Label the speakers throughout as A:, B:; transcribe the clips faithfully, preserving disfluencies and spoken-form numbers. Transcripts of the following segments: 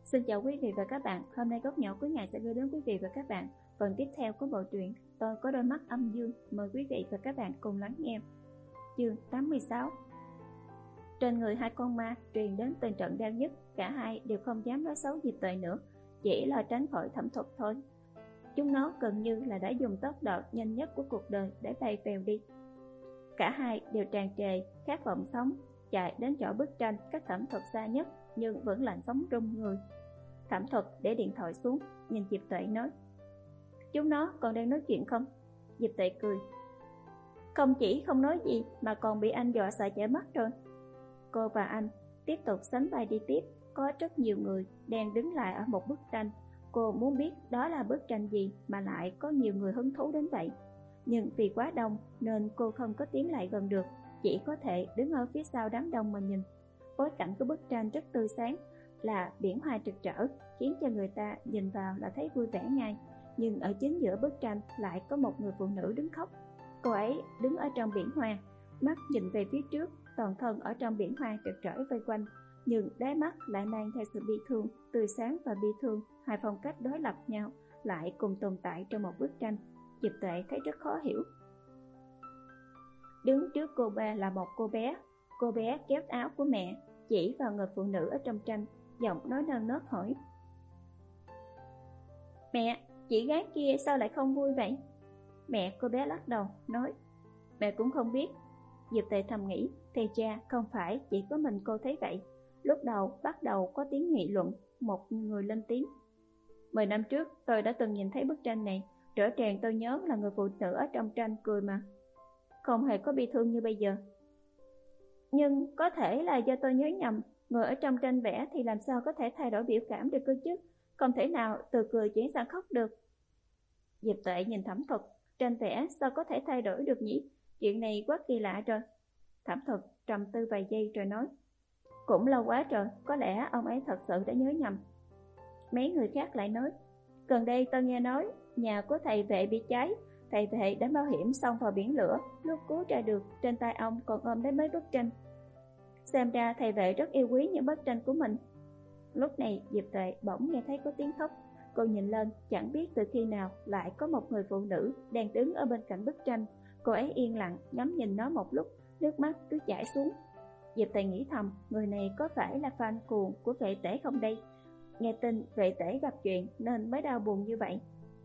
A: Xin chào quý vị và các bạn, hôm nay Góc Nhỏ Cuối Ngày sẽ gửi đến quý vị và các bạn phần tiếp theo của bộ truyện Tôi Có Đôi Mắt Âm Dương. Mời quý vị và các bạn cùng lắng nghe. Chương tám mươi sáu. Trên người hai con ma truyền đến từng trận đau nhức, cả hai đều không dám nói xấu Diệp Tuệ nữa, chỉ lo tránh khỏi Thẩm Thuật thôi. Chúng nó gần như là đã dùng tốc độ nhanh nhất của cuộc đời để bay vèo đi. Cả hai đều tràn trề khát vọng sống, chạy đến chỗ bức tranh cách Thẩm Thuật xa nhất nhưng vẫn lạnh sống run người. Thẩm Thuật để điện thoại xuống, nhìn Diệp Tuệ nói: "Chúng nó còn đang nói chuyện không?" Diệp Tuệ cười: "Không chỉ không nói gì mà còn bị anh dọa sợ chảy mắt rồi." Cô và anh tiếp tục sánh vai đi tiếp. Có rất nhiều người đang đứng lại ở một bức tranh. Cô muốn biết đó là bức tranh gì mà lại có nhiều người hứng thú đến vậy. Nhưng vì quá đông nên cô không có tiến lại gần được, chỉ có thể đứng ở phía sau đám đông mà nhìn. Bối cảnh của bức tranh rất tươi sáng, là biển hoa rực rỡ, khiến cho người ta nhìn vào là thấy vui vẻ ngay. Nhưng ở chính giữa bức tranh lại có một người phụ nữ đứng khóc. Cô ấy đứng ở trong biển hoa, mắt nhìn về phía trước, toàn thân ở trong biển hoa rực rỡ vây quanh, nhưng đáy mắt lại mang theo sự bi thương. Tươi sáng và bi thương, hai phong cách đối lập nhau, lại cùng tồn tại trong một bức tranh. Diệp Tuệ thấy rất khó hiểu. Đứng trước cô ba là một cô bé. Cô bé kéo áo của mẹ, chỉ vào người phụ nữ ở trong tranh, giọng nói non nớt hỏi: "Mẹ, chị gái kia sao lại không vui vậy?" Mẹ cô bé lắc đầu, nói: "Mẹ cũng không biết." Diệp Tề thầm nghĩ, thì ra không phải chỉ có mình cô thấy vậy. Lúc đầu bắt đầu có tiếng nghị luận, một người lên tiếng: "Mười năm trước tôi đã từng nhìn thấy bức tranh này, rõ ràng tôi nhớ là người phụ nữ ở trong tranh cười mà, không hề có bi thương như bây giờ." "Nhưng có thể là do tôi nhớ nhầm, người ở trong tranh vẽ thì làm sao có thể thay đổi biểu cảm được cơ chứ, không thể nào từ cười chuyển sang khóc được." Diệp Tuệ nhìn Thẩm Thuật: "Tranh vẽ sao có thể thay đổi được nhỉ? Chuyện này quá kỳ lạ rồi." Thẩm Thuật trầm tư vài giây rồi nói: "Cũng lâu quá rồi, có lẽ ông ấy thật sự đã nhớ nhầm." Mấy người khác lại nói: "Gần đây tôi nghe nói nhà của thầy vệ bị cháy, thầy vệ đã bảo hiểm xông vào biển lửa, lúc cứu ra được trên tay ông còn ôm lấy mấy bức tranh. Xem ra thầy vệ rất yêu quý những bức tranh của mình." Lúc này Diệp Tuệ bỗng nghe thấy có tiếng khóc. Cô nhìn lên, chẳng biết từ khi nào lại có một người phụ nữ đang đứng ở bên cạnh bức tranh. Cô ấy yên lặng ngắm nhìn nó một lúc, nước mắt cứ chảy xuống. Diệp Tuệ nghĩ thầm, người này có phải là fan cuồng của vệ tể không đây? Nghe tin vệ tể gặp chuyện nên mới đau buồn như vậy.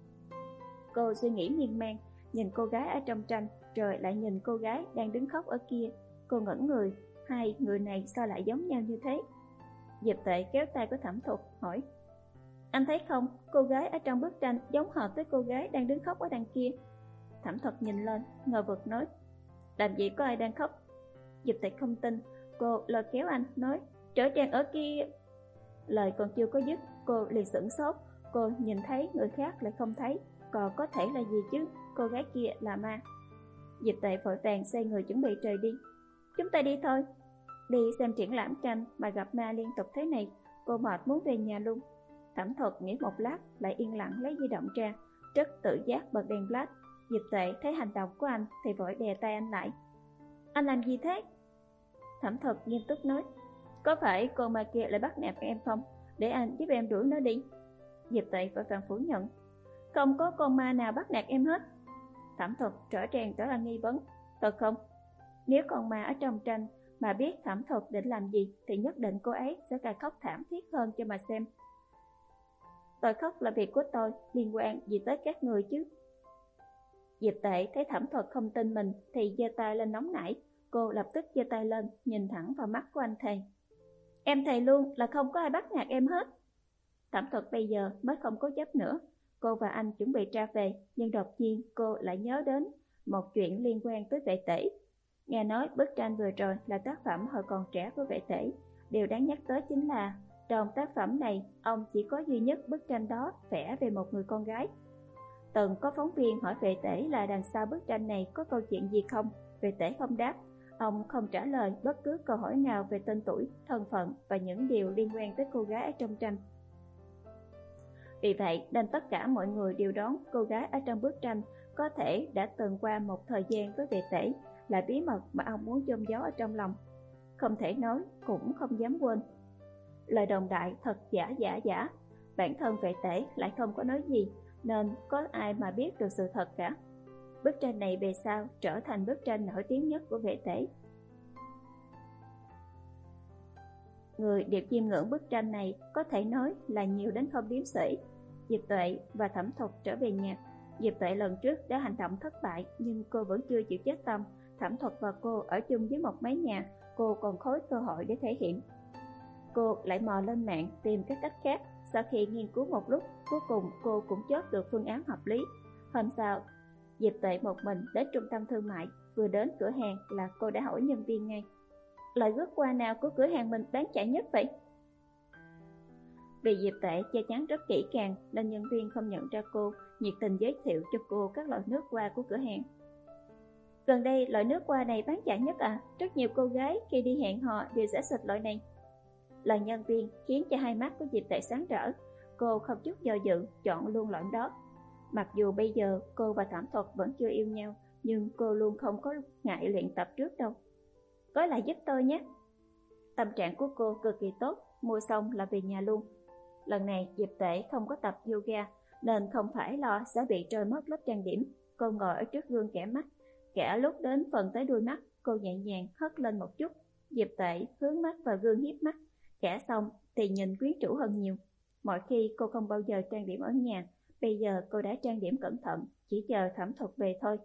A: Cô suy nghĩ miên man, nhìn cô gái ở trong tranh, rồi lại nhìn cô gái đang đứng khóc ở kia. Cô ngẩn người, hai người này sao lại giống nhau như thế? Diệp Tuệ kéo tay của Thẩm Thuật hỏi: "Anh thấy không, cô gái ở trong bức tranh giống hệt với cô gái đang đứng khóc ở đằng kia." Thẩm Thuật nhìn lên, ngờ vực nói: "Làm gì có ai đang khóc?" Diệp Tuệ không tin, cô lôi kéo anh nói: "Trở trang ở kia." Lời còn chưa có dứt, cô liền sửng sốt. Cô nhìn thấy người khác lại không thấy, còn có thể là gì chứ? Cô gái kia là ma. Diệp Tuệ vội vàng xoay người chuẩn bị rời đi. "Chúng ta đi thôi." Đi xem triển lãm tranh mà gặp ma liên tục thế này, cô mệt muốn về nhà luôn. Thẩm Thuật nghĩ một lát, lại yên lặng lấy di động ra, rất tự giác bật đèn flash. Diệp Tuệ thấy hành động của anh thì vội đè tay anh lại. "Anh làm gì thế?" Thẩm Thuật nghiêm túc nói: "Có phải con ma kia lại bắt nạt em không? Để anh giúp em đuổi nó đi." Diệp Tuệ vội vàng phủ nhận: "Không có con ma nào bắt nạt em hết." Thẩm Thuật rõ ràng đó là nghi vấn: "Thật không?" Nếu con ma ở trong tranh mà biết Thẩm Thuật định làm gì thì nhất định cô ấy sẽ càng khóc thảm thiết hơn cho mà xem. "Tôi khóc là việc của tôi, liên quan gì tới các người chứ?" Diệp Tệ thấy Thẩm Thuật không tin mình thì giơ tay lên nóng nảy. Cô lập tức giơ tay lên, nhìn thẳng vào mắt của anh thề: "Em thề luôn là không có ai bắt nạt em hết." Thẩm Thuật bây giờ mới không cố chấp nữa. Cô và anh chuẩn bị ra về, nhưng đột nhiên cô lại nhớ đến một chuyện liên quan tới vệ tể. Nghe nói bức tranh vừa rồi là tác phẩm hồi còn trẻ của vệ tể. Điều đáng nhắc tới chính là trong tác phẩm này, ông chỉ có duy nhất bức tranh đó vẽ về một người con gái. Từng có phóng viên hỏi vệ tể là đằng sau bức tranh này có câu chuyện gì không. Vệ tể không đáp. Ông không trả lời bất cứ câu hỏi nào về tên tuổi, thân phận và những điều liên quan tới cô gái ở trong tranh. Vì vậy nên tất cả mọi người đều đoán cô gái ở trong bức tranh có thể đã từng qua một thời gian với vệ tể, là bí mật mà ông muốn chôn giấu ở trong lòng, không thể nói cũng không dám quên. Lời đồn đại thật giả giả giả. Bản thân vệ tể lại không có nói gì, nên có ai mà biết được sự thật cả. Bức tranh này về sau trở thành bức tranh nổi tiếng nhất của vệ tể. Người đều chiêm ngưỡng bức tranh này có thể nói là nhiều đến không đếm xuể. Diệp Tuệ và Thẩm Thuật trở về nhà. Diệp Tuệ lần trước đã hành động thất bại, nhưng cô vẫn chưa chịu chết tâm. Thẩm Thuật và cô ở chung dưới một mái nhà, cô còn khối cơ hội để thể hiện. Cô lại mò lên mạng tìm các cách khác. Sau khi nghiên cứu một lúc, cuối cùng cô cũng chốt được phương án hợp lý. Hôm sau, Diệp Tuệ một mình đến trung tâm thương mại. Vừa đến cửa hàng là cô đã hỏi nhân viên ngay: loại gước qua nào của cửa hàng mình bán chạy nhất vậy? Vì Diệp Tuệ che chắn rất kỹ càng nên nhân viên không nhận ra cô, nhiệt tình giới thiệu cho cô các loại nước hoa của cửa hàng. Gần đây loại nước hoa này bán chạy nhất à? Rất nhiều cô gái khi đi hẹn hò đều sẽ xịt loại này. Lời nhân viên khiến cho hai mắt của Diệp Tuệ sáng rỡ. Cô không chút do dự chọn luôn loại đó. Mặc dù bây giờ cô và Thẩm Thuật vẫn chưa yêu nhau, nhưng cô luôn không có ngại luyện tập trước đâu. Có lại giúp tôi nhé. Tâm trạng của cô cực kỳ tốt, mua xong là về nhà luôn. Lần này Diệp Tuệ không có tập yoga nên không phải lo sẽ bị trôi mất lớp trang điểm. Cô ngồi ở trước gương kẻ mắt, kẻ lúc đến phần tới đuôi mắt, cô nhẹ nhàng hất lên một chút. Diệp Tuệ hướng mắt vào gương hiếp mắt, kẻ xong thì nhìn quyến rũ hơn nhiều. Mọi khi cô không bao giờ trang điểm ở nhà, bây giờ cô đã trang điểm cẩn thận, chỉ chờ Thẩm Thuật về thôi.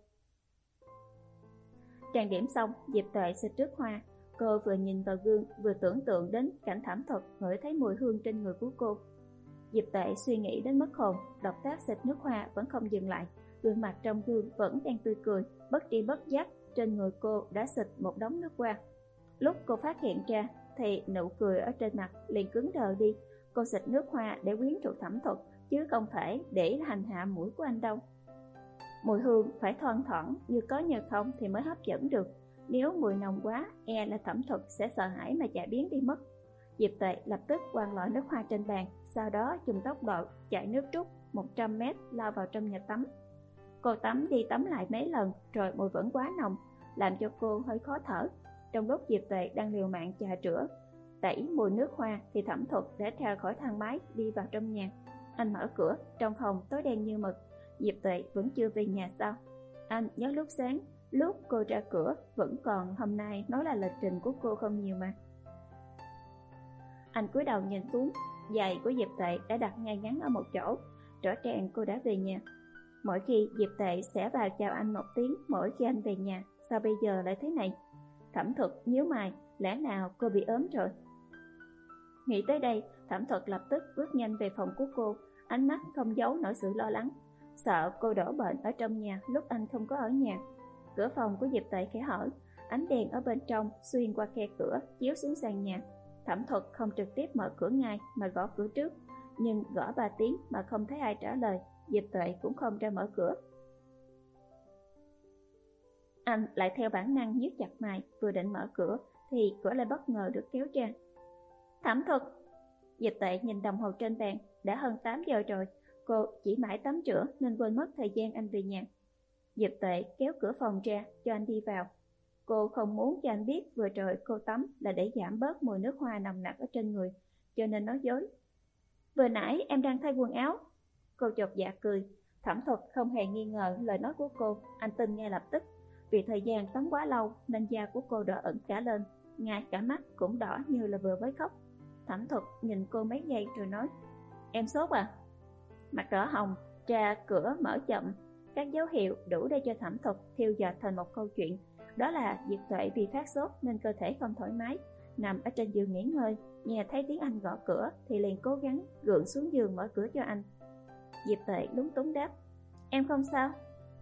A: Trang điểm xong, Diệp Tuệ xịt nước hoa. Cô vừa nhìn vào gương vừa tưởng tượng đến cảnh Thẩm Thuật ngửi thấy mùi hương trên người của cô. Diệp Tuệ suy nghĩ đến mất hồn, động tác xịt nước hoa vẫn không dừng lại. Gương mặt trong gương vẫn đang tươi cười, bất tri bất giác trên người cô đã xịt một đống nước hoa. Lúc cô phát hiện ra thì nụ cười ở trên mặt liền cứng đờ đi. Cô xịt nước hoa để quyến rũ Thẩm Thuật, chứ không phải để hành hạ mũi của anh đâu. Mùi hương phải thoang thoảng như có như không thì mới hấp dẫn được. Nếu mùi nồng quá, e là Thẩm Thuật sẽ sợ hãi mà chạy biến đi mất. Diệp Tuệ lập tức quăng lọ nước hoa trên bàn, sau đó dùng tốc độ chạy nước rút một trăm mét lao vào trong nhà tắm. Cô tắm đi tắm lại mấy lần rồi mùi vẫn quá nồng, làm cho cô hơi khó thở. Trong lúc Diệp Tuệ đang liều mạng chà rửa, tẩy mùi nước hoa thì Thẩm Thuật đã ra khỏi thang máy đi vào trong nhà. Anh mở cửa, trong phòng tối đen như mực. Diệp Tuệ vẫn chưa về nhà sao? Anh nhớ lúc sáng, lúc cô ra cửa vẫn còn hôm nay nói là lịch trình của cô không nhiều mà. Anh cúi đầu nhìn xuống, giày của Diệp Tuệ đã đặt ngay ngắn ở một chỗ, rõ ràng cô đã về nhà. Mỗi khi Diệp Tuệ sẽ vào chào anh một tiếng mỗi khi anh về nhà, sao bây giờ lại thế này? Thẩm Thuật nhíu mày, lẽ nào cô bị ốm rồi? Nghĩ tới đây, Thẩm Thuật lập tức bước nhanh về phòng của cô, ánh mắt không giấu nổi sự lo lắng, sợ cô đổ bệnh ở trong nhà lúc anh không có ở nhà. Cửa phòng của Diệp Tuệ khẽ hở, ánh đèn ở bên trong xuyên qua khe cửa chiếu xuống sàn nhà. Thẩm Thuật không trực tiếp mở cửa ngay mà gõ cửa trước, nhưng gõ ba tiếng mà không thấy ai trả lời. Diệp Tuệ cũng không ra mở cửa. Anh lại theo bản năng nhíu chặt mày, vừa định mở cửa thì cửa lại bất ngờ được kéo ra. Thẩm Thuật! Diệp Tuệ nhìn đồng hồ trên bàn, đã hơn tám giờ rồi. Cô chỉ mãi tắm rửa nên quên mất thời gian anh về nhà. Diệp Tuệ kéo cửa phòng ra cho anh đi vào. Cô không muốn cho anh biết vừa rồi cô tắm là để giảm bớt mùi nước hoa nồng nặc ở trên người, cho nên nói dối. Vừa nãy em đang thay quần áo. Cô chột dạ cười. Thẩm Thuật không hề nghi ngờ lời nói của cô, anh tin ngay lập tức. Vì thời gian tắm quá lâu nên da của cô đỏ ửng cả lên, ngay cả mắt cũng đỏ như là vừa mới khóc. Thẩm Thuật nhìn cô mấy giây rồi nói: Em sốt à? Mặt đỏ hồng, ra cửa mở chậm, các dấu hiệu đủ để cho Thẩm Thuật thiêu dệt thành một câu chuyện. Đó là Diệp Tuệ vì phát sốt nên cơ thể không thoải mái, nằm ở trên giường nghỉ ngơi, nghe thấy tiếng anh gõ cửa thì liền cố gắng gượng xuống giường mở cửa cho anh. Diệp Tuệ lúng túng đáp: Em không sao.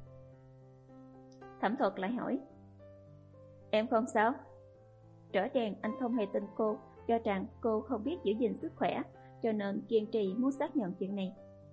A: Thẩm Thuật lại hỏi: Em không sao? Rõ ràng anh không hề tin cô, cho rằng cô không biết giữ gìn sức khỏe, cho nên kiên trì muốn xác nhận chuyện này.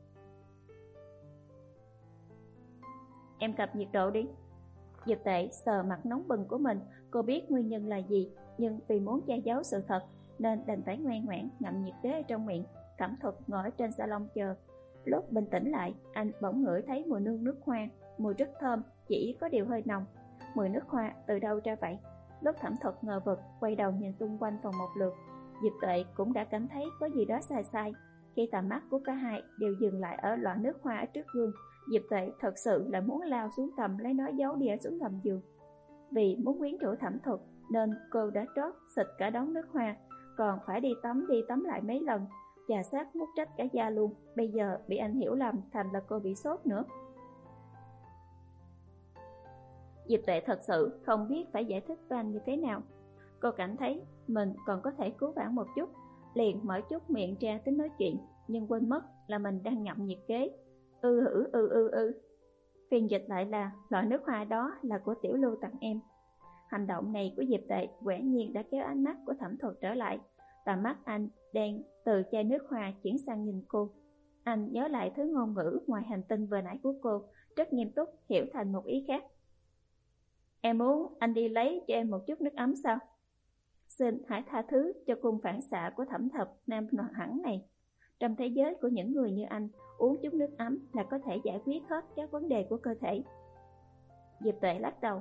A: Em cập nhiệt độ đi. Diệp Tuệ sờ mặt nóng bừng của mình. Cô biết nguyên nhân là gì, nhưng vì muốn che giấu sự thật nên đành phải ngoan ngoãn ngậm nhiệt kế ở trong miệng. Thẩm Thuật ngồi ở trên salon chờ. Lúc bình tĩnh lại, anh bỗng ngửi thấy mùi nương nước hoa, mùi rất thơm, chỉ có điều hơi nồng. Mùi nước hoa từ đâu ra vậy? Lúc Thẩm Thuật ngờ vực quay đầu nhìn xung quanh phòng một lượt, Diệp Tuệ cũng đã cảm thấy có gì đó sai sai. Khi tầm mắt của cả hai đều dừng lại ở lọ nước hoa ở trước gương, Diệp Tuệ thật sự là muốn lao xuống cầm lấy nó giấu đi ở xuống gầm giường. Vì muốn quyến rũ Thẩm Thuật nên cô đã trót xịt cả đống nước hoa, còn phải đi tắm đi tắm lại mấy lần, chà sát mút trách cả da luôn. Bây giờ bị anh hiểu lầm thành là cô bị sốt nữa. Diệp Tuệ thật sự không biết phải giải thích với anh như thế nào. Cô cảm thấy mình còn có thể cứu vãn một chút, liền mở chút miệng ra tính nói chuyện, nhưng quên mất là mình đang ngậm nhiệt kế. Ư hử ư ư ư. Phiên dịch lại là loại nước hoa đó là của Tiểu Lưu tặng em. Hành động này của Diệp Tuệ quả nhiên đã kéo ánh mắt của Thẩm Thuật trở lại. Tầm mắt anh đang từ chai nước hoa chuyển sang nhìn cô. Anh nhớ lại thứ ngôn ngữ ngoài hành tinh vừa nãy của cô, rất nghiêm túc hiểu thành một ý khác. Em muốn anh đi lấy cho em một chút nước ấm sao? Xin hãy tha thứ cho cung phản xạ của Thẩm Thập nam hẳn này. Trong thế giới của những người như anh, uống chút nước ấm là có thể giải quyết hết các vấn đề của cơ thể. Diệp Tuệ lắc đầu.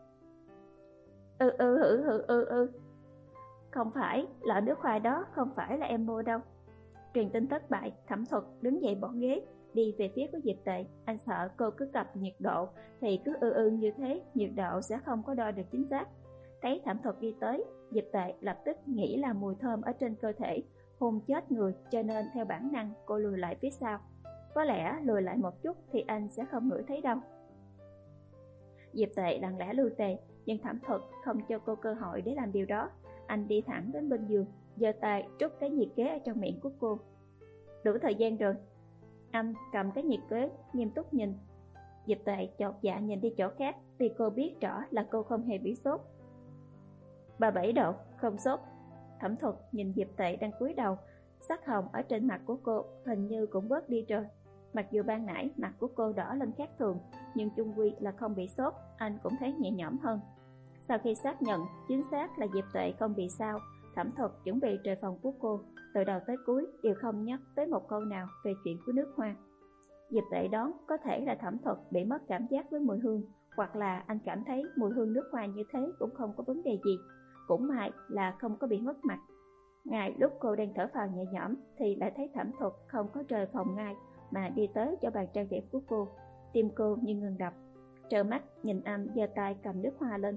A: Ừ ừ hử hử ừ ừ. Không phải, lọ nước hoa đó không phải là em mua đâu. Truyền tin thất bại, Thẩm Thuật đứng dậy bỏ ghế, đi về phía của Diệp Tuệ. Anh sợ cô cứ cập nhiệt độ thì cứ ư ư như thế, nhiệt độ sẽ không có đo được chính xác. Thấy Thẩm Thuật đi tới, Diệp Tuệ lập tức nghĩ là mùi thơm ở trên cơ thể hôn chết người, cho nên theo bản năng cô lùi lại phía sau. Có lẽ lùi lại một chút thì anh sẽ không ngửi thấy đâu. Diệp Tuệ lặng lẽ lui về, nhưng Thẩm Thuật không cho cô cơ hội để làm điều đó. Anh đi thẳng đến bên giường, giơ tay trút cái nhiệt kế ở trong miệng của cô. Đủ thời gian rồi. Anh cầm cái nhiệt kế nghiêm túc nhìn. Diệp Tuệ chột dạ nhìn đi chỗ khác, vì cô biết rõ là cô không hề bị sốt. ba mươi bảy độ, không sốt. Thẩm Thuật nhìn Diệp Tuệ đang cúi đầu, sắc hồng ở trên mặt của cô hình như cũng bớt đi rồi. Mặc dù ban nãy mặt của cô đỏ lên khác thường, nhưng chung quy là không bị sốt, anh cũng thấy nhẹ nhõm hơn. Sau khi xác nhận chính xác là Diệp Tuệ không bị sao, Thẩm Thuật chuẩn bị rời phòng của cô, từ đầu tới cuối đều không nhắc tới một câu nào về chuyện của nước hoa. Diệp Tuệ đoán có thể là Thẩm Thuật bị mất cảm giác với mùi hương, hoặc là anh cảm thấy mùi hương nước hoa như thế cũng không có vấn đề gì. Cũng may là không có bị mất mặt. Ngay lúc cô đang thở phào nhẹ nhõm thì lại thấy Thẩm Thuật không có rời phòng ngay mà đi tới cho bàn trang điểm của cô. Tim cô như ngừng đập, trợn mắt nhìn anh giơ tay cầm nước hoa lên.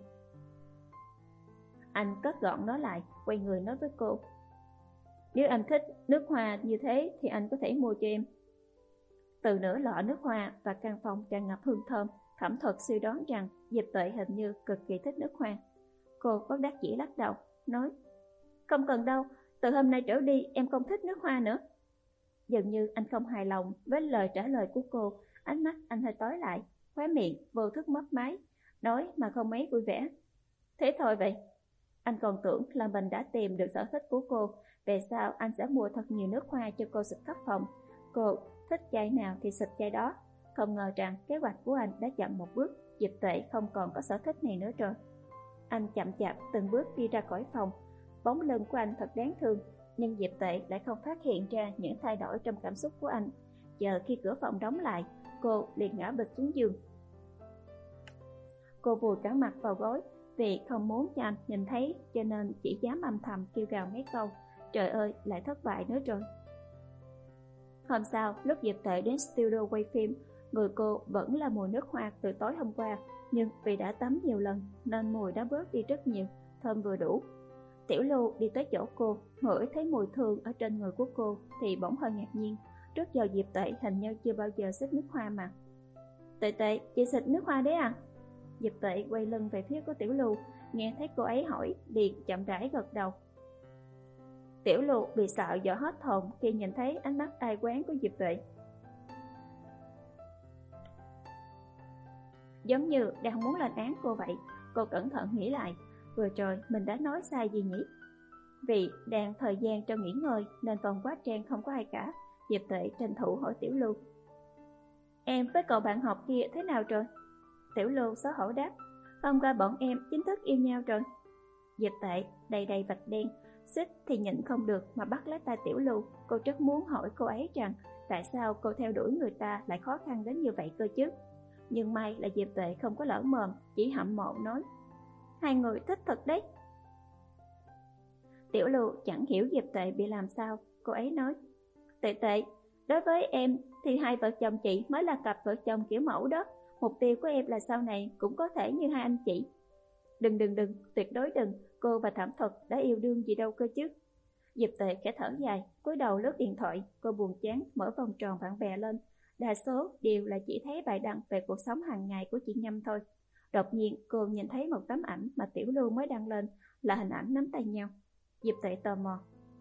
A: Anh cất gọn nó lại, quay người nói với cô. Nếu anh thích nước hoa như thế thì anh có thể mua cho em. Từ nửa lọ nước hoa và căn phòng tràn ngập hương thơm, Thẩm Thuật suy đoán rằng Diệp Tuệ hình như cực kỳ thích nước hoa. Cô bất đắc dĩ lắc đầu, nói. Không cần đâu, từ hôm nay trở đi em không thích nước hoa nữa. Dường như anh không hài lòng với lời trả lời của cô, ánh mắt anh hơi tối lại, khóe miệng vô thức mấp máy, nói mà không mấy vui vẻ. Thế thôi vậy. Anh còn tưởng là mình đã tìm được sở thích của cô, về sau anh sẽ mua thật nhiều nước hoa cho cô xịt khắp phòng. Cô thích chai nào thì xịt chai đó. Không ngờ rằng kế hoạch của anh đã chậm một bước, Diệp Tuệ không còn có sở thích này nữa rồi. Anh chậm chạp từng bước đi ra khỏi phòng. Bóng lưng của anh thật đáng thương, nhưng Diệp Tuệ lại không phát hiện ra những thay đổi trong cảm xúc của anh. Chờ khi cửa phòng đóng lại, cô liền ngã bịch xuống giường. Cô vùi cả mặt vào gối, vì không muốn cho anh nhìn thấy cho nên chỉ dám âm thầm kêu gào mấy câu. Trời ơi, lại thất bại nữa rồi. Hôm sau, lúc Diệp Tuệ đến studio quay phim, người cô vẫn là mùi nước hoa từ tối hôm qua, nhưng vì đã tắm nhiều lần nên mùi đã bớt đi rất nhiều, thơm vừa đủ. Tiểu Lưu đi tới chỗ cô, ngửi thấy mùi thương ở trên người của cô thì bỗng hơi ngạc nhiên. Trước giờ Diệp Tuệ hình như chưa bao giờ xịt nước hoa mà. Tuệ Tuệ, chị xịt nước hoa đấy à? Diệp Tuệ quay lưng về phía của Tiểu Lưu, nghe thấy cô ấy hỏi, liền chậm rãi gật đầu. Tiểu Lưu bị sợ dở hết hồn khi nhìn thấy ánh mắt ai quán của Diệp Tuệ. Giống như đang muốn lên án cô vậy. Cô cẩn thận nghĩ lại, vừa rồi mình đã nói sai gì nhỉ? Vì đang thời gian cho nghỉ ngơi nên phòng hóa trang không có ai cả. Diệp Tuệ tranh thủ hỏi Tiểu Lưu. Em với cậu bạn học kia thế nào rồi? Tiểu Lưu xấu hổ đáp. Hôm qua bọn em chính thức yêu nhau rồi. Diệp Tuệ đầy đầy vạch đen, xích thì nhịn không được mà bắt lấy tay Tiểu Lưu. Cô rất muốn hỏi cô ấy rằng tại sao cô theo đuổi người ta lại khó khăn đến như vậy cơ chứ. Nhưng may là Diệp Tuệ không có lỡ mồm, chỉ hậm mộ nói. Hai người thích thật đấy. Tiểu Lưu chẳng hiểu Diệp Tệ bị làm sao, cô ấy nói: Tệ Tệ, đối với em thì hai vợ chồng chị mới là cặp vợ chồng kiểu mẫu đó. Mục tiêu của em là sau này cũng có thể như hai anh chị. Đừng đừng đừng, tuyệt đối đừng, cô và Thẩm Thuật đã yêu đương gì đâu cơ chứ. Diệp Tệ khẽ thở dài, cúi đầu lướt điện thoại, cô buồn chán mở vòng tròn bạn bè lên. Đa số đều là chỉ thấy bài đăng về cuộc sống hàng ngày của chị Nhâm thôi. Đột nhiên cô nhìn thấy một tấm ảnh mà Tiểu Lưu mới đăng lên, là hình ảnh nắm tay nhau. Diệp Tệ tò mò: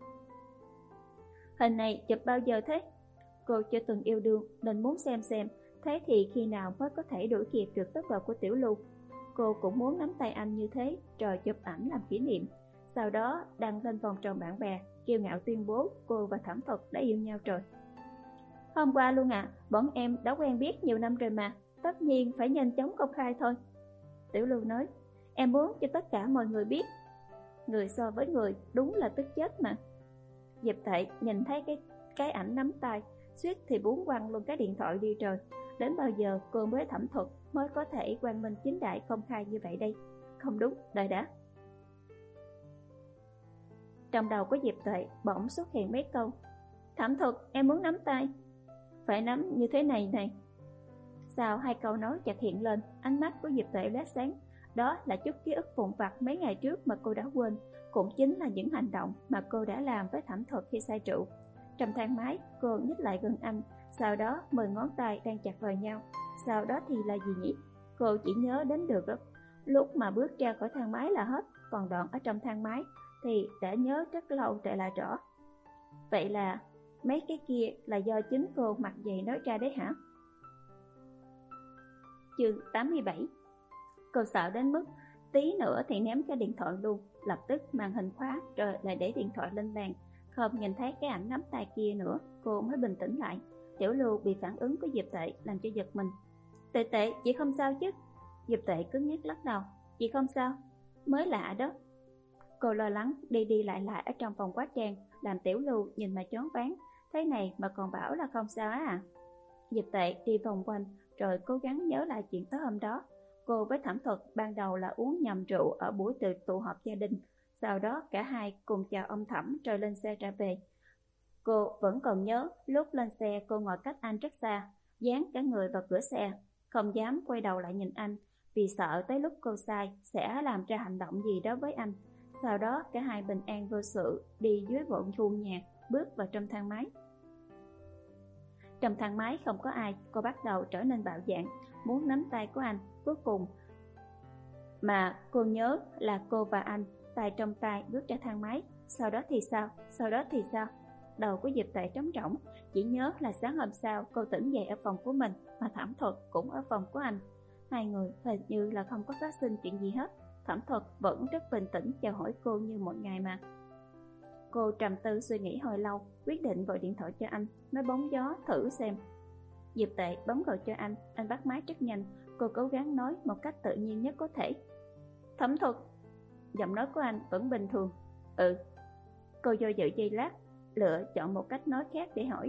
A: Hình này chụp bao giờ thế? Cô chưa từng yêu đương nên muốn xem xem, thế thì khi nào mới có thể đuổi kịp được tốc độ của Tiểu Lưu. Cô cũng muốn nắm tay anh như thế rồi chụp ảnh làm kỷ niệm, sau đó đăng lên vòng tròn bạn bè, kiêu ngạo tuyên bố cô và Thẩm Thuật đã yêu nhau rồi. Hôm qua luôn ạ, à, bọn em đã quen biết nhiều năm rồi mà, tất nhiên phải nhanh chóng công khai thôi. Tiểu Lưu nói: Em muốn cho tất cả mọi người biết. Người so với người đúng là tức chết mà. Diệp Tệ nhìn thấy cái cái ảnh nắm tay, suýt thì muốn quăng luôn cái điện thoại đi rồi. Đến bao giờ cô với Thẩm Thuật mới có thể quang minh chính đại công khai như vậy đây? Không đúng, đợi đã. Trong đầu của Diệp Tuệ bỗng xuất hiện mấy câu: Thẩm Thuật, em muốn nắm tay. Phải nắm như thế này này. Sau hai câu nói chợt hiện lên, ánh mắt của Diệp Tuệ lóe sáng. Đó là chút ký ức vụn vặt mấy ngày trước mà cô đã quên, cũng chính là những hành động mà cô đã làm với Thẩm Thuật khi say rượu. Trong thang máy, cô nhích lại gần anh, sau đó mười ngón tay đang chặt vào nhau. Sau đó thì là gì nhỉ? Cô chỉ nhớ đến được đó, lúc mà bước ra khỏi thang máy là hết, còn đoạn ở trong thang máy thì đã nhớ rất lâu trở lại rõ. Vậy là mấy cái kia là do chính cô mặt dày nói ra đấy hả? Chương tám mươi bảy. Cô sợ đến mức tí nữa thì ném cái điện thoại luôn, lập tức màn hình khóa rồi lại để điện thoại lên bàn. Không nhìn thấy cái ảnh nắm tay kia nữa, cô mới bình tĩnh lại. Tiểu Lưu bị phản ứng của Diệp Tệ làm cho giật mình. Tệ Tệ, chị không sao chứ? Diệp Tệ cứng nhắc lắc đầu. Chị không sao, mới lạ đó. Cô lo lắng đi đi lại lại ở trong phòng hóa trang, làm Tiểu Lưu nhìn mà choáng váng. Thế này mà còn bảo là không sao á à? Diệp Tệ đi vòng quanh rồi cố gắng nhớ lại chuyện tối hôm đó. Cô với Thẩm Thuật ban đầu là uống nhầm rượu ở buổi tiệc tụ họp gia đình. Sau đó cả hai cùng chào ông Thẩm rồi lên xe ra về. Cô vẫn còn nhớ lúc lên xe cô ngồi cách anh rất xa, dán cả người vào cửa xe, không dám quay đầu lại nhìn anh, vì sợ tới lúc cô sai sẽ làm ra hành động gì đó với anh. Sau đó cả hai bình an vô sự đi dưới vộn thu nhạc, bước vào trong thang máy. Trong thang máy không có ai, cô bắt đầu trở nên bạo dạn, muốn nắm tay của anh. Cuối cùng mà cô nhớ là cô và anh tay trong tay bước ra thang máy. Sau đó thì sao? Sau đó thì sao? Đầu của Diệp Tệ trống rỗng, chỉ nhớ là sáng hôm sau cô tỉnh dậy ở phòng của mình, mà Thẩm Thuật cũng ở phòng của anh. Hai người hình như là không có phát sinh chuyện gì hết. Thẩm Thuật vẫn rất bình tĩnh chào hỏi cô như mọi ngày mà. Cô trầm tư suy nghĩ hồi lâu, quyết định gọi điện thoại cho anh, nói bóng gió thử xem. Diệp Tệ bấm gọi cho anh, anh bắt máy rất nhanh. Cô cố gắng nói một cách tự nhiên nhất có thể. Thẩm Thuật. Giọng nói của anh vẫn bình thường. Ừ. Cô do dự giây lát, lựa chọn một cách nói khác để hỏi.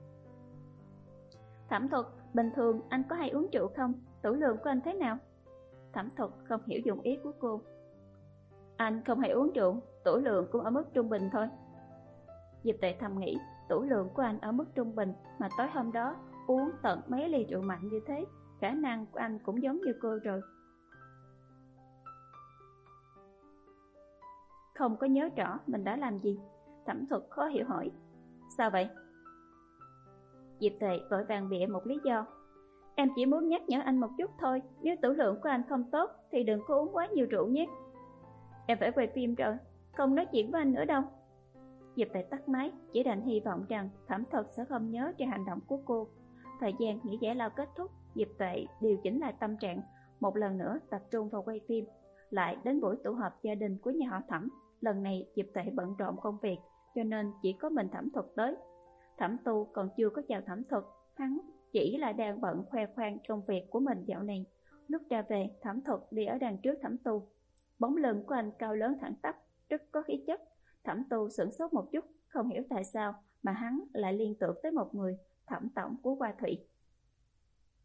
A: Thẩm Thuật, bình thường anh có hay uống rượu không? Tửu lượng của anh thế nào? Thẩm Thuật không hiểu dụng ý của cô. Anh không hay uống rượu, tửu lượng cũng ở mức trung bình thôi. Diệp Tệ thầm nghĩ, tửu lượng của anh ở mức trung bình mà tối hôm đó uống tận mấy ly rượu mạnh như thế, khả năng của anh cũng giống như cô rồi. Không có nhớ rõ mình đã làm gì. Thẩm Thuật khó hiểu hỏi. Sao vậy? Diệp Tệ vội vàng bịa một lý do. Em chỉ muốn nhắc nhở anh một chút thôi, nếu tửu lượng của anh không tốt thì đừng có uống quá nhiều rượu nhé. Em phải quay phim rồi, không nói chuyện với anh nữa đâu. Diệp Tệ tắt máy, chỉ đành hy vọng rằng Thẩm Thuật sẽ không nhớ trên hành động của cô. Thời gian nghỉ giải lao kết thúc, Diệp Tệ điều chỉnh lại tâm trạng, một lần nữa tập trung vào quay phim. Lại đến buổi tụ họp gia đình của nhà họ Thẩm. Lần này Diệp Tệ bận rộn công việc, cho nên chỉ có mình Thẩm Thuật tới. Thẩm Tu còn chưa có chào Thẩm Thuật, hắn chỉ là đang bận khoe khoang công việc của mình dạo này. Lúc ra về, Thẩm Thuật đi ở đằng trước Thẩm Tu. Bóng lưng của anh cao lớn thẳng tắp, rất có khí chất. Thẩm Tu sửng sốt một chút, không hiểu tại sao mà hắn lại liên tưởng tới một người, Thẩm Tổng của Hoa Thụy.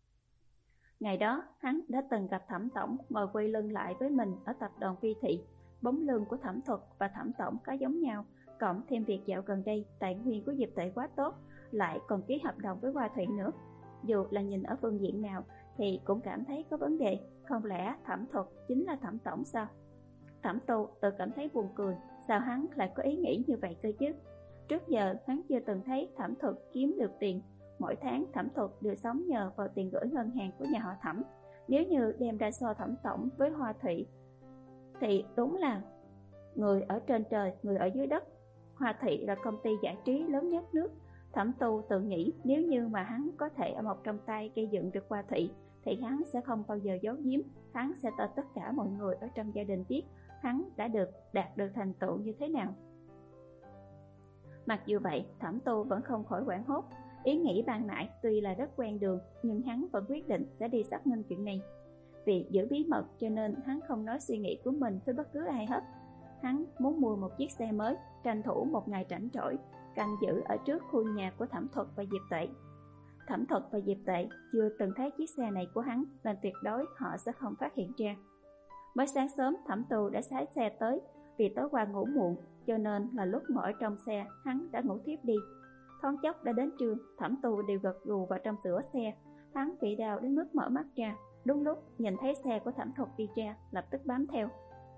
A: Ngày đó, hắn đã từng gặp Thẩm Tổng ngồi quay lưng lại với mình ở tập đoàn Vi Thị. Bóng lưng của Thẩm Thuật và Thẩm Tổng có giống nhau, cộng thêm việc dạo gần đây tài nguyên của Diệp Tuệ quá tốt, lại còn ký hợp đồng với Hoa Thụy nữa. Dù là nhìn ở phương diện nào thì cũng cảm thấy có vấn đề. Không lẽ Thẩm Thuật chính là Thẩm Tổng sao? Thẩm Tu tự cảm thấy buồn cười. Sao hắn lại có ý nghĩ như vậy cơ chứ? Trước giờ hắn chưa từng thấy Thẩm Thuật kiếm được tiền. Mỗi tháng Thẩm Thuật đều sống nhờ vào tiền gửi ngân hàng của nhà họ Thẩm. Nếu như đem ra so Thẩm Tổng với Hoa Thụy thì đúng là người ở trên trời, người ở dưới đất. Hoa Thụy là công ty giải trí lớn nhất nước. Thẩm Tu tự nghĩ nếu như mà hắn có thể ở một trong tay gây dựng được Hoa Thụy thì hắn sẽ không bao giờ giấu giếm. Hắn sẽ cho tất cả mọi người ở trong gia đình biết hắn đã được đạt được thành tựu như thế nào. Mặc dù vậy, Thẩm Tu vẫn không khỏi hoảng hốt. Ý nghĩ ban nãy tuy là rất quen đường, nhưng hắn vẫn quyết định sẽ đi xác minh chuyện này. Vì giữ bí mật cho nên hắn không nói suy nghĩ của mình với bất cứ ai hết. Hắn muốn mua một chiếc xe mới, tranh thủ một ngày rảnh rỗi, canh giữ ở trước khu nhà của Thẩm Thuật và Diệp Tuệ. Thẩm Thuật và Diệp Tuệ chưa từng thấy chiếc xe này của hắn nên tuyệt đối họ sẽ không phát hiện ra. Mới sáng sớm Thẩm Tu đã lái xe tới, vì tối qua ngủ muộn cho nên là lúc ngồi trong xe hắn đã ngủ thiếp đi. Thoáng chốc đã đến trưa, Thẩm Tu đều gật gù vào trong cửa xe. Hắn bị đau đến mức mở mắt ra. Đúng lúc nhìn thấy xe của Thẩm Thuật đi ra, lập tức bám theo.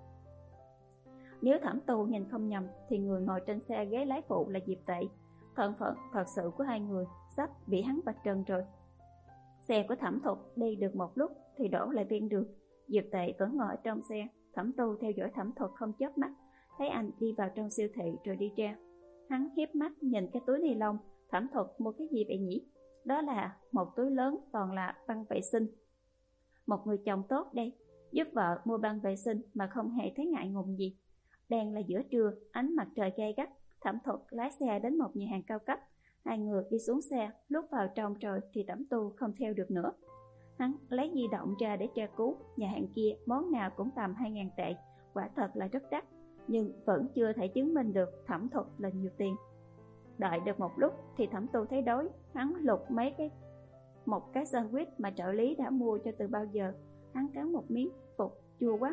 A: Nếu Thẩm Tu nhìn không nhầm thì người ngồi trên xe ghế lái phụ là Diệp Tuệ. Thân phận thật sự của hai người sắp bị hắn vạch trần rồi. Xe của Thẩm Thuật đi được một lúc thì đổ lại ven đường. Diệp Tuệ vẫn ngồi trong xe. Thẩm Tu theo dõi Thẩm Thuật không chớp mắt, thấy anh đi vào trong siêu thị rồi đi ra. Hắn hiếp mắt nhìn cái túi ni lông. Thẩm Thuật mua cái gì vậy nhỉ? Đó là một túi lớn toàn là băng vệ sinh. Một người chồng tốt đây, giúp vợ mua băng vệ sinh mà không hề thấy ngại ngùng gì. Đang là giữa trưa, ánh mặt trời gay gắt. Thẩm Thuật lái xe đến một nhà hàng cao cấp. Hai người đi xuống xe, lúc vào trong rồi thì Thẩm Tu không theo được nữa. Hắn lấy di động ra để tra cứu. Nhà hàng kia món nào cũng tầm hai ngàn tệ, quả thật là rất đắt, nhưng vẫn chưa thể chứng minh được Thẩm Thuật là nhiều tiền. Đợi được một lúc thì Thẩm Tu thấy đói. Hắn lục mấy cái một cái sandwich mà trợ lý đã mua cho từ bao giờ. Hắn cắn một miếng, phục, chua quá.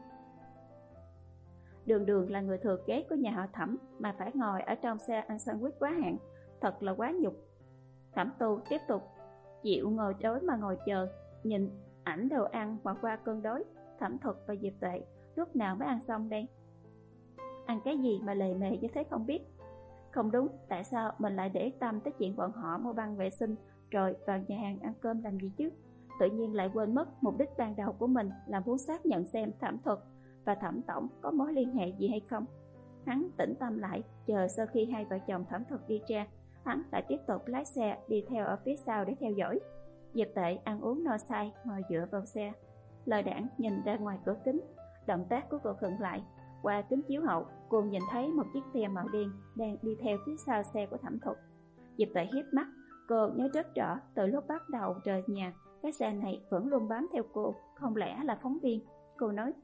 A: Đường Đường là người thừa kế của nhà họ Thẩm mà phải ngồi ở trong xe ăn sandwich quá hạn, thật là quá nhục. Thẩm Tu tiếp tục chịu ngồi đói mà ngồi chờ, nhìn ảnh đồ ăn mà qua cơn đói. Thẩm Thuật và Diệp Tuệ lúc nào mới ăn xong đây? Ăn cái gì mà lề mề như thế không biết? Không đúng, tại sao mình lại để tâm tới chuyện bọn họ mua băng vệ sinh rồi vào nhà hàng ăn cơm làm gì chứ? Tự nhiên lại quên mất mục đích ban đầu của mình là muốn xác nhận xem Thẩm Thuật và Thẩm Tổng có mối liên hệ gì hay không. Hắn tĩnh tâm lại, chờ sau khi hai vợ chồng Thẩm Thuật đi ra, hắn lại tiếp tục lái xe đi theo ở phía sau để theo dõi. Diệp Tuệ ăn uống no say, ngồi dựa vào xe, lờ đãng nhìn ra ngoài cửa kính. Động tác của cô khựng lại. Qua kính chiếu hậu, cô nhìn thấy một chiếc xe màu đen đang đi theo phía sau xe của Thẩm Thuật. Diệp Tuệ hiếp mắt, cô nhớ rất rõ từ lúc bắt đầu rời nhà, cái xe này vẫn luôn bám theo cô, không lẽ là phóng viên? Cô nói: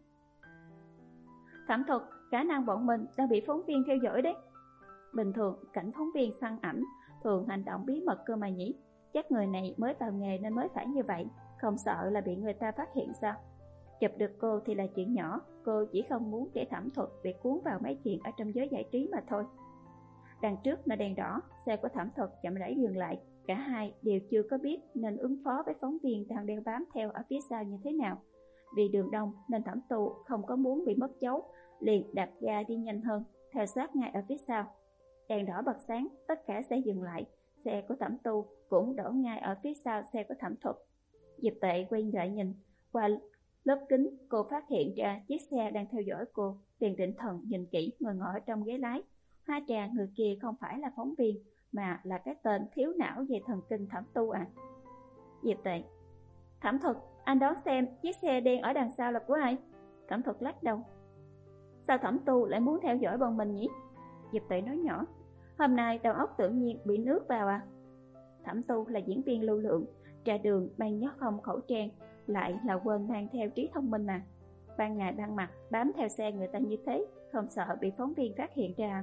A: Thẩm Thuật, khả năng bọn mình đang bị phóng viên theo dõi đấy. Bình thường cảnh phóng viên săn ảnh thường hành động bí mật cơ mà nhỉ? Chắc người này mới vào nghề nên mới phải như vậy, không sợ là bị người ta phát hiện sao? Chụp được cô thì là chuyện nhỏ, cô chỉ không muốn để Thẩm Thuật bị cuốn vào mấy chuyện ở trong giới giải trí mà thôi. Đằng trước là đèn đỏ, xe của Thẩm Thuật chậm rãi dừng lại. Cả hai đều chưa có biết nên ứng phó với phóng viên đang đeo bám theo ở phía sau như thế nào. Vì đường đông nên Thẩm Tu không có muốn bị mất dấu, liền đạp ga đi nhanh hơn, theo sát ngay ở phía sau. Đèn đỏ bật sáng, tất cả xe dừng lại. Xe của Thẩm Tu cũng đổ ngay ở phía sau xe của Thẩm Thuật. Diệp Tuệ quay lại nhìn, qua lớp kính cô phát hiện ra chiếc xe đang theo dõi cô, liền định thần nhìn kỹ người ngồi ở trong ghế lái. Hóa ra người kia không phải là phóng viên mà là cái tên thiếu não về thần kinh Thẩm Tu à. Diệp Tuệ: Thẩm Thuật, anh đoán xem chiếc xe đen ở đằng sau là của ai? Thẩm Thuật lắc đầu: Sao Thẩm Tu lại muốn theo dõi bọn mình nhỉ? Diệp Tuệ nói nhỏ: Hôm nay đầu óc tự nhiên bị nước vào à? Thẩm Tu là diễn viên lưu lượng, ra đường mang nhớ không khẩu trang, lại là quên mang theo trí thông minh mà. Ban ngày ban mặt bám theo xe người ta như thế, không sợ bị phóng viên phát hiện ra.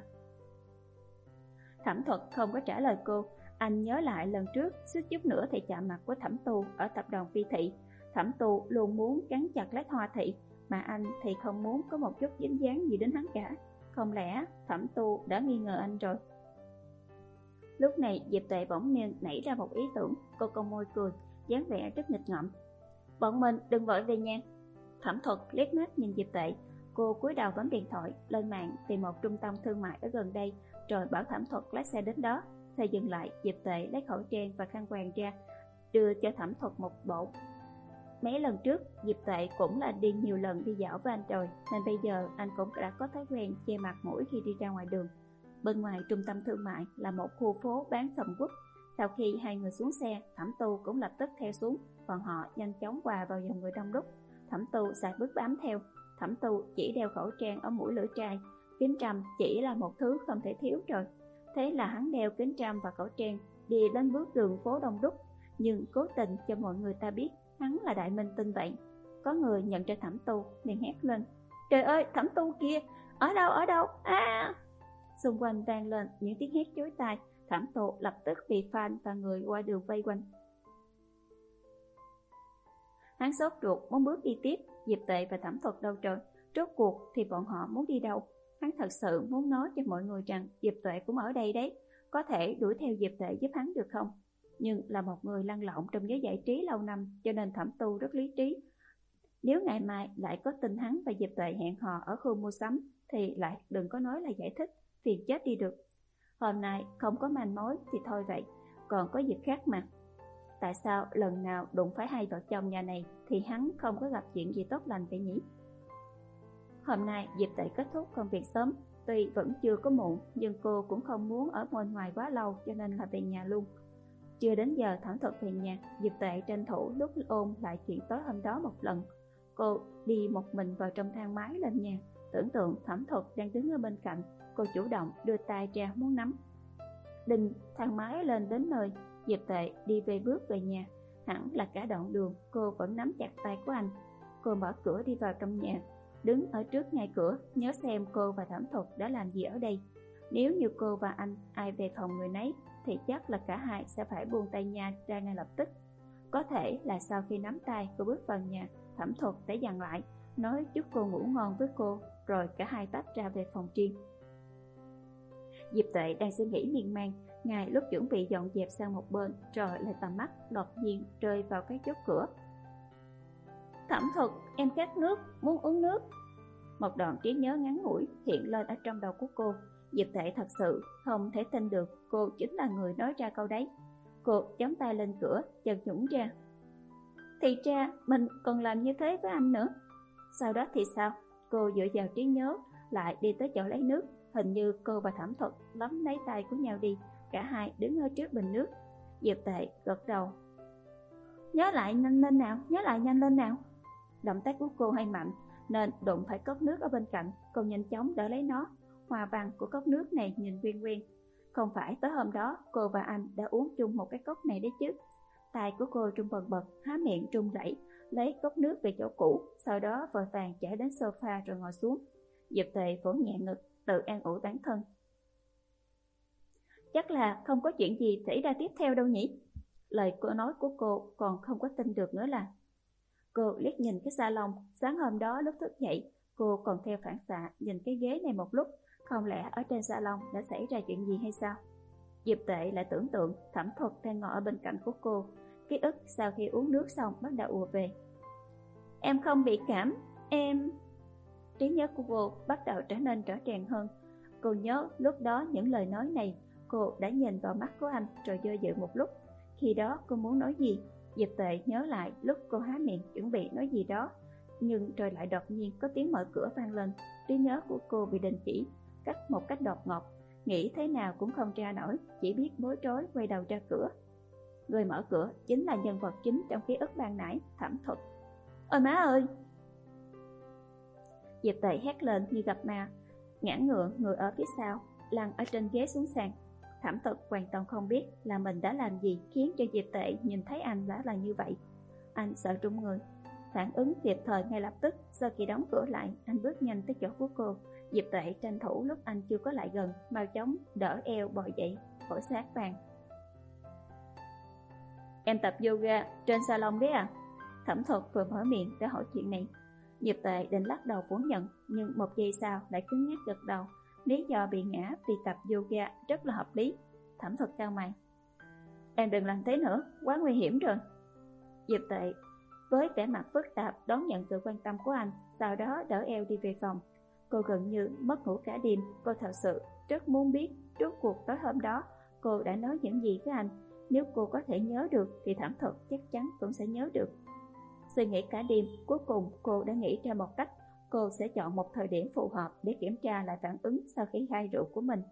A: Thẩm Thuật không có trả lời cô. Anh nhớ lại lần trước suýt chút nữa thì chạm mặt của Thẩm Tu ở tập đoàn Phi Thị. Thẩm Tu luôn muốn gắn chặt lấy Hoa Thị, mà anh thì không muốn có một chút dính dáng gì đến hắn cả. Không lẽ Thẩm Tu đã nghi ngờ anh rồi? Lúc này Diệp Tuệ bỗng nhiên nảy ra một ý tưởng. Cô cong môi cười, dáng vẻ rất nghịch ngợm. Bọn mình đừng vội về nha. Thẩm Thuật liếc mắt nhìn Diệp Tuệ. Cô cúi đầu bấm điện thoại, lên mạng tìm một trung tâm thương mại ở gần đây, rồi bảo Thẩm Thuật lái xe đến đó. Xe dừng lại, Diệp Tuệ lấy khẩu trang và khăn quàng ra, đưa cho Thẩm Thuật một bộ. Mấy lần trước, Diệp Tuệ cũng là đi nhiều lần đi dạo với anh rồi, nên bây giờ anh cũng đã có thói quen che mặt mũi khi đi ra ngoài đường. Bên ngoài trung tâm thương mại là một khu phố bán sầm uất. Sau khi hai người xuống xe, Thẩm Tu cũng lập tức theo xuống. Bọn họ nhanh chóng hòa vào dòng người đông đúc. Thẩm Tu xài bước bám theo. Thẩm Tu chỉ đeo khẩu trang ở mũi lưỡi trai. Kính trầm chỉ là một thứ không thể thiếu rồi. Thế là hắn đeo kính trầm và khẩu trang, đi đến bước đường phố đông đúc, nhưng cố tình cho mọi người ta biết hắn là đại minh tinh vậy. Có người nhận ra Thẩm Tu liền hét lên: Trời ơi, Thẩm Tu kia, ở đâu ở đâu? À! Xung quanh vang lên những tiếng hét chói tai. Thẩm Tu lập tức bị fan và người qua đường vây quanh. Hắn sốt ruột muốn bước đi tiếp. Diệp Tuệ và Thẩm Thuật đâu rồi? Rốt cuộc thì bọn họ muốn đi đâu? Hắn thật sự muốn nói cho mọi người rằng Diệp Tuệ cũng ở đây đấy, có thể đuổi theo Diệp Tuệ giúp hắn được không? Nhưng là một người lăn lộn trong giới giải trí lâu năm, cho nên Thẩm Tu rất lý trí. Nếu ngày mai lại có tin hắn và Diệp Tuệ hẹn hò ở khu mua sắm thì lại đừng có nói là giải thích, phiền chết đi được. Hôm nay không có manh mối thì thôi vậy, còn có dịp khác mà. Tại sao lần nào đụng phải hai vợ chồng nhà này thì hắn không có gặp chuyện gì tốt lành vậy nhỉ? Hôm nay Diệp Tuệ kết thúc công việc sớm, tuy vẫn chưa có muộn, nhưng cô cũng không muốn ở bên ngoài quá lâu, cho nên là về nhà luôn. Chưa đến giờ Thẩm Thuật về nhà, Diệp Tuệ tranh thủ lúc ôn lại chuyện tối hôm đó một lần. Cô đi một mình vào trong thang máy lên nhà, tưởng tượng Thẩm Thuật đang đứng ở bên cạnh. Cô chủ động đưa tay ra muốn nắm. Đinh thang máy lên đến nơi, Diệp Tuệ đi về bước về nhà. Hẳn là cả đoạn đường cô vẫn nắm chặt tay của anh. Cô mở cửa đi vào trong nhà, đứng ở trước ngay cửa, nhớ xem cô và Thẩm Thuật đã làm gì ở đây. Nếu như cô và anh ai về phòng người nấy thì chắc là cả hai sẽ phải buông tay nha ra ngay lập tức. Có thể là sau khi nắm tay cô bước vào nhà, Thẩm Thuật đã dặn lại, nói chúc cô ngủ ngon với cô, rồi cả hai tách ra về phòng riêng. Diệp Tuệ đang suy nghĩ miên man, ngay lúc chuẩn bị dọn dẹp sang một bên, rồi lại tầm mắt đột nhiên rơi vào cái chốt cửa. Thẩm Thuật, em khát nước, muốn uống nước. Một đoạn trí nhớ ngắn ngủi hiện lên ở trong đầu của cô. Diệp Tuệ thật sự không thể tin được cô chính là người nói ra câu đấy. Cô chống tay lên cửa, chân nhũn ra. Thì ra mình còn làm như thế với anh nữa. Sau đó thì sao? Cô dựa vào trí nhớ lại đi tới chỗ lấy nước. Hình như cô và Thẩm Thuật nắm lấy tay của nhau đi. Cả hai đứng ở trước bình nước. Diệp Tuệ gật đầu. Nhớ lại nhanh lên nào, nhớ lại nhanh lên nào. Động tác của cô hơi mạnh nên đụng phải cốc nước ở bên cạnh. Cô nhanh chóng đỡ lấy nó. Hoa văn của cốc nước này nhìn quen quen. Không phải tới hôm đó cô và anh đã uống chung một cái cốc này đấy chứ? Tay của cô run bần bật, há miệng run rẩy, lấy cốc nước về chỗ cũ, sau đó vội vàng chạy đến sofa rồi ngồi xuống. Diệp Tuệ vỗ nhẹ ngực, tự an ủi bản thân. Chắc là không có chuyện gì xảy ra tiếp theo đâu nhỉ? Lời cô nói của cô còn không có tin được nữa là. Cô liếc nhìn cái salon, sáng hôm đó lúc thức dậy, cô còn theo phản xạ nhìn cái ghế này một lúc. Không lẽ ở trên salon đã xảy ra chuyện gì hay sao? Diệp Tuệ lại tưởng tượng Thẩm Thuật đang ngồi ở bên cạnh của cô. Ký ức sau khi uống nước xong bắt đầu ùa về. Em không bị cảm, em... Trí nhớ của cô bắt đầu trở nên rõ ràng hơn. Cô nhớ lúc đó những lời nói này, cô đã nhìn vào mắt của anh rồi do dự một lúc. Khi đó cô muốn nói gì? Diệp Tuệ nhớ lại lúc cô há miệng chuẩn bị nói gì đó, nhưng rồi lại đột nhiên có tiếng mở cửa vang lên. Trí nhớ của cô bị đình chỉ cách một cách đột ngột, nghĩ thế nào cũng không ra nổi, chỉ biết bối rối quay đầu ra cửa. Người mở cửa chính là nhân vật chính trong ký ức ban nãy, Thẩm Thuật. Ôi má ơi! Diệp Tuệ hét lên như gặp ma, ngã ngựa người ở phía sau, lăn ở trên ghế xuống sàn. Thẩm Thuật hoàn toàn không biết là mình đã làm gì khiến cho Diệp Tuệ nhìn thấy anh đã là như vậy. Anh sợ run người, phản ứng kịp thời ngay lập tức. Sau khi đóng cửa lại, anh bước nhanh tới chỗ của cô. Diệp Tuệ tranh thủ lúc anh chưa có lại gần, mau chóng đỡ eo bò dậy, ngồi sát bàn. Em tập yoga trên salon đấy à? Thẩm Thuật vừa mở miệng đã hỏi chuyện này. Diệp Tệ định lắc đầu phủ nhận, nhưng một giây sau lại cứng ngắc gật đầu. Lý do bị ngã vì tập yoga rất là hợp lý. Thẩm Thuật cau mày. Em đừng làm thế nữa, quá nguy hiểm rồi. Diệp Tệ với vẻ mặt phức tạp đón nhận sự quan tâm của anh, sau đó đỡ eo đi về phòng. Cô gần như mất ngủ cả đêm. Cô thật sự rất muốn biết rốt cuộc tối hôm đó cô đã nói những gì với anh. Nếu cô có thể nhớ được thì Thẩm Thuật chắc chắn cũng sẽ nhớ được. Suy nghĩ cả đêm, cuối cùng cô đã nghĩ ra một cách. Cô sẽ chọn một thời điểm phù hợp để kiểm tra lại phản ứng sau khi khai rượu của mình.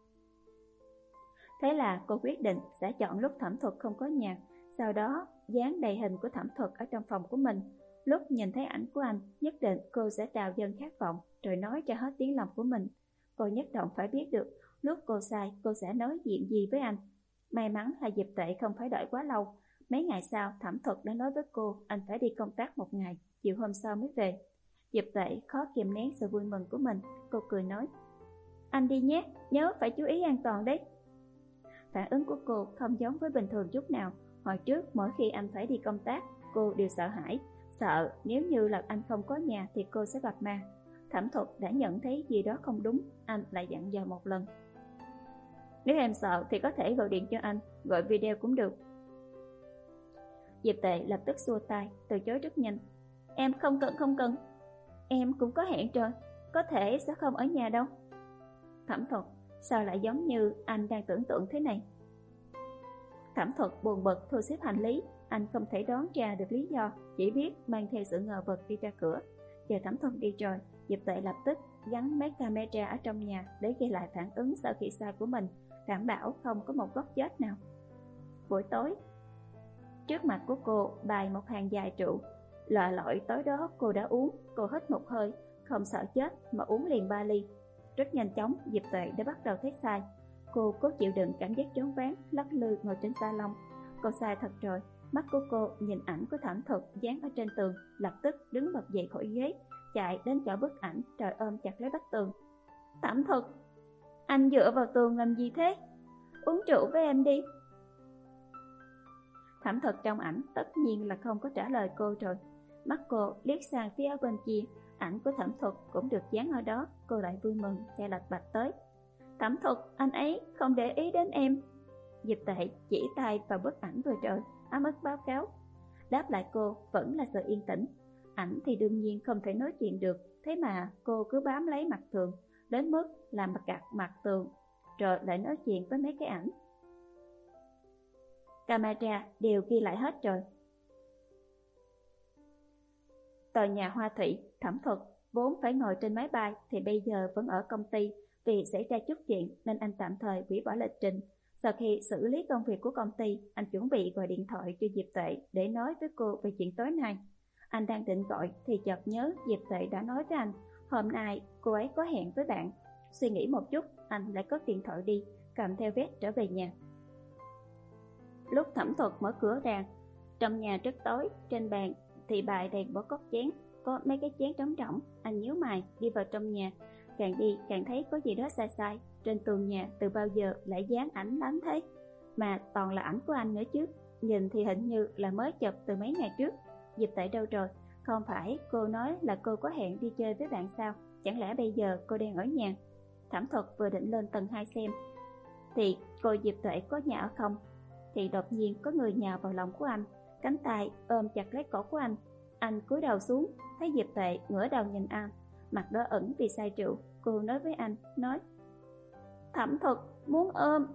A: Thế là cô quyết định sẽ chọn lúc Thẩm Thuật không có nhà, sau đó dán đầy hình của Thẩm Thuật ở trong phòng của mình. Lúc nhìn thấy ảnh của anh, nhất định cô sẽ trào dâng khát vọng, rồi nói cho hết tiếng lòng của mình. Cô nhất định phải biết được lúc cô sai cô sẽ nói chuyện gì với anh. May mắn là Diệp Tệ không phải đợi quá lâu. Mấy ngày sau, Thẩm Thuật đã nói với cô anh phải đi công tác một ngày, chiều hôm sau mới về. Diệp Tệ khó kìm nén sự vui mừng của mình. Cô cười nói, anh đi nhé, nhớ phải chú ý an toàn đấy. Phản ứng của cô không giống với bình thường chút nào. Hồi trước mỗi khi anh phải đi công tác, cô đều sợ hãi, sợ nếu như là anh không có nhà thì cô sẽ gặp ma. Thẩm Thuật đã nhận thấy gì đó không đúng, anh lại dặn dò một lần. Nếu em sợ thì có thể gọi điện cho anh, gọi video cũng được. Diệp Tệ lập tức xua tay, từ chối rất nhanh. Em không cần không cần, em cũng có hẹn rồi, có thể sẽ không ở nhà đâu. Thẩm Thuật, sao lại giống như anh đang tưởng tượng thế này? Thẩm Thuật buồn bực thu xếp hành lý. Anh không thể đoán ra được lý do, chỉ biết mang theo sự ngờ vực đi ra cửa. Chờ Thẩm Thuật đi rồi, Diệp Tệ lập tức gắn mấy camera ở trong nhà để ghi lại phản ứng sau khi sai của mình, đảm bảo không có một góc chết nào. Buổi tối, trước mặt của cô bày một hàng dài rượu. Loại loại tối đó cô đã uống. Cô hít một hơi, không sợ chết mà uống liền ba ly. Rất nhanh chóng, Diệp Tệ đã bắt đầu thấy sai. Cô cố chịu đựng cảm giác choáng váng, lắc lư ngồi trên salon. Cô sai thật rồi. Mắt của cô nhìn ảnh của Thẩm Thuật dán ở trên tường, lập tức đứng bật dậy khỏi ghế, chạy đến chỗ bức ảnh rồi ôm chặt lấy vách tường. Thẩm Thuật, anh dựa vào tường làm gì thế? Uống rượu với em đi. Thẩm Thuật trong ảnh tất nhiên là không có trả lời cô rồi. Mắt cô liếc sang phía ở bên kia, ảnh của Thẩm Thuật cũng được dán ở đó. Cô lại vui mừng chạy lạch bạch tới. Thẩm Thuật, anh ấy không để ý đến em. Diệp Tệ chỉ tay vào bức ảnh vừa rồi, ấm ức báo cáo. Đáp lại cô vẫn là sự yên tĩnh. Ảnh thì đương nhiên không thể nói chuyện được, thế mà cô cứ bám lấy mặt tường, đến mức làm mặt gạt mặt tường, rồi lại nói chuyện với mấy cái ảnh. Camera đều ghi lại hết rồi. Tòa nhà Hoa Thủy, Thẩm Thuật vốn phải ngồi trên máy bay thì bây giờ vẫn ở công ty. Vì xảy ra chút chuyện nên anh tạm thời hủy bỏ lịch trình. Sau khi xử lý công việc của công ty, anh chuẩn bị gọi điện thoại cho Diệp Tệ để nói với cô về chuyện tối nay. Anh đang định gọi thì chợt nhớ Diệp Tệ đã nói với anh hôm nay cô ấy có hẹn với bạn. Suy nghĩ một chút, anh lại cất điện thoại đi, cầm theo vét trở về nhà. Lúc Thẩm Thuật mở cửa ra, trong nhà rất tối, trên bàn thì bày đầy bó cốc chén, có mấy cái chén trống rỗng. Anh nhíu mày đi vào trong nhà, càng đi càng thấy có gì đó sai sai. Trên tường nhà từ bao giờ lại dán ảnh lắm thế, mà toàn là ảnh của anh nữa chứ. Nhìn thì hình như là mới chụp từ mấy ngày trước. Diệp Tệ đâu rồi? Không phải cô nói là cô có hẹn đi chơi với bạn sao? Chẳng lẽ bây giờ cô đang ở nhà? Thẩm Thuật vừa định lên tầng hai xem thì cô Diệp Tệ có nhà ở không, thì đột nhiên có người nhào vào lòng của anh, cánh tay ôm chặt lấy cổ của anh. Anh cúi đầu xuống, thấy Diệp Tệ ngửa đầu nhìn anh, mặt đỏ ửng vì say rượu. Cô nói với anh, nói: Thẩm Thuật muốn ôm.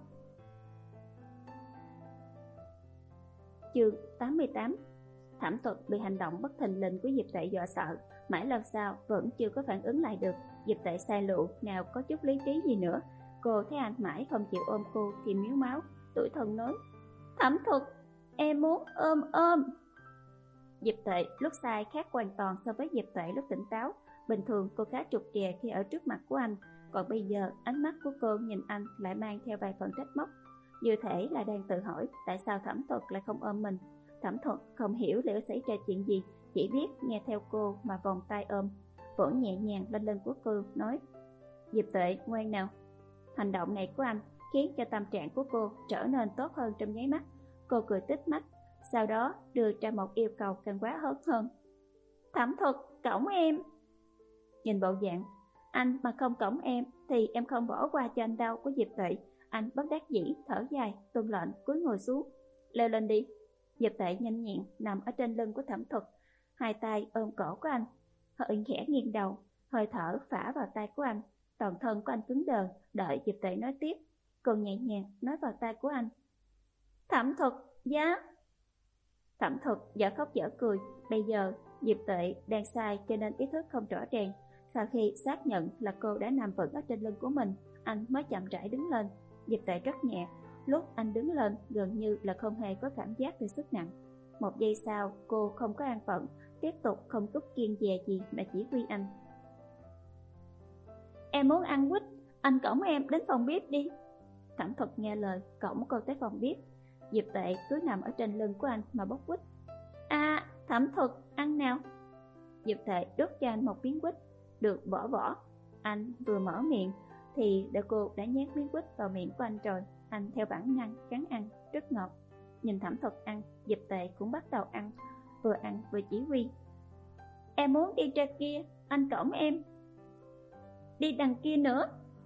A: Chương tám mươi tám. Thẩm Thuật bị hành động bất thình lình của Diệp Tệ dọa sợ, mãi lâu sau vẫn chưa có phản ứng lại được. Diệp Tệ say lụ, nào có chút lý trí gì nữa. Cô thấy anh mãi không chịu ôm cô thì miếu máu, tủi thân nói: Thẩm Thuật, em muốn ôm ôm. Diệp Tệ lúc say khác hoàn toàn so với Diệp Tệ lúc tỉnh táo. Bình thường cô khá trục trè khi ở trước mặt của anh, còn bây giờ ánh mắt của cô nhìn anh lại mang theo vài phần trách móc, như thể là đang tự hỏi tại sao Thẩm Thuật lại không ôm mình. Thẩm Thuật không hiểu liệu xảy ra chuyện gì, chỉ biết nghe theo cô mà vòng tay ôm, vỗ nhẹ nhàng lên lưng của cô, nói: Diệp Tệ, ngoan nào. Hành động này của anh khiến cho tâm trạng của cô trở nên tốt hơn trong nháy mắt. Cô cười tít mắt, sau đó đưa ra một yêu cầu càng quá hớn hơn. Thẩm Thuật, cõng em. Nhìn bộ dạng anh mà không cõng em thì em không bỏ qua cho anh đâu của Diệp Tệ. Anh bất đắc dĩ thở dài, tuân lệnh cúi ngồi xuống. Leo lên đi. Diệp Tệ nhanh nhẹn nằm ở trên lưng của Thẩm Thuật, hai tay ôm cổ của anh, hơi khẽ nghiêng đầu, hơi thở phả vào tay của anh. Toàn thân của anh cứng đờ, đợi Diệp Tệ nói tiếp. Cô nhẹ nhàng nói vào tai của anh. Thẩm Thuật, giá. Thẩm Thuật dở khóc dở cười. Bây giờ Diệp Tệ đang sai cho nên ý thức không rõ ràng. Sau khi xác nhận là cô đã nằm vững ở trên lưng của mình, anh mới chậm rãi đứng lên. Diệp Tệ rất nhẹ. Lúc anh đứng lên gần như là không hề có cảm giác về sức nặng. Một giây sau cô không có an phận, tiếp tục không chút kiêng dè gì mà chỉ huy anh. Em muốn ăn quýt, anh cõng em đến phòng bếp đi. Thẩm Thuật nghe lời cõng cô tới phòng bếp. Diệp Tệ cứ nằm ở trên lưng của anh mà bóc quýt. À, Thẩm Thuật, ăn nào. Diệp Tệ đút cho anh một miếng quýt được bỏ vỏ. Anh vừa mở miệng thì đã cô đã nhét miếng quýt vào miệng của anh rồi. Anh theo bản năng cắn ăn, rất ngọt. Nhìn Thẩm Thuật ăn, Diệp Tệ cũng bắt đầu ăn, vừa ăn vừa chỉ huy. Em muốn đi ra kia, anh cõng em. Đi đằng kia nữa.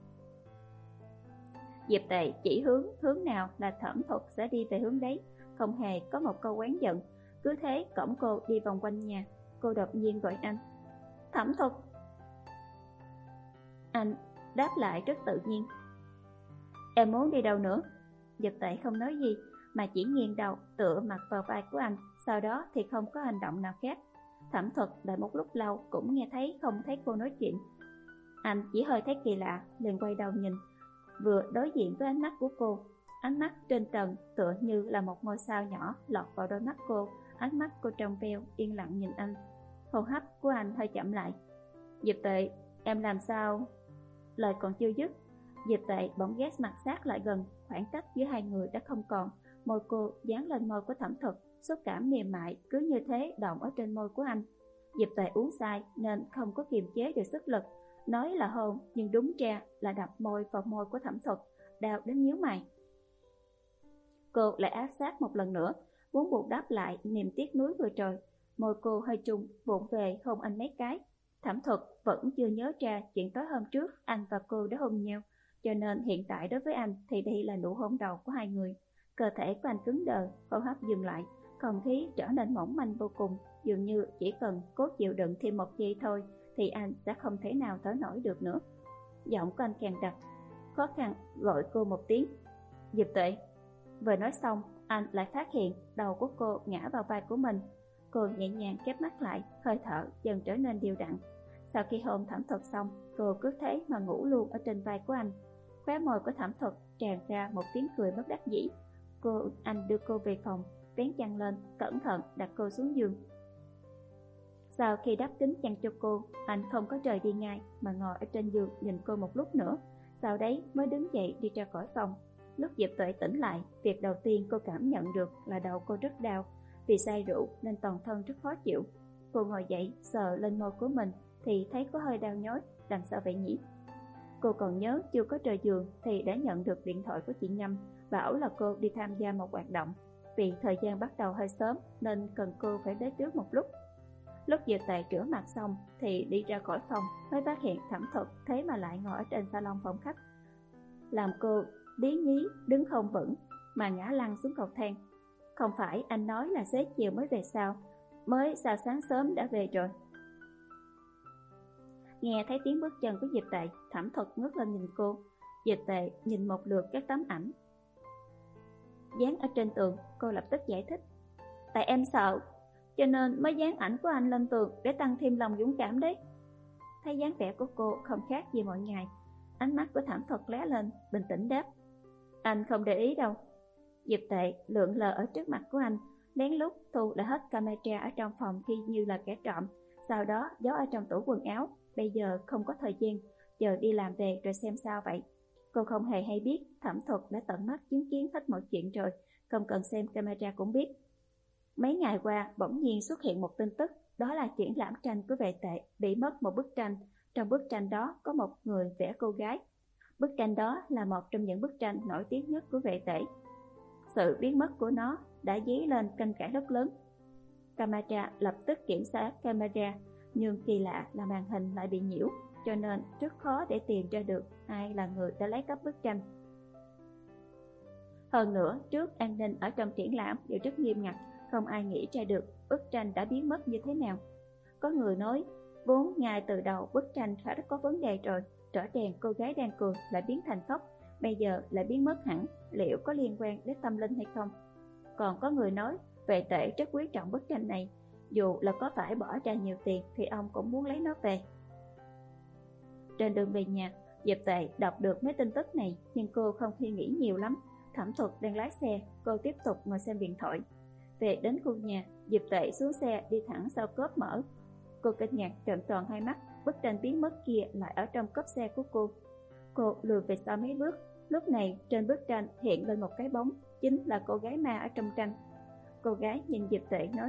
A: Diệp Tệ chỉ hướng hướng nào là Thẩm Thuật sẽ đi về hướng đấy, không hề có một câu oán giận. Cứ thế cõng cô đi vòng quanh nhà. Cô đột nhiên gọi anh. Thẩm Thuật. Anh đáp lại rất tự nhiên. Em muốn đi đâu nữa? Diệp Tệ không nói gì mà chỉ nghiêng đầu tựa mặt vào vai của anh. Sau đó thì không có hành động nào khác. Thẩm Thuật đợi một lúc lâu cũng nghe thấy không thấy cô nói chuyện. Anh chỉ hơi thấy kỳ lạ, liền quay đầu nhìn, vừa đối diện với ánh mắt của cô. Ánh mắt trên trần tựa như là một ngôi sao nhỏ lọt vào đôi mắt cô. Ánh mắt cô trong veo, yên lặng nhìn anh. Hô hấp của anh hơi chậm lại. Diệp Tệ, em làm sao? Lời còn chưa dứt, Diệp Tệ bỗng ghé mặt sát lại gần. Khoảng cách giữa hai người đã không còn. Môi cô dán lên môi của Thẩm Thuật, xúc cảm mềm mại cứ như thế đọng ở trên môi của anh. Diệp Tệ uống say nên không có kiềm chế được sức lực, nói là hôn nhưng đúng ra là đập môi vào môi của Thẩm Thuật, đau đến nhíu mày. Cô lại áp sát một lần nữa, muốn bù đắp lại niềm tiếc nuối vừa rồi. Môi cô hơi trùng, vụng về hôn anh mấy cái. Thẩm Thuật vẫn chưa nhớ ra chuyện tối hôm trước anh và cô đã hôn nhau, cho nên hiện tại đối với anh thì đây là nụ hôn đầu của hai người. Cơ thể của anh cứng đờ, hô hấp dừng lại, không khí trở nên mỏng manh vô cùng, dường như chỉ cần cố chịu đựng thêm một giây thôi thì anh sẽ không thể nào thở nổi được nữa. Giọng của anh khàn đặc, khó khăn gọi cô một tiếng. Diệp Tệ. Vừa nói xong, anh lại phát hiện đầu của cô ngã vào vai của mình. Cô nhẹ nhàng khép mắt lại, hơi thở dần trở nên đều đặn. Sau khi hôn Thẩm Thuật xong, cô cứ thế mà ngủ luôn ở trên vai của anh. Khóe môi của Thẩm Thuật tràn ra một tiếng cười bất đắc dĩ. Cô anh đưa cô về phòng, vén chăn lên, cẩn thận đặt cô xuống giường. Sau khi đắp kín chăn cho cô, anh không có rời đi ngay mà ngồi ở trên giường nhìn cô một lúc nữa, sau đấy mới đứng dậy đi ra khỏi phòng. Lúc Diệp Tuệ tỉnh lại, việc đầu tiên cô cảm nhận được là đầu cô rất đau. Vì say rượu nên toàn thân rất khó chịu. Cô ngồi dậy sờ lên môi của mình thì thấy có hơi đau nhói, làm sao vậy nhỉ? Cô còn nhớ chưa có rời giường thì đã nhận được điện thoại của chị Nhâm, bảo là cô đi tham gia một hoạt động. Vì thời gian bắt đầu hơi sớm nên cần cô phải đến trước một lúc. Lúc Diệp Tuệ rửa mặt xong thì đi ra khỏi phòng mới phát hiện Thẩm Thuật thế mà lại ngồi ở trên salon phòng khách, làm cô lý nhí đứng không vững mà ngã lăn xuống cầu thang. Không phải anh nói là xế chiều mới về sao? Mới sao sáng sớm đã về rồi? Nghe thấy tiếng bước chân của Diệp Tệ, Thẩm Thuật ngước lên nhìn cô. Diệp Tệ nhìn một lượt các tấm ảnh dán ở trên tường, cô lập tức giải thích. Tại em sợ, cho nên mới dán ảnh của anh lên tường để tăng thêm lòng dũng cảm đấy. Thấy dáng vẻ của cô không khác gì mọi ngày, ánh mắt của Thẩm Thuật lóe lên, bình tĩnh đáp. Anh không để ý đâu. Diệp Tệ lượn lờ ở trước mặt của anh, lén lút thu lại hết camera ở trong phòng khi như là kẻ trộm, sau đó giấu ở trong tủ quần áo. Bây giờ không có thời gian, chờ đi làm về rồi xem sao vậy. Cô không hề hay biết Thẩm Thuật đã tận mắt chứng kiến hết mọi chuyện rồi, không cần xem camera cũng biết. Mấy ngày qua bỗng nhiên xuất hiện một tin tức, đó là triển lãm tranh của Vệ Tệ bị mất một bức tranh. Trong bức tranh đó có một người vẽ cô gái. Bức tranh đó là một trong những bức tranh nổi tiếng nhất của Vệ Tệ. Sự biến mất của nó đã dấy lên tranh cãi rất lớn. Camera lập tức kiểm soát camera, nhưng kỳ lạ là màn hình lại bị nhiễu, cho nên rất khó để tìm ra được ai là người đã lấy cắp bức tranh. Hơn nữa, trước an ninh ở trong triển lãm đều rất nghiêm ngặt, không ai nghĩ ra được bức tranh đã biến mất như thế nào. Có người nói, vốn ngay từ đầu bức tranh đã có vấn đề rồi, rõ ràng cô gái đang cười lại biến thành khóc, bây giờ lại biến mất hẳn, liệu có liên quan đến tâm linh hay không? Còn có người nói, Vệ Tể rất quý trọng bức tranh này, dù là có phải bỏ ra nhiều tiền thì ông cũng muốn lấy nó về. Trên đường về nhà, Diệp Tệ đọc được mấy tin tức này, nhưng cô không suy nghĩ nhiều lắm. Thẩm Thuật đang lái xe, cô tiếp tục ngồi xem điện thoại. Về đến khu nhà, Diệp Tệ xuống xe đi thẳng sau cốp mở. Cô kinh ngạc trợn tròn hai mắt, bức tranh biến mất kia lại ở trong cốp xe của cô. Cô lùi về sau mấy bước, lúc này trên bức tranh hiện lên một cái bóng, chính là cô gái ma ở trong tranh. Cô gái nhìn Diệp Tệ nói: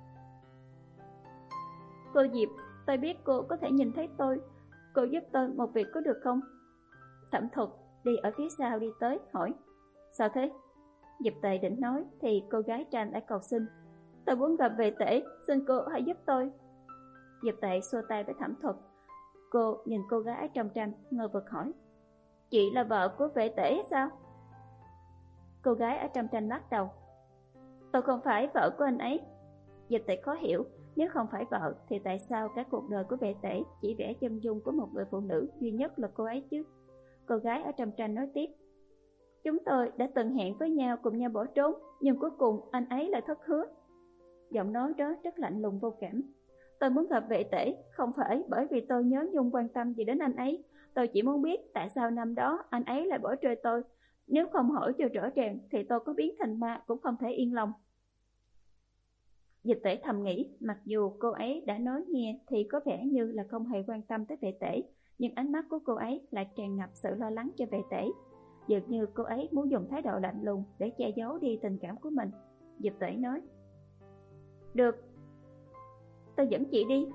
A: Cô Diệp, tôi biết cô có thể nhìn thấy tôi, cô giúp tôi một việc có được không? Thẩm Thuật đi ở phía sau đi tới hỏi: Sao thế? Diệp Tệ định nói thì cô gái tranh đã cầu xin: Tôi muốn gặp Vệ Tể, xin cô hãy giúp tôi. Diệp Tệ xua tay với Thẩm Thuật. Cô nhìn cô gái ở trong tranh ngơ vực hỏi: Chị là vợ của Vệ Tể sao? Cô gái ở trong tranh lắc đầu: Tôi không phải vợ của anh ấy. Diệp Tệ khó hiểu, nếu không phải vợ thì tại sao cả cuộc đời của Vệ Tể chỉ vẽ chân dung của một người phụ nữ duy nhất là cô ấy chứ? Cô gái ở trong tranh nói tiếp: Chúng tôi đã từng hẹn với nhau cùng nhau bỏ trốn, nhưng cuối cùng anh ấy lại thất hứa. Giọng nói đó rất lạnh lùng vô cảm. Tôi muốn gặp Vệ Tể không phải bởi vì tôi nhớ nhung quan tâm gì đến anh ấy, tôi chỉ muốn biết tại sao năm đó anh ấy lại bỏ rơi tôi. Nếu không hỏi cho rõ ràng thì tôi có biến thành ma cũng không thể yên lòng. Diệp Tể thầm nghĩ, mặc dù cô ấy đã nói nghe thì có vẻ như là không hề quan tâm tới Vệ Tể, nhưng ánh mắt của cô ấy lại tràn ngập sự lo lắng cho Vệ Tể, dường như cô ấy muốn dùng thái độ lạnh lùng để che giấu đi tình cảm của mình. Diệp Tể nói: Được, tôi dẫn chị đi.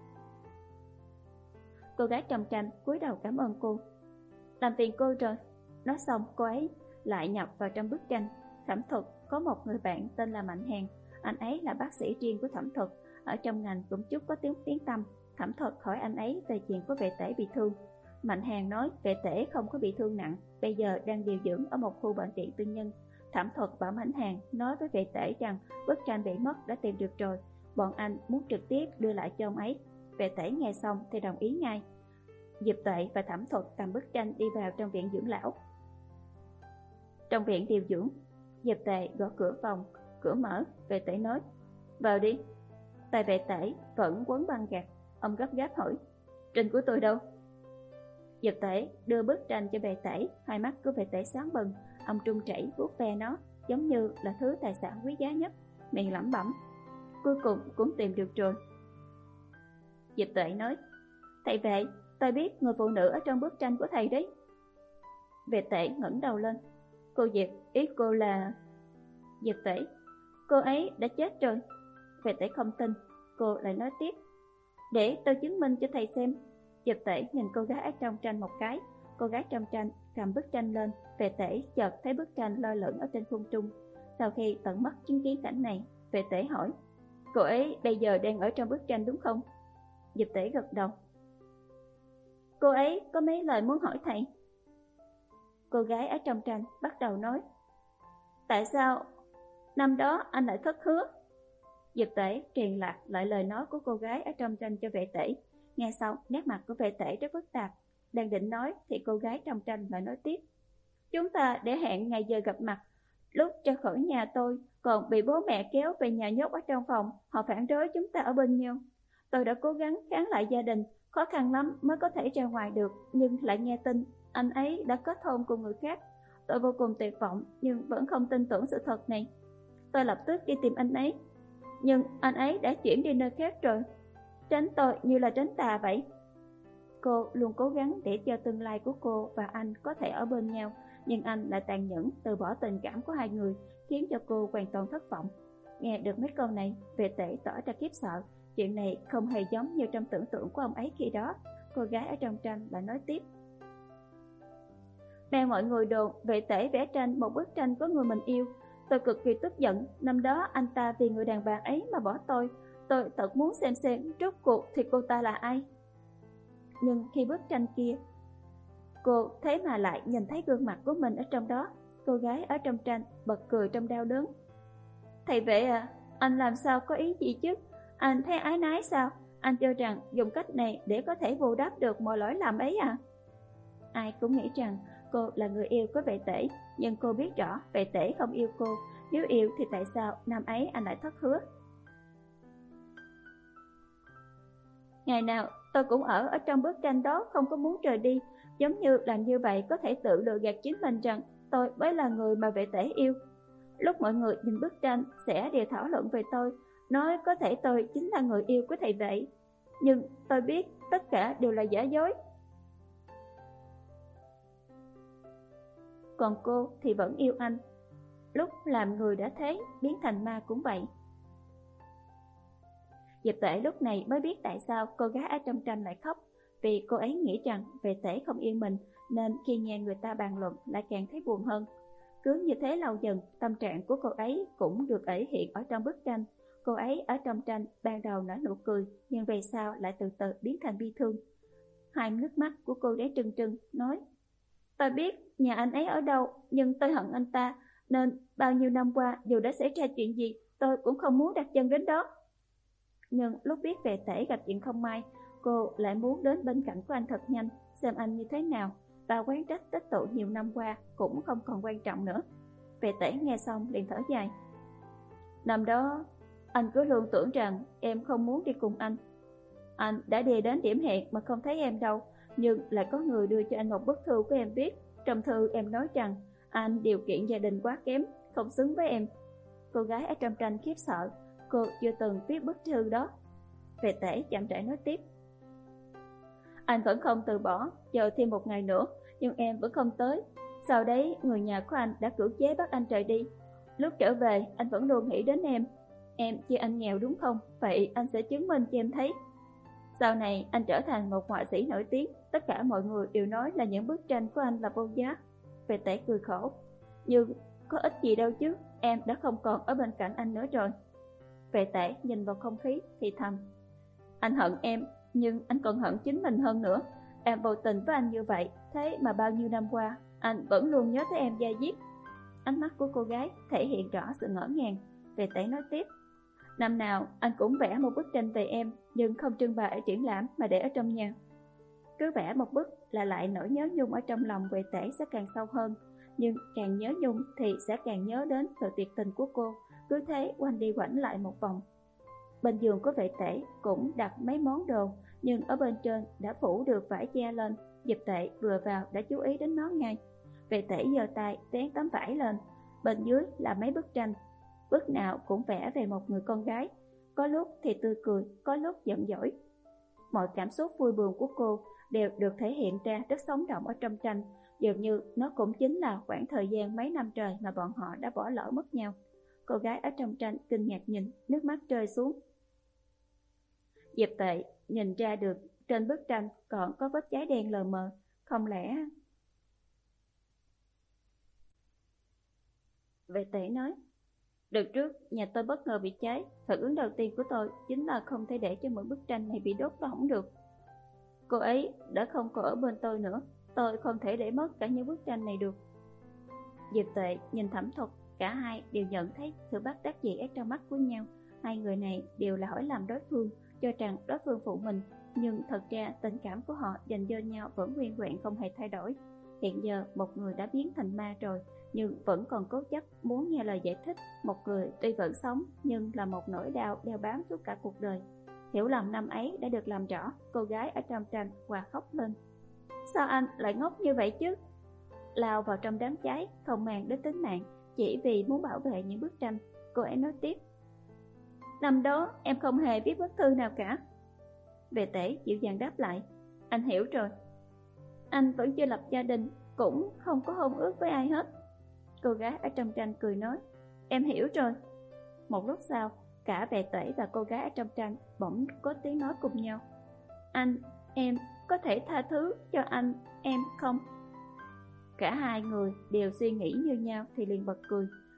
A: Cô gái trong tranh cúi đầu cảm ơn cô. Làm phiền cô rồi. Nói xong cô ấy lại nhập vào trong bức tranh. Thẩm Thuật có một người bạn tên là Mạnh Hàn, anh ấy là bác sĩ riêng của Thẩm Thuật, ở trong ngành cũng chút có tiếng tiếng tăm. Thẩm Thuật hỏi anh ấy về chuyện của Vệ Tể bị thương. Mạnh Hàn nói Vệ Tể không có bị thương nặng, bây giờ đang điều dưỡng ở một khu bệnh viện tư nhân. Thẩm Thuật bảo Mạnh Hàn nói với Vệ Tể rằng bức tranh bị mất đã tìm được rồi, bọn anh muốn trực tiếp đưa lại cho ông ấy. Vệ Tể nghe xong thì đồng ý ngay. Diệp Tệ và Thẩm Thuật cầm bức tranh đi vào trong viện dưỡng lão. Trong viện điều dưỡng, Diệp Tệ gõ cửa phòng, cửa mở. Vệ Tể nói: Vào đi. Tay Vệ Tể vẫn quấn băng gạc. Ông gấp gáp hỏi: Tranh của tôi đâu? Diệp Tể đưa bức tranh cho Vệ Tể. Hai mắt của Vệ Tể sáng bừng. Ông trung chảy vuốt ve nó, giống như là thứ tài sản quý giá nhất, miệng lẩm bẩm: Cuối cùng cũng tìm được rồi. Diệp Tể nói: Thầy Vệ, tôi biết người phụ nữ ở trong bức tranh của thầy đấy. Vệ Tể ngẩng đầu lên. Cô Diệp, ý cô là... Diệp Tể: Cô ấy đã chết rồi. Vệ Tể không tin. Cô lại nói tiếp: Để tôi chứng minh cho thầy xem. Diệp Tể nhìn cô gái ở trong tranh một cái. Cô gái trong tranh cầm bức tranh lên. Vệ Tể chợt thấy bức tranh lơ lửng ở trên không trung. Sau khi tận mắt chứng kiến cảnh này, Vệ Tể hỏi: Cô ấy bây giờ đang ở trong bức tranh đúng không? Diệp Tể gật đầu. Cô ấy có mấy lời muốn hỏi thầy. Cô gái ở trong tranh bắt đầu nói: Tại sao năm đó anh lại thất hứa? Diệp Tể truyền lạc lại lời nói của cô gái ở trong tranh cho Vệ Tể. Nghe xong, nét mặt của Vệ Tể rất phức tạp. Đang định nói thì cô gái trong tranh lại nói tiếp: Chúng ta để hẹn ngày giờ gặp mặt. Lúc ra khỏi nhà tôi còn bị bố mẹ kéo về nhà nhốt ở trong phòng. Họ phản đối chúng ta ở bên nhau. Tôi đã cố gắng kháng lại gia đình, khó khăn lắm mới có thể ra ngoài được, nhưng lại nghe tin anh ấy đã kết hôn cùng người khác. Tôi vô cùng tuyệt vọng nhưng vẫn không tin tưởng sự thật này. Tôi lập tức đi tìm anh ấy, nhưng anh ấy đã chuyển đi nơi khác rồi. Tránh tôi như là tránh tà vậy. Cô luôn cố gắng để cho tương lai của cô và anh có thể ở bên nhau, nhưng anh lại tàn nhẫn từ bỏ tình cảm của hai người, khiến cho cô hoàn toàn thất vọng. Nghe được mấy câu này, Vệ Tể tỏ ra khiếp sợ. Chuyện này không hề giống như trong tưởng tượng của ông ấy khi đó. Cô gái ở trong tranh lại nói tiếp: Nghe mọi người đồn Vệ Tể vẽ tranh một bức tranh có người mình yêu, Tôi cực kỳ tức giận, năm đó anh ta vì người đàn bà ấy mà bỏ tôi. Tôi thật muốn xem xem rốt cuộc thì cô ta là ai. Nhưng khi bức tranh kia, cô thế mà lại nhìn thấy gương mặt của mình ở trong đó. Cô gái ở trong tranh bật cười trong đau đớn. Thầy vệ à, anh làm sao có ý gì chứ? Anh thấy ái nái sao? Anh cho rằng dùng cách này để có thể bù đắp được mọi lỗi lầm ấy à? Ai cũng nghĩ rằng cô là người yêu của vệ tể, nhưng cô biết rõ vệ tể không yêu cô. Nếu yêu thì tại sao năm ấy anh lại thất hứa? Ngày nào tôi cũng ở ở trong bức tranh đó, không có muốn rời đi. Giống như làm như vậy có thể tự lừa gạt chính mình rằng tôi mới là người mà vệ tể yêu. Lúc mọi người nhìn bức tranh sẽ đều thảo luận về tôi, nói có thể tôi chính là người yêu của thầy vệ. Nhưng tôi biết tất cả đều là giả dối. Còn cô thì vẫn yêu anh. Lúc làm người đã thế, biến thành ma cũng vậy. Diệp Tể lúc này mới biết tại sao cô gái ở trong tranh lại khóc. Vì cô ấy nghĩ rằng vệ tể không yêu mình, nên khi nghe người ta bàn luận lại càng thấy buồn hơn. Cứ như thế lâu dần, tâm trạng của cô ấy cũng được thể hiện ở trong bức tranh. Cô ấy ở trong tranh ban đầu nở nụ cười, nhưng về sau lại từ từ biến thành bi thương. Hai nước mắt của cô ấy trừng trừng, nói: Tôi biết nhà anh ấy ở đâu, nhưng tôi hận anh ta, nên bao nhiêu năm qua dù đã xảy ra chuyện gì, tôi cũng không muốn đặt chân đến đó. Nhưng lúc biết vệ tể gặp chuyện không may, cô lại muốn đến bên cạnh của anh thật nhanh, xem anh như thế nào, và quán trách tích tụ nhiều năm qua cũng không còn quan trọng nữa. Vệ tể nghe xong liền thở dài. Năm đó, anh cứ luôn tưởng rằng em không muốn đi cùng anh. Anh đã đi đến điểm hẹn mà không thấy em đâu, nhưng lại có người đưa cho anh một bức thư của em viết. Trong thư em nói rằng anh điều kiện gia đình quá kém, không xứng với em. Cô gái ở trong tranh khiếp sợ, cô chưa từng viết bức thư đó. Vệ tể chậm rãi nói tiếp. Anh vẫn không từ bỏ, chờ thêm một ngày nữa, nhưng em vẫn không tới. Sau đấy, người nhà của anh đã cưỡng chế bắt anh rời đi. Lúc trở về, anh vẫn luôn nghĩ đến em. Em chia anh nghèo đúng không? Vậy anh sẽ chứng minh cho em thấy. Sau này, anh trở thành một họa sĩ nổi tiếng. Tất cả mọi người đều nói là những bức tranh của anh là vô giá. Vệ tể cười khổ. Nhưng có ích gì đâu chứ, em đã không còn ở bên cạnh anh nữa rồi. Vệ tể nhìn vào không khí thì thầm. Anh hận em, nhưng anh còn hận chính mình hơn nữa. Em vô tình với anh như vậy, thế mà bao nhiêu năm qua anh vẫn luôn nhớ tới em da diết. Ánh mắt của cô gái thể hiện rõ sự ngỡ ngàng. Vệ tể nói tiếp. Năm nào anh cũng vẽ một bức tranh về em, nhưng không trưng bày ở triển lãm mà để ở trong nhà. Cứ vẽ một bức là lại nỗi nhớ nhung ở trong lòng vệ tể sẽ càng sâu hơn. Nhưng càng nhớ nhung thì sẽ càng nhớ đến sự tuyệt tình của cô. Cứ thế quanh đi quẩn lại một vòng. Bên giường của vệ tể cũng đặt mấy món đồ, nhưng ở bên trên đã phủ được vải che lên. Diệp Tệ vừa vào đã chú ý đến nó ngay. Vệ tể giơ tay vén tấm vải lên, bên dưới là mấy bức tranh. Bức nào cũng vẽ về một người con gái, có lúc thì tươi cười, có lúc giận dỗi. Mọi cảm xúc vui buồn của cô đều được thể hiện ra rất sống động ở trong tranh, dường như nó cũng chính là khoảng thời gian mấy năm trời mà bọn họ đã bỏ lỡ mất nhau. Cô gái ở trong tranh kinh ngạc nhìn, nước mắt rơi xuống. Diệp Tệ nhìn ra được trên bức tranh còn có vết cháy đen lờ mờ, không lẽ... Vệ tể nói, đợt trước nhà tôi bất ngờ bị cháy, phản ứng đầu tiên của tôi chính là không thể để cho mỗi bức tranh này bị đốt và hỏng được. Cô ấy đã không còn ở bên tôi nữa, tôi không thể để mất cả những bức tranh này được. Diệp Tệ nhìn Thẩm Thục, cả hai đều nhận thấy sự bất đắc dĩ ở trong mắt của nhau. Hai người này đều là hỏi lầm đối phương, cho rằng đối phương phụ mình, nhưng thật ra tình cảm của họ dành cho nhau vẫn nguyên vẹn không hề thay đổi. Hiện giờ một người đã biến thành ma rồi, nhưng vẫn còn cố chấp muốn nghe lời giải thích. Một người tuy vẫn sống, nhưng là một nỗi đau đeo bám suốt cả cuộc đời. Hiểu lầm năm ấy đã được làm rõ. Cô gái ở trong tranh hòa khóc lên. Sao anh lại ngốc như vậy chứ? Lao vào trong đám cháy, không màng đến tính mạng, chỉ vì muốn bảo vệ những bức tranh. Cô ấy nói tiếp, năm đó em không hề viết bức thư nào cả. Vệ tể dịu dàng đáp lại, anh hiểu rồi. Anh vẫn chưa lập gia đình, cũng không có hôn ước với ai hết. Cô gái ở trong tranh cười nói, em hiểu rồi. Một lúc sau, cả vệ tể và cô gái ở trong tranh bỗng có tiếng nói cùng nhau. Anh, em có thể tha thứ cho anh, em không? Cả hai người đều suy nghĩ như nhau thì liền bật cười.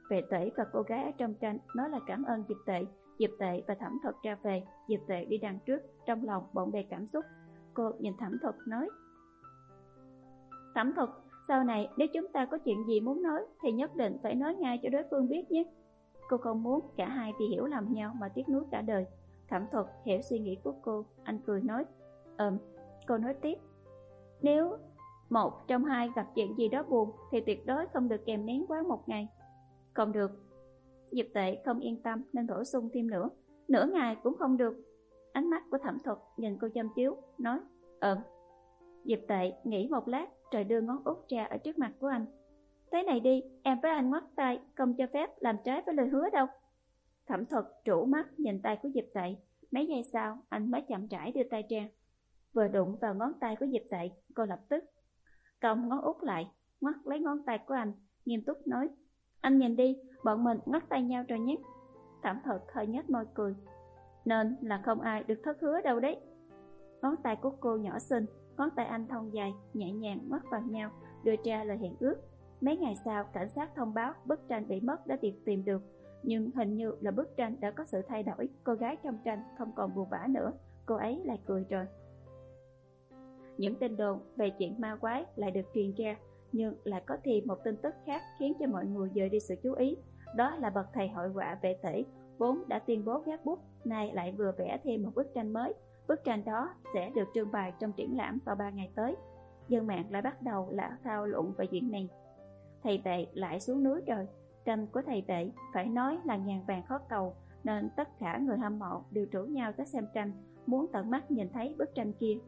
A: Vệ Tể và cô gái ở trong tranh nói là cảm ơn Diệp Tệ. Diệp Tệ và Thẩm Thuật ra về. Diệp Tệ đi đằng trước, trong lòng bộn bề cảm xúc. Cô nhìn Thẩm Thuật nói: Thẩm Thuật, sau này nếu chúng ta có chuyện gì muốn nói thì nhất định phải nói ngay cho đối phương biết nhé. Cô không muốn cả hai vì hiểu lầm nhau mà tiếc nuối cả đời. Thẩm Thuật hiểu suy nghĩ của cô, anh cười nói: Ừm. Cô nói tiếp: Nếu một trong hai gặp chuyện gì đó buồn thì tuyệt đối không được kèm nén quá một ngày. Không được. Diệp Tệ không yên tâm nên bổ sung thêm nữa: Nửa ngày cũng không được. Ánh mắt của Thẩm Thuật nhìn cô chăm chú, nói: Ừm. Diệp Tệ nghĩ một lát rồi đưa ngón út ra ở trước mặt của anh. Thế này đi, em với anh ngoắt tay, không cho phép làm trái với lời hứa đâu. Thẩm Thuật trũ mắt nhìn tay của Diệp Tệ. Mấy giây sau anh mới chậm rãi đưa tay ra. Vừa đụng vào ngón tay của Diệp Tệ, cô lập tức cong ngón út lại, ngoắt lấy ngón tay của anh, nghiêm túc nói: Anh nhìn đi, bọn mình ngoắt tay nhau rồi nhé. Thẩm Thuật hơi nhếch môi cười: Nên là không ai được thất hứa đâu đấy. Ngón tay của cô nhỏ xinh, ngón tay anh thon dài, nhẹ nhàng ngoắt vào nhau, đưa ra lời hẹn ước. Mấy ngày sau, cảnh sát thông báo bức tranh bị mất đã được tìm được, nhưng hình như là bức tranh đã có sự thay đổi. Cô gái trong tranh không còn buồn bã nữa, cô ấy lại cười rồi. Những tin đồn về chuyện ma quái lại được truyền ra, nhưng lại có thêm một tin tức khác khiến cho mọi người dời đi sự chú ý. Đó là bậc thầy hội họa Vệ Tể vốn đã tuyên bố gác bút, nay lại vừa vẽ thêm một bức tranh mới. Bức tranh đó sẽ được trưng bày trong triển lãm vào ba ngày tới. Dân mạng lại bắt đầu là thảo luận về chuyện này. Thầy Vệ lại xuống núi rồi. Tranh của thầy Vệ phải nói là ngàn vàng khó cầu, nên tất cả người hâm mộ đều rủ nhau tới xem tranh, muốn tận mắt nhìn thấy bức tranh kia.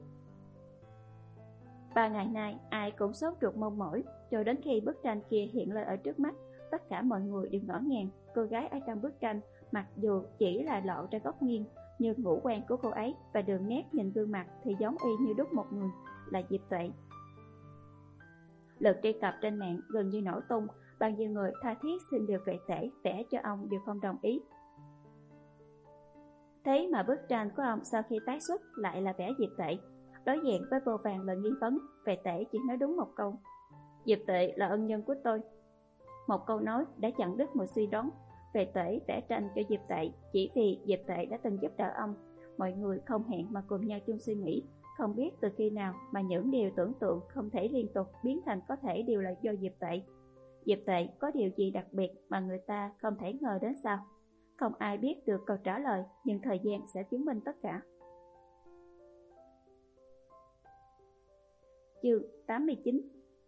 A: Ba ngày nay ai cũng sốt ruột mong mỏi, cho đến khi bức tranh kia hiện lên ở trước mắt, tất cả mọi người đều ngỡ ngàng. Cô gái ở trong bức tranh mặc dù chỉ là lộ ra góc nghiêng, nhưng ngũ quan của cô ấy và đường nét nhìn gương mặt thì giống y như đúc một người, là Diệp Tuệ. Lượt truy cập trên mạng gần như nổ tung, bao nhiêu người tha thiết xin được Vệ Tể vẽ cho ông đều không đồng ý. Thế mà bức tranh của ông sau khi tái xuất lại là vẽ Diệp Tệ. Đối diện với vô vàn lời nghi vấn, Vệ Tể chỉ nói đúng một câu: Diệp Tệ là ân nhân của tôi. Một câu nói đã chặn đứt một suy đoán. Vệ Tể vẽ tranh cho Diệp Tệ chỉ vì Diệp Tệ đã từng giúp đỡ ông. Mọi người không hẹn mà cùng nhau chung suy nghĩ, không biết từ khi nào mà những điều tưởng tượng không thể liên tục biến thành có thể đều là do Diệp Tệ. Diệp Tệ có điều gì đặc biệt mà người ta không thể ngờ đến sao? Không ai biết được câu trả lời, nhưng thời gian sẽ chứng minh tất cả. Chương tám mươi chín.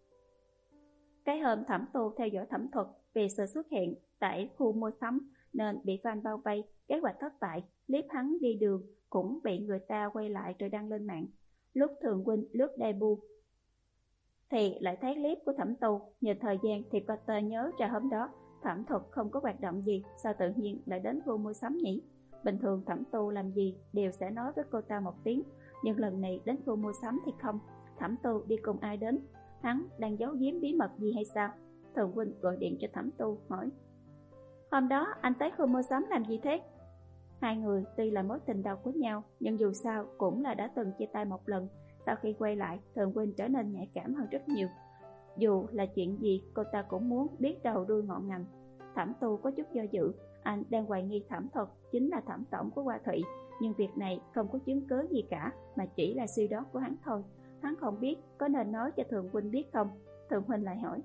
A: Cái hôm Thẩm Tu theo dõi Thẩm Thuật vì sự xuất hiện tại khu mua sắm nên bị fan bao vây, kế hoạch thất bại. Clip hắn đi đường cũng bị người ta quay lại rồi đăng lên mạng. Lúc Thường Huynh lướt debut thì lại thấy clip của Thẩm Tu. Nhìn thời gian thì Potter nhớ ra hôm đó Thẩm Thuật không có hoạt động gì, sao tự nhiên lại đến khu mua sắm nhỉ? Bình thường Thẩm Tu làm gì đều sẽ nói với cô ta một tiếng, nhưng lần này đến khu mua sắm thì không. Thẩm Tu đi cùng ai đến? Hắn đang giấu giếm bí mật gì hay sao? Thường Huynh gọi điện cho Thẩm Tu hỏi: Hôm đó anh tới khu mua sắm làm gì thế? Hai người tuy là mối tình đầu của nhau, nhưng dù sao cũng là đã từng chia tay một lần. Sau khi quay lại, Thường Huynh trở nên nhạy cảm hơn rất nhiều. Dù là chuyện gì, cô ta cũng muốn biết đầu đuôi ngọn ngành. Thẩm Tu có chút do dự. Anh đang hoài nghi Thẩm Thuật chính là thẩm tổng của Hoa Thụy, nhưng việc này không có chứng cứ gì cả, mà chỉ là suy đoán của hắn thôi. Hắn không biết có nên nói cho Thường Huynh biết không? Thường Huynh lại hỏi: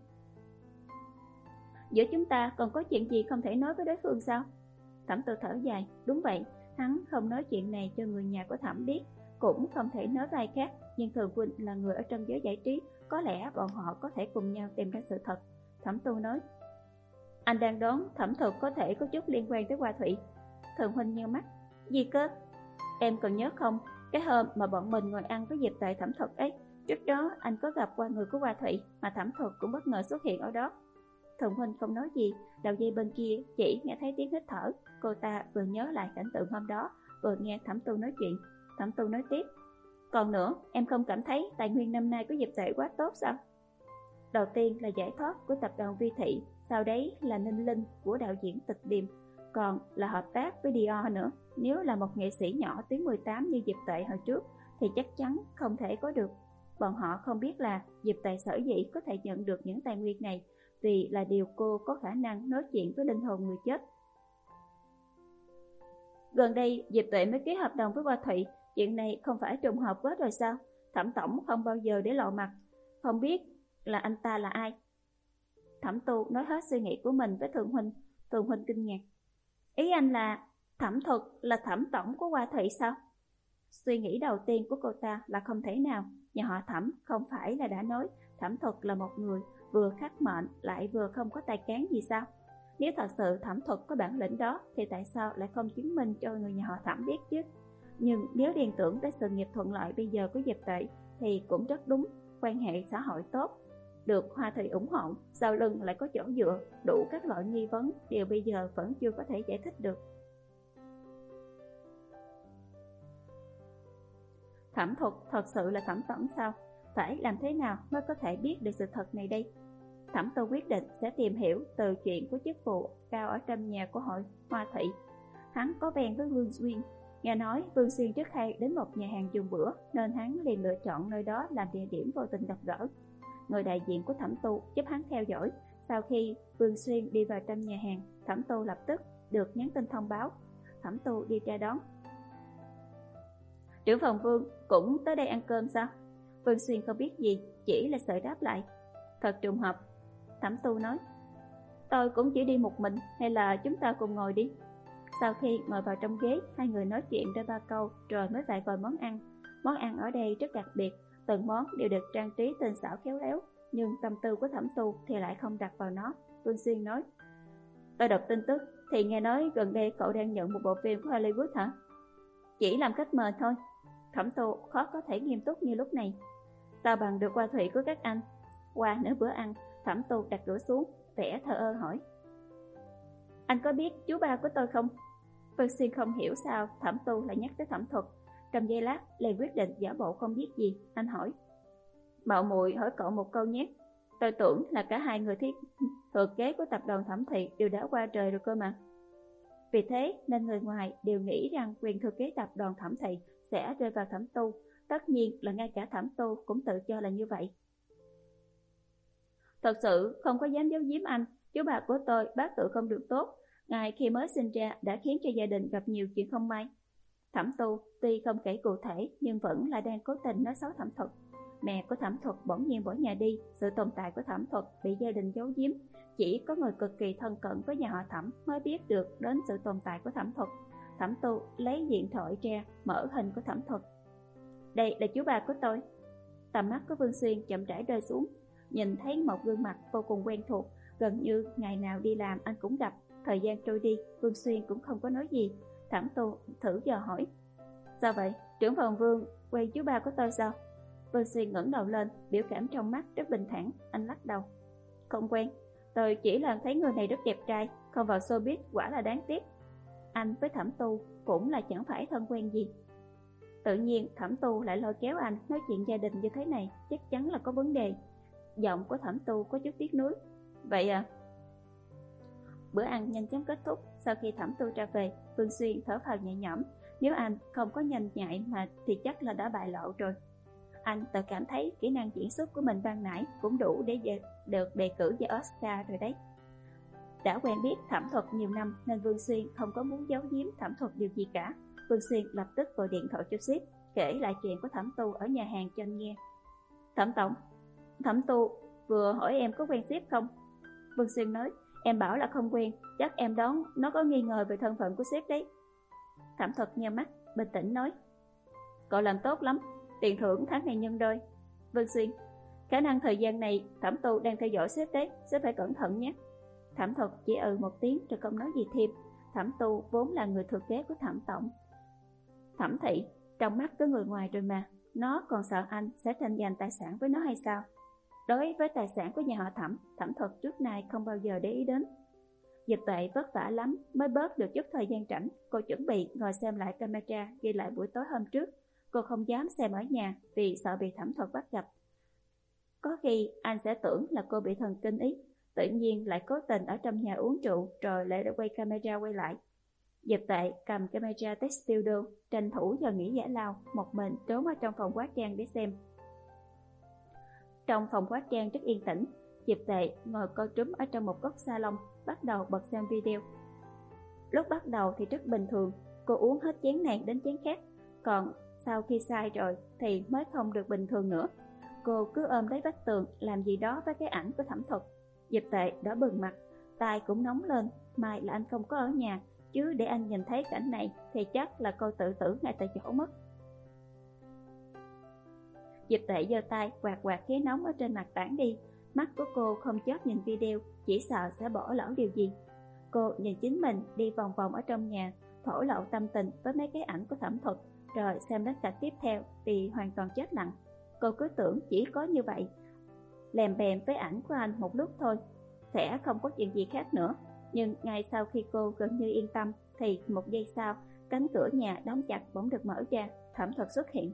A: Giữa chúng ta còn có chuyện gì không thể nói với đối phương sao? Thẩm Tu thở dài: Đúng vậy, hắn không nói chuyện này cho người nhà của Thẩm biết, cũng không thể nói với ai khác. Nhưng Thường Huynh là người ở trong giới giải trí, có lẽ bọn họ có thể cùng nhau tìm ra sự thật. Thẩm Tu nói: Anh đang đoán Thẩm Thuật có thể có chút liên quan tới Hoa Thụy. Thường Huynh nheo mắt: Gì cơ? Em còn nhớ không, cái hôm mà bọn mình ngồi ăn với Diệp Tệ Thẩm Thuật ấy, trước đó anh có gặp qua người của Hoa Thụy, mà Thẩm Thuật cũng bất ngờ xuất hiện ở đó. Thường Huynh không nói gì, đầu dây bên kia chỉ nghe thấy tiếng hít thở. Cô ta vừa nhớ lại cảnh tượng hôm đó, vừa nghe Thẩm Tu nói chuyện. Thẩm Tu nói tiếp: Còn nữa, em không cảm thấy tài nguyên năm nay của Diệp Tệ quá tốt sao? Đầu tiên là giải thoát của tập đoàn Vi Thị, sau đấy là Ninh Linh của đạo diễn Tịch Điềm, còn là hợp tác với Dior nữa. Nếu là một nghệ sĩ nhỏ tiếng mười tám như Diệp Tệ hồi trước thì chắc chắn không thể có được. Bọn họ không biết là Diệp Tệ sở dĩ có thể nhận được những tài nguyên này vì là điều cô có khả năng nói chuyện với linh hồn người chết. Gần đây Diệp Tuệ mới ký hợp đồng với Hoa Thụy, chuyện này không phải trùng hợp quá rồi sao? Thẩm tổng không bao giờ để lộ mặt, không biết là anh ta là ai. Thẩm Tu nói hết suy nghĩ của mình với Thường huynh. Thường huynh kinh ngạc. Ý anh là Thẩm Thuật là thẩm tổng của Hoa Thụy sao? Suy nghĩ đầu tiên của cô ta là không thể nào. Nhà họ Thẩm không phải là đã nói Thẩm Thuật là một người vừa khắc mệnh lại vừa không có tài cán gì sao? Nếu thật sự Thẩm Thuật có bản lĩnh đó thì tại sao lại không chứng minh cho người nhà họ Thẩm biết chứ? Nhưng nếu liên tưởng tới sự nghiệp thuận lợi bây giờ của Diệp Tuệ thì cũng rất đúng. Quan hệ xã hội tốt, được Hoa Thụy ủng hộ, sau lưng lại có chỗ dựa, đủ các loại nghi vấn đều bây giờ vẫn chưa có thể giải thích được. Thẩm Thuật thật sự là thẩm tổng sao? Phải làm thế nào mới có thể biết được sự thật này đây? Thẩm Tu quyết định sẽ tìm hiểu từ chuyện của chức vụ cao ở trong nhà của hội Hoa Thụy. Hắn có ven với Vương Xuyên, nghe nói Vương Xuyên trước hay đến một nhà hàng dùng bữa nên hắn liền lựa chọn nơi đó làm địa điểm vô tình gặp gỡ. Người đại diện của Thẩm Tu giúp hắn theo dõi. Sau khi Vương Xuyên đi vào trong nhà hàng, Thẩm Tu lập tức được nhắn tin thông báo. Thẩm Tu đi ra đón. Trưởng phòng Vương cũng tới đây ăn cơm sao? Vương Xuyên không biết gì, chỉ là sợ đáp lại. Thật trùng hợp. Thẩm Tu nói. Tôi cũng chỉ đi một mình, hay là chúng ta cùng ngồi đi? Sau khi ngồi vào trong ghế, hai người nói chuyện đôi ba câu rồi mới lại gọi món ăn. Món ăn ở đây rất đặc biệt, từng món đều được trang trí tinh xảo khéo léo, nhưng tâm tư của Thẩm Tu thì lại không đặt vào nó. Vương Xuyên nói. Tôi đọc tin tức thì nghe nói gần đây cậu đang nhận một bộ phim của Hollywood hả? Chỉ làm khách mời thôi. Thẩm Tu khó có thể nghiêm túc như lúc này. Sao bằng được Hoa Thụy của các anh? Qua nửa bữa ăn, Thẩm Tu đặt đũa xuống, vẻ thờ ơ hỏi. Anh có biết chú ba của tôi không? Vương Xuyên không hiểu sao Thẩm Tu lại nhắc tới Thẩm Thuật. Trong giây lát, liền quyết định giả bộ không biết gì. Anh hỏi. Mạo muội hỏi cậu một câu nhé. Tôi tưởng là cả hai người thiết thừa kế của tập đoàn Thẩm Thị đều đã qua trời rồi cơ mà. Vì thế nên người ngoài đều nghĩ rằng quyền thừa kế tập đoàn Thẩm Thị sẽ rơi vào Thẩm Tu. Tất nhiên là ngay cả Thẩm Tu cũng tự cho là như vậy. Thật sự không có dám giấu giếm anh, chú bà của tôi bác tự không được tốt. Ngài khi mới sinh ra đã khiến cho gia đình gặp nhiều chuyện không may. Thẩm Tu tuy không kể cụ thể nhưng vẫn là đang cố tình nói xấu Thẩm Thuật. Mẹ của Thẩm Thuật bỗng nhiên bỏ nhà đi, sự tồn tại của Thẩm Thuật bị gia đình giấu giếm. Chỉ có người cực kỳ thân cận với nhà họ Thẩm mới biết được đến sự tồn tại của Thẩm Thuật. Thẩm Tu lấy điện thoại ra, mở hình của Thẩm Thuật. Đây là chú bà của tôi. Tầm mắt của Vương Xuyên chậm rãi rơi xuống, nhìn thấy một gương mặt vô cùng quen thuộc, gần như ngày nào đi làm anh cũng gặp. Thời gian trôi đi, Vương Xuyên cũng không có nói gì. Thẩm Tu thử dò hỏi. Sao vậy? Trưởng phòng Vương quen chú ba của tôi sao? Vương Xuyên ngẩng đầu lên, biểu cảm trong mắt rất bình thản. Anh lắc đầu. Không quen, tôi chỉ là thấy người này rất đẹp trai, không vào showbiz quả là đáng tiếc. Anh với Thẩm Tu cũng là chẳng phải thân quen gì. Tự nhiên Thẩm Tu lại lôi kéo anh nói chuyện gia đình như thế này, chắc chắn là có vấn đề. Giọng của Thẩm Tu có chút tiếc nuối. Vậy à? Bữa ăn nhanh chóng kết thúc. Sau khi Thẩm Tu ra về, Vương Xuyên thở phào nhẹ nhõm. Nếu anh không có nhanh nhạy mà thì chắc là đã bại lộ rồi. Anh tự cảm thấy kỹ năng diễn xuất của mình ban nãy cũng đủ để được đề cử cho Oscar rồi đấy. Đã quen biết Thẩm Thuật nhiều năm nên Vương Xuyên không có muốn giấu giếm Thẩm Thuật điều gì cả. Vương Xuyên lập tức gọi điện thoại cho sếp, kể lại chuyện của Thẩm Tu ở nhà hàng cho anh nghe. Thẩm tổng, Thẩm Tu vừa hỏi em có quen sếp không? Vương Xuyên nói, em bảo là không quen, chắc em đoán nó có nghi ngờ về thân phận của sếp đấy. Thẩm Thuật nheo mắt, bình tĩnh nói, cậu làm tốt lắm, tiền thưởng tháng này nhân đôi. Vương Xuyên, khả năng thời gian này Thẩm Tu đang theo dõi sếp đấy, sếp phải cẩn thận nhé. Thẩm Thuật chỉ ừ một tiếng rồi không nói gì thêm. Thẩm Tu vốn là người thừa kế của Thẩm tổng Thẩm Thị, trong mắt có người ngoài rồi mà, nó còn sợ anh sẽ tranh giành tài sản với nó hay sao? Đối với tài sản của nhà họ Thẩm, Thẩm Thuật trước nay không bao giờ để ý đến. Diệp Tuệ vất vả lắm mới bớt được chút thời gian rảnh. Cô chuẩn bị ngồi xem lại camera ghi lại buổi tối hôm trước. Cô không dám xem ở nhà vì sợ bị Thẩm Thuật bắt gặp. Có khi anh sẽ tưởng là cô bị thần kinh ý, tự nhiên lại cố tình ở trong nhà uống rượu rồi lại đã quay camera quay lại. Diệp Tuệ cầm camera tới studio, tranh thủ giờ nghỉ giải lao, một mình trốn ở trong phòng hóa trang để xem. Trong phòng hóa trang rất yên tĩnh, Diệp Tệ ngồi co trúm ở trong một góc salon, bắt đầu bật xem video. Lúc bắt đầu thì rất bình thường, cô uống hết chén này đến chén khác, còn sau khi sai rồi thì mới không được bình thường nữa. Cô cứ ôm lấy vách tường làm gì đó với cái ảnh của Thẩm Thuật. Diệp Tệ đỏ bừng mặt, tai cũng nóng lên. May là anh không có ở nhà, chứ để anh nhìn thấy cảnh này thì chắc là cô tự tử ngay tại chỗ mất. Diệp Tệ giơ tay quạt quạt khí nóng ở trên mặt tản đi. Mắt của cô không chớp nhìn video, chỉ sợ sẽ bỏ lỡ điều gì. Cô nhìn chính mình đi vòng vòng ở trong nhà, thổ lộ tâm tình với mấy cái ảnh của Thẩm Thuật, rồi xem đến cảnh tiếp theo thì hoàn toàn chết lặng. Cô cứ tưởng chỉ có như vậy, lèm bèm với ảnh của anh một lúc thôi, sẽ không có chuyện gì khác nữa. Nhưng ngay sau khi cô gần như yên tâm thì một giây sau, cánh cửa nhà đóng chặt bỗng được mở ra, Thẩm Thuật xuất hiện.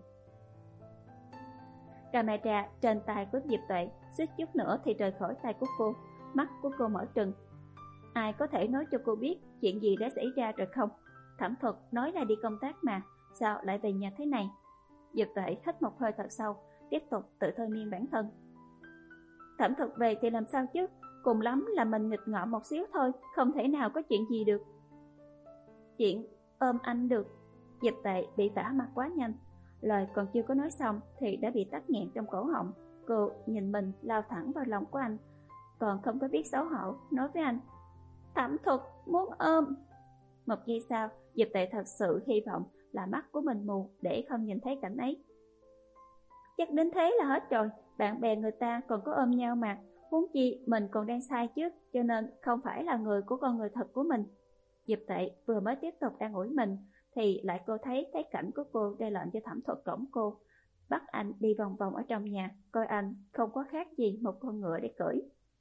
A: Camera trên tay của Diệp Tuệ suýt chút nữa thì rời khỏi tay của cô. Mắt của cô mở trừng. Ai có thể nói cho cô biết chuyện gì đã xảy ra rồi không? Thẩm Thuật nói là đi công tác mà, sao lại về nhà thế này? Diệp Tuệ hít một hơi thật sâu, tiếp tục tự thôi miên bản thân. Thẩm Thuật về thì làm sao chứ? Cùng lắm là mình nghịch ngợm một xíu thôi, không thể nào có chuyện gì được. Chuyện ôm anh được. Diệp Tệ bị vả mặt quá nhanh, lời còn chưa có nói xong thì đã bị tắc nghẹn trong cổ họng. Cô nhìn mình lao thẳng vào lòng của anh, còn không có biết xấu hổ, nói với anh: Thẩm Thuật muốn ôm. Một giây sau, Diệp Tệ thật sự hy vọng là mắt của mình mù để không nhìn thấy cảnh ấy. Chắc đến thế là hết rồi, bạn bè người ta còn có ôm nhau mà, huống chi mình còn đang sai chứ, cho nên không phải là người của con người thật của mình. Diệp Tệ vừa mới tiếp tục an ủi mình thì lại cô thấy thấy cảnh của cô ra lệnh cho Thẩm Thuật cõng cô, bắt anh đi vòng vòng ở trong nhà, coi anh không có khác gì một con ngựa để cưỡi.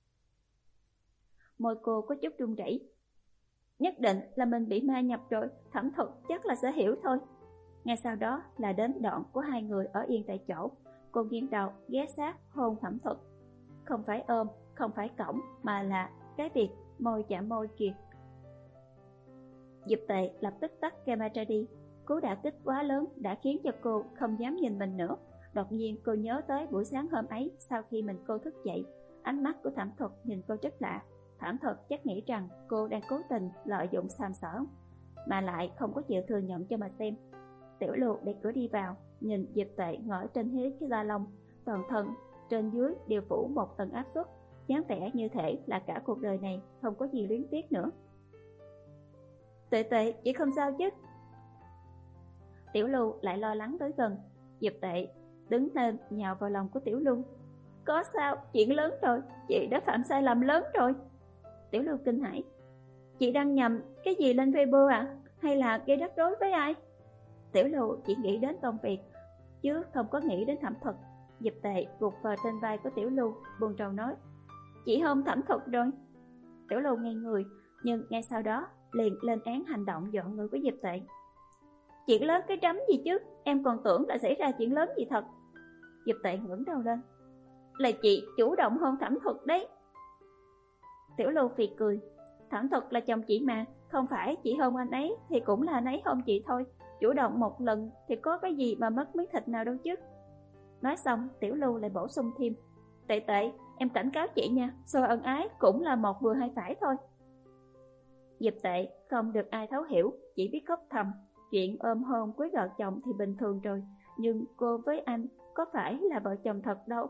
A: Môi cô có chút run rẩy. Nhất định là mình bị ma nhập rồi, Thẩm Thuật chắc là sẽ hiểu thôi. Ngay sau đó là đến đoạn của hai người ở yên tại chỗ. Cô nghiêng đầu ghé sát hôn Thẩm Thuật. Không phải ôm, không phải cõng, mà là cái việc môi chạm môi kìa. Diệp Tệ lập tức tắt camera đi. Cú đả kích quá lớn đã khiến cho cô không dám nhìn mình nữa. Đột nhiên cô nhớ tới buổi sáng hôm ấy, sau khi mình cô thức dậy, ánh mắt của Thẩm Thuật nhìn cô rất lạ. Thẩm Thuật chắc nghĩ rằng cô đang cố tình lợi dụng sàm sỡ, mà lại không có chịu thừa nhận cho mà xem. Tiểu Lưu đẩy cửa đi vào, nhìn Diệp Tệ ngồi trên hế cái da lông, toàn thân trên dưới đều phủ một tầng áp suất, dáng vẻ như thể là cả cuộc đời này không có gì luyến tiếc nữa. Tệ Tệ, chị không sao chứ? Tiểu Lưu lại lo lắng tới gần. Diệp Tệ đứng lên nhào vào lòng của Tiểu Lưu. Có sao, chuyện lớn rồi, chị đã phạm sai lầm lớn rồi. Tiểu Lưu kinh hãi. Chị đăng nhầm cái gì lên Weibo à? Hay là gây rắc rối với ai? Tiểu Lưu chỉ nghĩ đến công việc, chứ không có nghĩ đến Thẩm Thuật. Diệp Tệ gục vào trên vai của Tiểu Lưu, buồn rầu nói: Chị hôn Thẩm Thuật rồi. Tiểu Lưu ngây người, nhưng ngay sau đó liền lên án hành động dọn người của Diệp Tệ. Chuyện lớn cái trắm gì chứ, em còn tưởng là xảy ra chuyện lớn gì thật. Diệp Tệ ngẩng đầu lên. Là chị chủ động hôn Thẩm Thuật đấy. Tiểu Lưu phì cười. Thẩm Thuật là chồng chị mà, không phải chị hôn anh ấy thì cũng là anh ấy hôn chị thôi. Chủ động một lần thì có cái gì mà mất miếng thịt nào đâu chứ. Nói xong, Tiểu Lưu lại bổ sung thêm: Tệ Tệ, em cảnh cáo chị nha, xô ân ái cũng là một vừa hai phải thôi. Diệp Tệ không được ai thấu hiểu, chỉ biết khóc thầm. Chuyện ôm hôn cưới vợ chồng thì bình thường rồi, nhưng cô với anh có phải là vợ chồng thật đâu.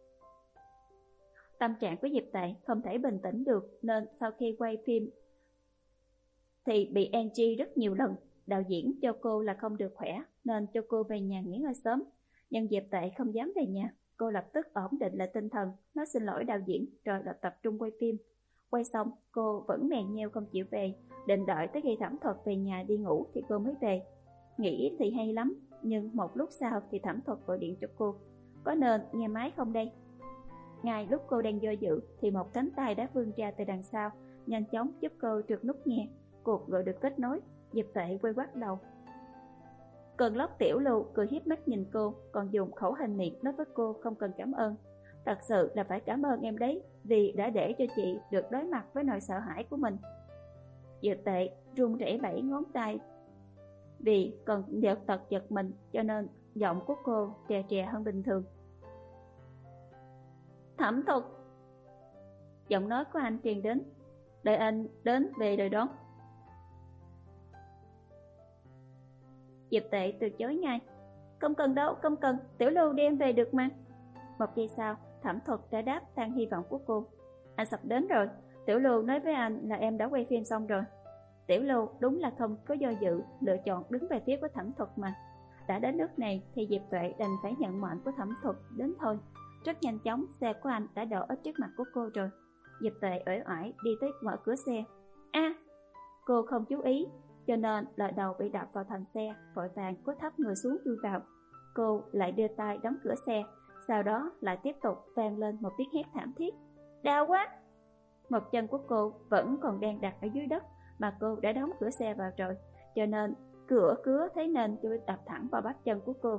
A: Tâm trạng của Diệp Tệ không thể bình tĩnh được, nên sau khi quay phim thì bị Angie rất nhiều lần. Đạo diễn cho cô là không được khỏe, nên cho cô về nhà nghỉ ngơi sớm. Nhưng Diệp Tệ không dám về nhà. Cô lập tức ổn định lại tinh thần, nói xin lỗi đạo diễn, rồi lập tập trung quay phim. Quay xong, cô vẫn mè nheo không chịu về, định đợi tới khi Thẩm Thuật về nhà đi ngủ thì cô mới về. Nghĩ thì hay lắm, nhưng một lúc sau thì Thẩm Thuật gọi điện cho cô. Có nên nghe máy không đây? Ngay lúc cô đang do dự thì một cánh tay đã vươn ra từ đằng sau, nhanh chóng giúp cô trượt nút nghe. Cuộc gọi được kết nối. Diệp Tệ quay quắt đầu. Cơn lốc Tiểu Lưu cười hiếp mắt nhìn cô, còn dùng khẩu hình miệng nói với cô không cần cảm ơn. Thật sự là phải cảm ơn em đấy, vì đã để cho chị được đối mặt với nỗi sợ hãi của mình. Diệp Tệ run rẩy bảy ngón tay, vì còn giật tật giật mình, cho nên giọng của cô trè trè hơn bình thường. Thẩm Thuật, Giọng nói của anh truyền đến. Đợi anh đến về rồi đón. Diệp Tệ từ chối ngay. Không cần đâu, không cần, Tiểu Lưu đem về được mà. Một giây sau, Thẩm Thuật đã đáp tan hy vọng của cô. Anh sắp đến rồi, Tiểu Lưu nói với anh là em đã quay phim xong rồi. Tiểu Lưu đúng là không có do dự, lựa chọn đứng về phía của Thẩm Thuật mà. Đã đến nước này thì Diệp Tuệ đành phải nhận mệnh của Thẩm Thuật đến thôi. Rất nhanh chóng, xe của anh đã đổ ở trước mặt của cô rồi. Diệp Tuệ uể oải đi tới mở cửa xe. A, à, cô không chú ý, cho nên lời đầu bị đập vào thành xe, vội vàng cúi thấp người xuống chui vào. Cô lại đưa tay đóng cửa xe, sau đó lại tiếp tục vang lên một tiếng hét thảm thiết. Đau quá! Một chân của cô vẫn còn đang đặt ở dưới đất, mà cô đã đóng cửa xe vào rồi, cho nên cửa cứa thế nên tôi đập thẳng vào bắp chân của cô.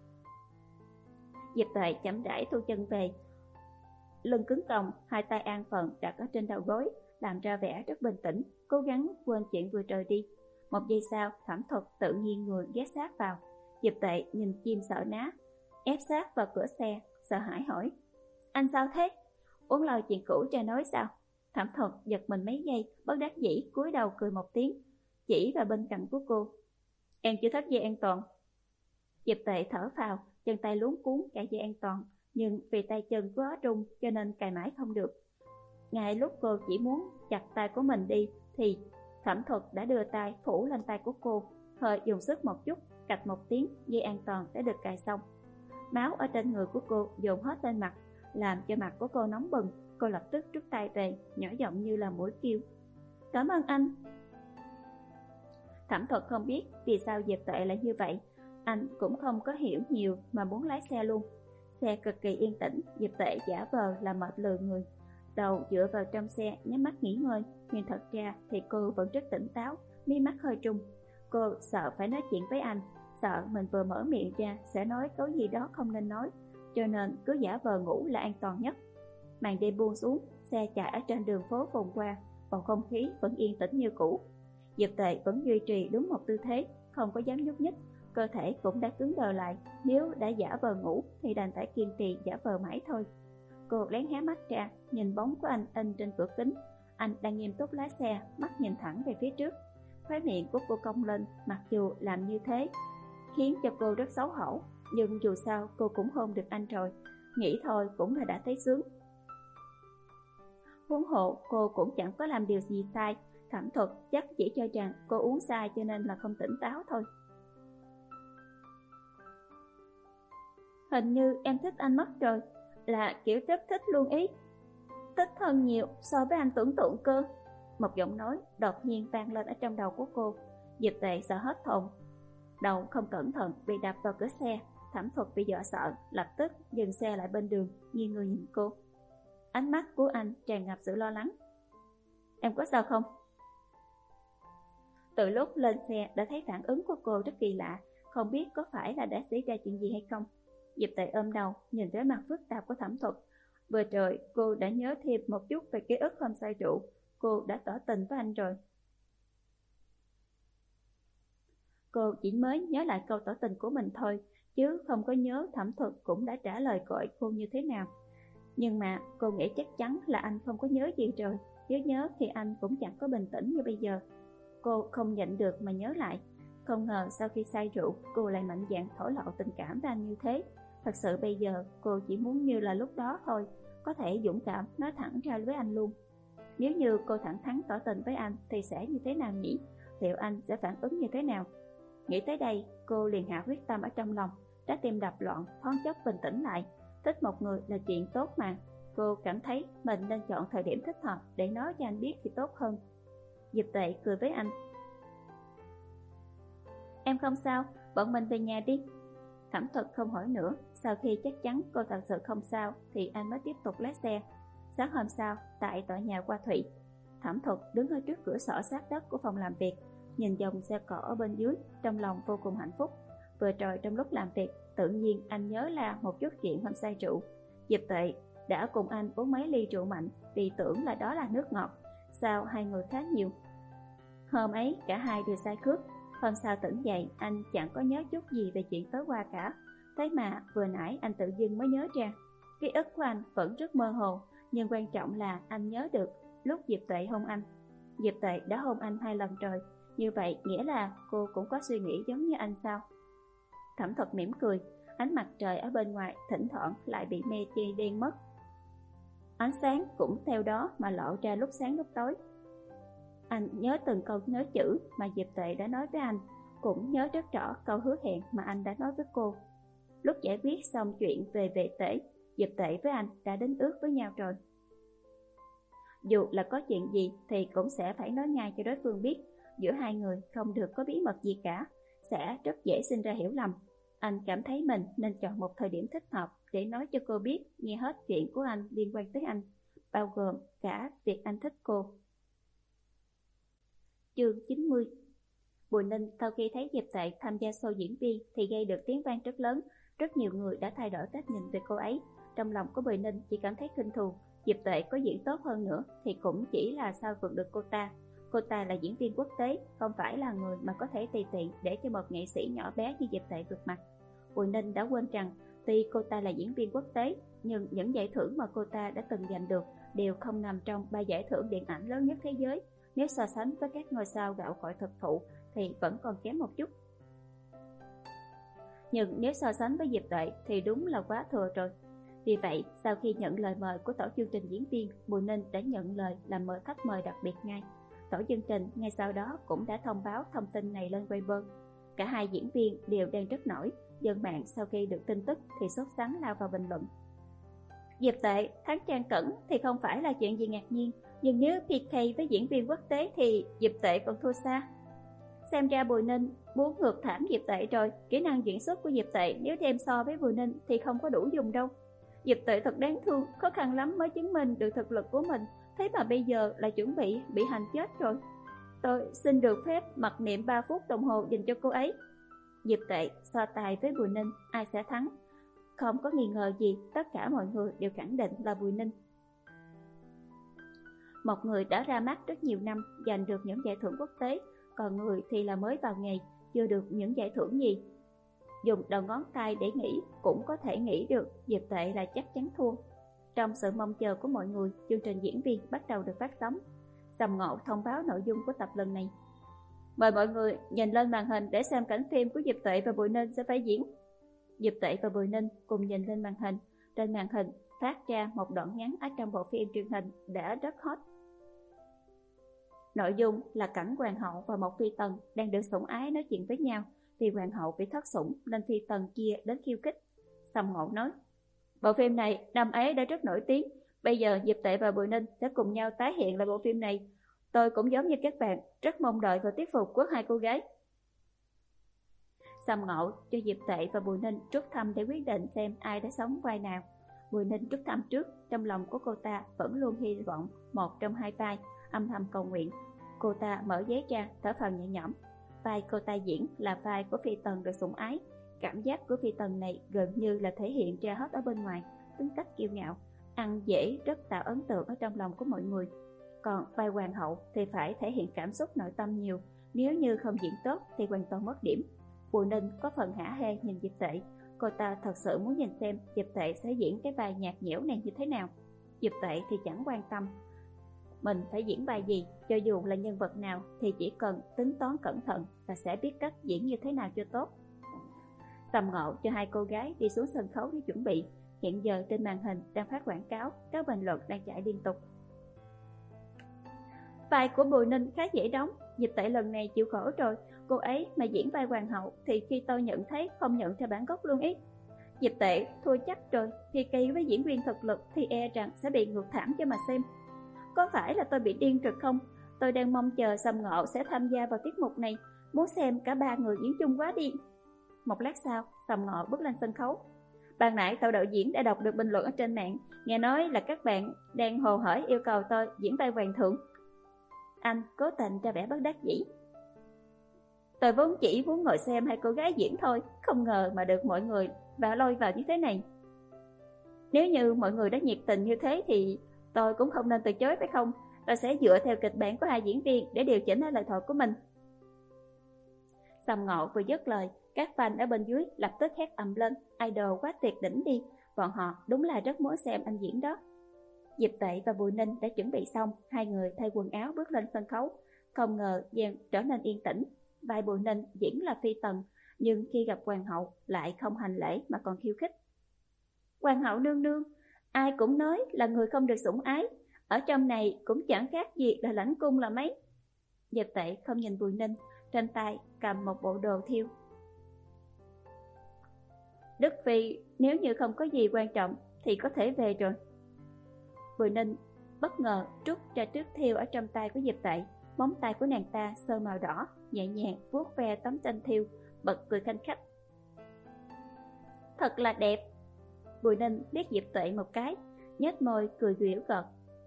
A: Diệp Tuệ chậm rãi thu chân về, lưng cứng còng, hai tay an phận đặt ở trên đầu gối, làm ra vẻ rất bình tĩnh, cố gắng quên chuyện vừa rời đi. Một giây sau, Thẩm Thuật tự nhiên người ghé sát vào. Diệp Tuệ nhìn chim sợ ná, ép sát vào cửa xe, sợ hãi hỏi: Anh sao thế? Uống lời chuyện cũ ra nói sao? Thẩm Thuật giật mình mấy giây, bất đắc dĩ cúi đầu cười một tiếng, chỉ vào bên cạnh của cô. Em chưa thắt dây an toàn. Diệp Tuệ thở phào, chân tay luống cuống cài dây an toàn, nhưng vì tay chân quá rung cho nên cài mãi không được. Ngay lúc cô chỉ muốn chặt tay của mình đi thì Thẩm Thuật đã đưa tay phủ lên tay của cô, hơi dùng sức một chút, cạch một tiếng, dây an toàn đã được cài xong. Máu ở trên người của cô dồn hết lên mặt, làm cho mặt của cô nóng bừng. Cô lập tức rút tay về, nhỏ giọng như là mũi kêu: Cảm ơn anh. Thẩm Thuật không biết vì sao Diệp Tuệ lại như vậy, anh cũng không có hiểu nhiều mà muốn lái xe luôn. Xe cực kỳ yên tĩnh, Diệp Tuệ giả vờ là mệt lười người, đầu dựa vào trong xe nhắm mắt nghỉ ngơi, nhưng thật ra thì cô vẫn rất tỉnh táo, mí mắt hơi trung. Cô sợ phải nói chuyện với anh, sợ mình vừa mở miệng ra sẽ nói câu gì đó không nên nói, cho nên cứ giả vờ ngủ là an toàn nhất. Màn đêm buông xuống, xe chạy ở trên đường phố vòng qua, bầu không khí vẫn yên tĩnh như cũ. Diệp Tuệ vẫn duy trì đúng một tư thế, không có dám nhúc nhích, cơ thể cũng đã cứng đờ lại. Nếu đã giả vờ ngủ thì đành phải kiên trì giả vờ mãi thôi. Cô lén hé mắt ra, nhìn bóng của anh in trên cửa kính. Anh đang nghiêm túc lái xe, mắt nhìn thẳng về phía trước. Khóe miệng của cô cong lên, mặc dù làm như thế khiến cho cô rất xấu hổ, nhưng dù sao cô cũng hôn được anh rồi, nghĩ thôi cũng là đã thấy sướng. Huống hộ cô cũng chẳng có làm điều gì sai, Thẩm Thuật chắc chỉ cho rằng cô uống sai cho nên là không tỉnh táo thôi. Hình như em thích anh mất rồi, là kiểu rất thích luôn ý. Thích hơn nhiều so với anh tưởng tượng cơ. Một giọng nói đột nhiên vang lên ở trong đầu của cô. Diệp Tuệ sợ hết hồn, đầu không cẩn thận bị đập vào cửa xe. Thẩm Thuật bị dọa sợ, lập tức dừng xe lại bên đường, nghiêng người nhìn cô. Ánh mắt của anh tràn ngập sự lo lắng. Em có sao không? Từ lúc lên xe đã thấy phản ứng của cô rất kỳ lạ, không biết có phải là đã xảy ra chuyện gì hay không. Diệp Tuệ ôm đầu, nhìn vẻ mặt phức tạp của Thẩm Thuật. Vừa rồi cô đã nhớ thêm một chút về ký ức hôm say rượu, cô đã tỏ tình với anh rồi. Cô chỉ mới nhớ lại câu tỏ tình của mình thôi, chứ không có nhớ Thẩm Thuật cũng đã trả lời gọi cô như thế nào. Nhưng mà cô nghĩ chắc chắn là anh không có nhớ gì rồi, nếu nhớ thì anh cũng chẳng có bình tĩnh như bây giờ. Cô không nhịn được mà nhớ lại, không ngờ sau khi say rượu cô lại mạnh dạn thổ lộ tình cảm với anh như thế. Thật sự bây giờ cô chỉ muốn như là lúc đó thôi, có thể dũng cảm nói thẳng ra với anh luôn. Nếu như cô thẳng thắn tỏ tình với anh thì sẽ như thế nào nhỉ? Liệu anh sẽ phản ứng như thế nào? Nghĩ tới đây, cô liền hạ quyết tâm ở trong lòng, trái tim đập loạn, thoáng chốc bình tĩnh lại. Thích một người là chuyện tốt mà, cô cảm thấy mình nên chọn thời điểm thích hợp để nói cho anh biết thì tốt hơn. Diệp Tuệ cười với anh. Em không sao, bọn mình về nhà đi. Thẩm Thuật không hỏi nữa, sau khi chắc chắn cô thật sự không sao thì anh mới tiếp tục lái xe. Sáng hôm sau, tại tòa nhà Hoa Thụy, Thẩm Thuật đứng ở trước cửa sổ sát đất của phòng làm việc, nhìn dòng xe cộ ở bên dưới, trong lòng vô cùng hạnh phúc. Vừa rồi trong lúc làm việc, tự nhiên anh nhớ là một chút chuyện hôm say rượu. Diệp Tuệ đã cùng anh uống mấy ly rượu mạnh vì tưởng là đó là nước ngọt, sao hai người khá nhiều. Hôm ấy cả hai đều say cướp. Hôm sau tỉnh dậy anh chẳng có nhớ chút gì về chuyện tối qua cả. Thế mà vừa nãy anh tự dưng mới nhớ ra. Ký ức của anh vẫn rất mơ hồ, nhưng quan trọng là anh nhớ được lúc Diệp Tuệ hôn anh. Diệp Tuệ đã hôn anh hai lần rồi, như vậy nghĩa là cô cũng có suy nghĩ giống như anh sao? Thẩm Thuật mỉm cười, ánh mặt trời ở bên ngoài thỉnh thoảng lại bị mê che đen mất. Ánh sáng cũng theo đó mà lộ ra lúc sáng lúc tối. Anh nhớ từng câu nhớ chữ mà Diệp Tuệ đã nói với anh, cũng nhớ rất rõ câu hứa hẹn mà anh đã nói với cô. Lúc giải quyết xong chuyện về vệ tể, Diệp Tuệ với anh đã đính ước với nhau rồi. Dù là có chuyện gì thì cũng sẽ phải nói ngay cho đối phương biết, giữa hai người không được có bí mật gì cả, sẽ rất dễ sinh ra hiểu lầm. Anh cảm thấy mình nên chọn một thời điểm thích hợp để nói cho cô biết nghe hết chuyện của anh liên quan tới anh, bao gồm cả việc anh thích cô. Chương chín mươi. Bùi Ninh sau khi thấy Diệp Tuệ tham gia show diễn viên thì gây được tiếng vang rất lớn, rất nhiều người đã thay đổi cách nhìn về cô ấy. Trong lòng của Bùi Ninh chỉ cảm thấy khinh thường, Diệp Tuệ có diễn tốt hơn nữa thì cũng chỉ là sao vượt được cô ta. Cô ta là diễn viên quốc tế, không phải là người mà có thể tùy tiện để cho một nghệ sĩ nhỏ bé như Diệp Tuệ vượt mặt. Bùi Ninh đã quên rằng tuy cô ta là diễn viên quốc tế, nhưng những giải thưởng mà cô ta đã từng giành được đều không nằm trong ba giải thưởng điện ảnh lớn nhất thế giới. Nếu so sánh với các ngôi sao gạo cội thực thụ thì vẫn còn kém một chút. Nhưng nếu so sánh với Diệp Tuệ thì đúng là quá thừa rồi. Vì vậy, sau khi nhận lời mời của tổ chương trình diễn viên, Bùi Ninh đã nhận lời làm mời khách mời đặc biệt ngay. Tổ chương trình ngay sau đó cũng đã thông báo thông tin này lên Weibo. Cả hai diễn viên đều đang rất nổi, dân mạng sau khi được tin tức thì sốt sắng lao vào bình luận. Diệp Tuệ thắng Trang Cẩn thì không phải là chuyện gì ngạc nhiên, nhưng nếu pê ca với diễn viên quốc tế thì Diệp Tuệ còn thua xa. Xem ra Bùi Ninh muốn ngược thảm Diệp Tuệ rồi, kỹ năng diễn xuất của Diệp Tuệ nếu đem so với Bùi Ninh thì không có đủ dùng đâu. Diệp Tuệ thật đáng thương, khó khăn lắm mới chứng minh được thực lực của mình, thế mà bây giờ lại chuẩn bị bị hành chết rồi. Tôi xin được phép mặc niệm ba phút đồng hồ dành cho cô ấy. Diệp Tuệ so tài với Bùi Ninh, ai sẽ thắng? Không có nghi ngờ gì, tất cả mọi người đều khẳng định là Bùi Ninh. Một người đã ra mắt rất nhiều năm, giành được những giải thưởng quốc tế, còn người thì là mới vào nghề, chưa được những giải thưởng gì. Dùng đầu ngón tay để nghĩ cũng có thể nghĩ được Diệp Tuệ là chắc chắn thua. Trong sự mong chờ của mọi người, chương trình diễn viên bắt đầu được phát sóng. Sầm Ngộ thông báo nội dung của tập lần này. Mời mọi người nhìn lên màn hình để xem cảnh phim của Diệp Tuệ và Bùi Ninh sẽ phải diễn. Diệp Tuệ và Bùi Ninh cùng nhìn lên màn hình. Trên màn hình phát ra một đoạn ngắn ở trong bộ phim truyền hình đã rất hot. Nội dung là cảnh hoàng hậu và một phi tần đang được sủng ái nói chuyện với nhau. Vì hoàng hậu bị thất sủng nên phi tần kia đến khiêu khích. Sầm Ngộ nói, bộ phim này năm ấy đã rất nổi tiếng, bây giờ Diệp Tuệ và Bùi Ninh sẽ cùng nhau tái hiện lại bộ phim này. Tôi cũng giống như các bạn, rất mong đợi và thuyết phục của hai cô gái. Sầm Ngộ cho Diệp Tuệ và Bùi Ninh rút thăm để quyết định xem ai đã sống vai nào. Bùi Ninh rút thăm trước, trong lòng của cô ta vẫn luôn hy vọng một trong hai vai, âm thầm cầu nguyện. Cô ta mở giấy ra, thở phào nhẹ nhõm. Vai cô ta diễn là vai của phi tần được sủng ái. Cảm giác của phi tần này gần như là thể hiện ra hết ở bên ngoài, tính cách kiêu ngạo, ăn dễ, rất tạo ấn tượng ở trong lòng của mọi người. Còn vai hoàng hậu thì phải thể hiện cảm xúc nội tâm nhiều, nếu như không diễn tốt thì hoàn toàn mất điểm. Bùi Ninh có phần hả hê nhìn Diệp Tuệ, cô ta thật sự muốn nhìn xem Diệp Tuệ sẽ diễn cái vai nhạt nhẽo này như thế nào. Diệp Tuệ thì chẳng quan tâm mình phải diễn vai gì, cho dù là nhân vật nào thì chỉ cần tính toán cẩn thận và sẽ biết cách diễn như thế nào cho tốt. Sầm Ngộ cho hai cô gái đi xuống sân khấu để chuẩn bị. Hiện giờ trên màn hình đang phát quảng cáo, các bình luận đang chạy liên tục. Vai của Bùi Ninh khá dễ đóng, Diệp Tuệ lần này chịu khổ rồi, cô ấy mà diễn vai hoàng hậu thì khi tôi nhận thấy không nhận theo bản gốc luôn ý. Diệp Tuệ thua chắc rồi, thì kỳ với diễn viên thực lực thì e rằng sẽ bị ngược thảm cho mà xem. Có phải là tôi bị điên rồi không? Tôi đang mong chờ Sầm Ngộ sẽ tham gia vào tiết mục này, muốn xem cả ba người diễn chung quá đi. Một lát sau, Sầm Ngộ bước lên sân khấu. Ban nãy tổ đạo diễn đã đọc được bình luận ở trên mạng, nghe nói là các bạn đang hồ hởi yêu cầu tôi diễn vai hoàng thượng. Anh cố tình ra vẻ bất đắc dĩ. Tôi vốn chỉ muốn ngồi xem hai cô gái diễn thôi, không ngờ mà được mọi người và lôi vào như thế này. Nếu như mọi người đã nhiệt tình như thế thì tôi cũng không nên từ chối phải không? Tôi sẽ dựa theo kịch bản của hai diễn viên để điều chỉnh lại lời thoại của mình. Sầm Ngộ vừa dứt lời, các fan ở bên dưới lập tức hét ầm lên, idol quá tuyệt đỉnh đi, bọn họ đúng là rất muốn xem anh diễn đó. Diệp Tệ và Bùi Ninh đã chuẩn bị xong, hai người thay quần áo bước lên sân khấu. Không ngờ gian trở nên yên tĩnh. Vai Bùi Ninh diễn là phi tần, nhưng khi gặp hoàng hậu lại không hành lễ mà còn khiêu khích. Hoàng hậu nương nương, ai cũng nói là người không được sủng ái, ở trong này cũng chẳng khác gì là lãnh cung là mấy. Diệp Tệ không nhìn Bùi Ninh, trên tay cầm một bộ đồ thiêu. Đức phi nếu như không có gì quan trọng thì có thể về rồi. Bùi Ninh bất ngờ rút ra trước thiêu ở trong tay của Diệp Tệ, móng tay của nàng ta sơn màu đỏ, nhẹ nhàng vuốt ve tấm tranh thiêu, bật cười khanh khách. Thật là đẹp. Bùi Ninh liếc Diệp Tệ một cái, nhếch môi cười giễu cợt.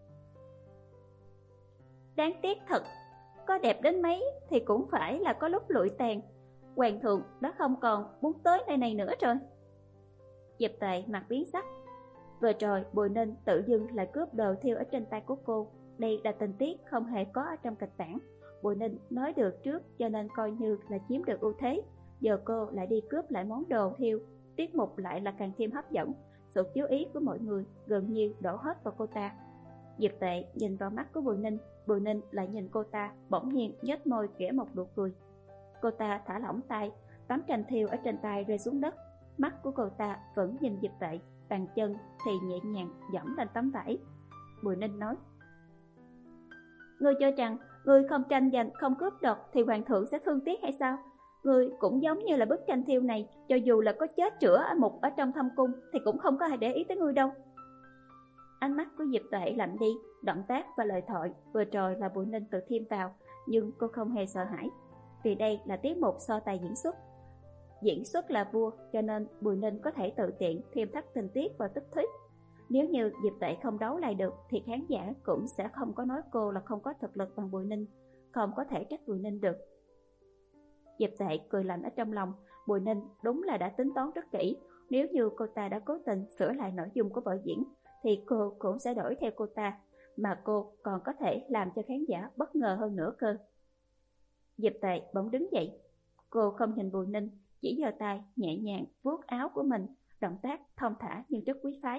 A: Đáng tiếc thật, có đẹp đến mấy thì cũng phải là có lúc lụi tàn. Hoàng thượng đã không còn muốn tới nơi này nữa rồi. Diệp Tệ mặt biến sắc. Vừa rồi Bùi Ninh tự dưng lại cướp đồ thiêu ở trên tay của cô. Đây là tình tiết không hề có ở trong kịch bản. Bùi Ninh nói được trước cho nên coi như là chiếm được ưu thế. Giờ cô lại đi cướp lại món đồ thiêu, tiết mục lại là càng thêm hấp dẫn. Sự chú ý của mọi người gần như đổ hết vào cô ta. Diệp Tệ nhìn vào mắt của Bùi Ninh, Bùi Ninh lại nhìn cô ta, bỗng nhiên nhếch môi kẻ một nụ cười. Cô ta thả lỏng tay, tấm tranh thiêu ở trên tay rơi xuống đất. Mắt của cô ta vẫn nhìn Diệp Tệ, bàn chân thì nhẹ nhàng dẫm lên tấm vải. Bùi Ninh nói: Ngươi cho rằng ngươi không tranh giành, không cướp đoạt thì hoàng thượng sẽ thương tiếc hay sao? Ngươi cũng giống như là bức tranh thiêu này, cho dù là có chết chữa ở một ở trong thâm cung thì cũng không có ai để ý tới ngươi đâu. Ánh mắt của Diệp Tệ lạnh đi, động tác và lời thoại vừa rồi là Bùi Ninh tự thêm vào, nhưng cô không hề sợ hãi, vì đây là tiết mục so tài diễn xuất. Diễn xuất là vua, cho nên Bùi Ninh có thể tự tiện thêm thắt tình tiết và tích thuyết. Nếu như Diệp Tệ không đấu lại được thì khán giả cũng sẽ không có nói cô là không có thực lực bằng Bùi Ninh, không có thể trách Bùi Ninh được. Diệp Tệ cười lạnh ở trong lòng, Bùi Ninh đúng là đã tính toán rất kỹ. Nếu như cô ta đã cố tình sửa lại nội dung của vở diễn thì cô cũng sẽ đổi theo cô ta, mà cô còn có thể làm cho khán giả bất ngờ hơn nữa cơ. Diệp Tệ bỗng đứng dậy. Cô không nhìn Bùi Ninh, chỉ giơ tay nhẹ nhàng vuốt áo của mình, động tác thong thả nhưng rất quý phái.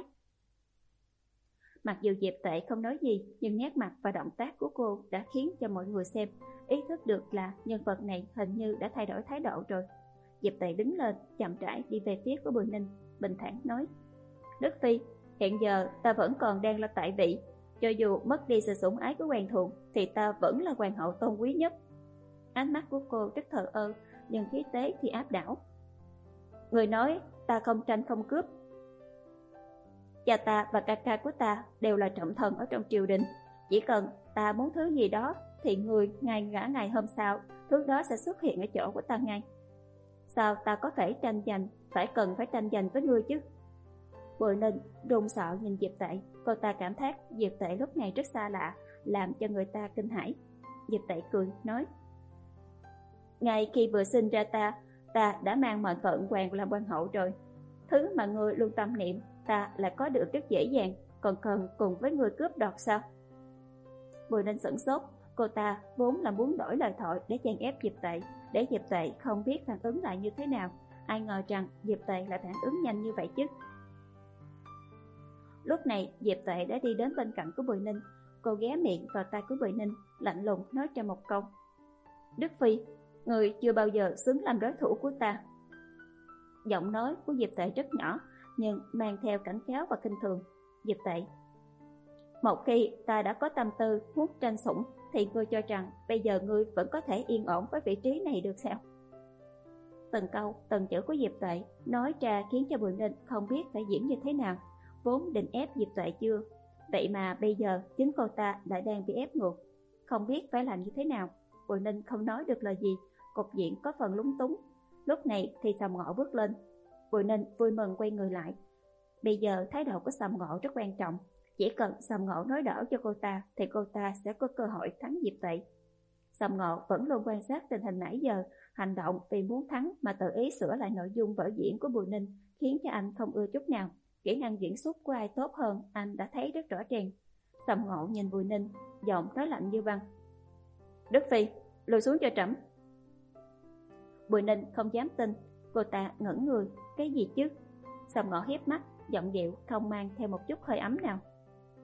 A: Mặc dù Diệp Tệ không nói gì, nhưng nét mặt và động tác của cô đã khiến cho mọi người xem ý thức được là nhân vật này hình như đã thay đổi thái độ rồi. Diệp Tệ đứng lên, chậm rãi đi về phía của Bùi Ninh, bình thản nói: Đức phi, hiện giờ ta vẫn còn đang là tại vị, cho dù mất đi sự sủng ái của hoàng thượng thì ta vẫn là hoàng hậu tôn quý nhất. Ánh mắt của cô rất thờ ơ, nhưng khí thế thì áp đảo. Người nói ta không tranh không cướp. Cha ta và ca ca của ta đều là trọng thần ở trong triều đình, chỉ cần ta muốn thứ gì đó thì người ngày ngã ngày hôm sau thứ đó sẽ xuất hiện ở chỗ của ta ngay. Sao ta có phải tranh giành, phải cần phải tranh giành với ngươi chứ? Bùi Ninh run sợ nhìn Diệp Tệ, cô ta cảm giác Diệp Tệ lúc này rất xa lạ, làm cho người ta kinh hãi. Diệp Tệ cười nói: Ngay khi vừa sinh ra ta, ta đã mang mệnh phận hoàng làm hoàng hậu rồi. Thứ mà ngươi luôn tâm niệm ta lại có được rất dễ dàng, còn cần cùng với ngươi cướp đoạt sao? Bùi Ninh sửng sốt, cô ta vốn là muốn đổi lời thoại để chèn ép Diệp Tệ, để Diệp Tệ không biết phản ứng lại như thế nào. Ai ngờ rằng Diệp Tệ lại phản ứng nhanh như vậy chứ. Lúc này Diệp Tệ đã đi đến bên cạnh của Bùi Ninh, cô ghé miệng vào tay của Bùi Ninh, lạnh lùng nói ra một câu: Đức phi, người chưa bao giờ xứng làm đối thủ của ta. Giọng nói của Diệp Tệ rất nhỏ, nhưng mang theo cảnh cáo và khinh thường. Diệp Tệ: Một khi ta đã có tâm tư muốn tranh sủng thì ngươi cho rằng bây giờ ngươi vẫn có thể yên ổn với vị trí này được sao? Từng câu, từng chữ của Diệp Tệ nói ra khiến cho Bùi Ninh không biết phải diễn như thế nào. Vốn định ép Diệp Tệ chưa, vậy mà bây giờ chính cô ta lại đang bị ép ngược, không biết phải làm như thế nào. Bùi Ninh không nói được lời gì, cục diện có phần lúng túng. Lúc này thì Sầm Ngộ bước lên. Bùi Ninh vui mừng quay người lại. Bây giờ thái độ của Sầm Ngộ rất quan trọng, chỉ cần Sầm Ngộ nói đỡ cho cô ta thì cô ta sẽ có cơ hội thắng Diệp Tệ. Sầm Ngộ vẫn luôn quan sát tình hình nãy giờ, hành động vì muốn thắng mà tự ý sửa lại nội dung vở diễn của Bùi Ninh khiến cho anh không ưa chút nào. Kỹ năng diễn xuất của ai tốt hơn anh đã thấy rất rõ ràng. Sầm Ngộ nhìn Bùi Ninh, giọng nói lạnh như băng: Đức phi, lùi xuống cho trẫm. Bùi Ninh không dám tin, cô ta ngẩn người, cái gì chứ? Sầm Ngộ hiếp mắt, giọng điệu không mang theo một chút hơi ấm nào.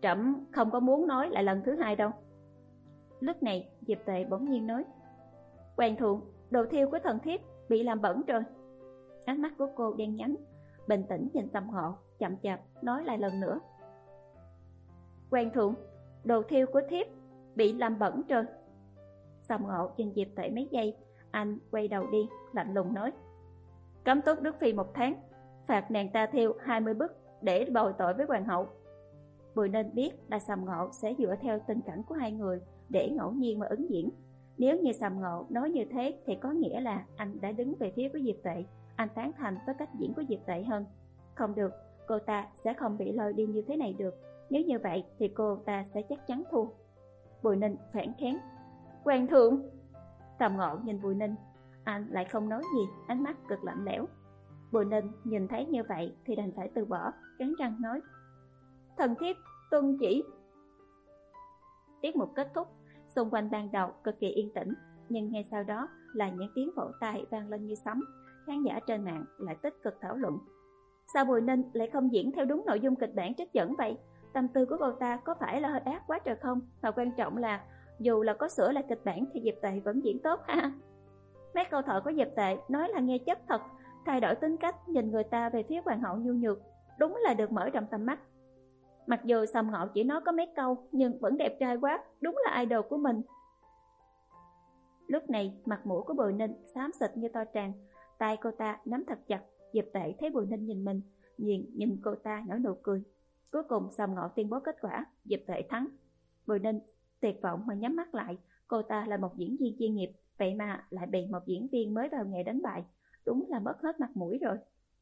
A: trẫm không có muốn nói lại lần thứ hai đâu. Lúc này Diệp Tệ bỗng nhiên nói, Hoàng thượng, đồ thiêu của thần thiếp bị làm bẩn rồi. Ánh mắt của cô đen nhánh, bình tĩnh nhìn Sầm Ngộ, chậm chạp nói lại lần nữa, Hoàng thượng, đồ thiêu của thiếp bị làm bẩn rồi. Sầm Ngộ nhìn Diệp Tệ mấy giây, anh quay đầu đi, lạnh lùng nói, cấm túc Đức Phi một tháng, phạt nàng ta thiêu hai mươi bức để bồi tội với hoàng hậu. Bùi Ninh biết là Sầm Ngộ sẽ dựa theo tình cảnh của hai người để ngẫu nhiên mà ứng diễn. Nếu như Sầm Ngộ nói như thế thì có nghĩa là anh đã đứng về phía của Diệp Tệ, anh tán thành với cách diễn của Diệp Tệ hơn. Không được, cô ta sẽ không bị lôi đi như thế này được. Nếu như vậy thì cô ta sẽ chắc chắn thua. Bùi Ninh phản kháng, Hoàng thượng. Sầm Ngộ nhìn Bùi Ninh, anh lại không nói gì, ánh mắt cực lạnh lẽo. Bùi Ninh nhìn thấy như vậy thì đành phải từ bỏ, cắn răng nói, thần thiếp tuân chỉ. Tiết mục kết thúc, xung quanh ban đầu cực kỳ yên tĩnh, nhưng ngay sau đó là những tiếng vỗ tay vang lên như sấm. Khán giả trên mạng lại tích cực thảo luận, sao Bùi Ninh lại không diễn theo đúng nội dung kịch bản trích dẫn vậy? Tâm tư của cô ta có phải là hơi ác quá trời không? Và quan trọng là dù là có sửa lại kịch bản thì Diệp Tệ vẫn diễn tốt ha. Mấy câu thoại của Diệp Tệ nói là nghe chất thật, thay đổi tính cách, nhìn người ta về phía hoàng hậu nhu nhược, đúng là được mở rộng tầm mắt. Mặc dù Sầm Ngộ chỉ nói có mấy câu nhưng vẫn đẹp trai quá, đúng là idol của mình. Lúc này mặt mũi của Bùi Ninh xám xịt như to tràn, tay cô ta nắm thật chặt. Diệp Tệ thấy Bùi Ninh nhìn mình, nhìn nhìn cô ta nở nụ cười. Cuối cùng Sầm Ngộ tuyên bố kết quả, Diệp Tệ thắng. Bùi Ninh tuyệt vọng mà nhắm mắt lại, cô ta là một diễn viên chuyên nghiệp, vậy mà lại bị một diễn viên mới vào nghề đánh bại, đúng là mất hết mặt mũi rồi.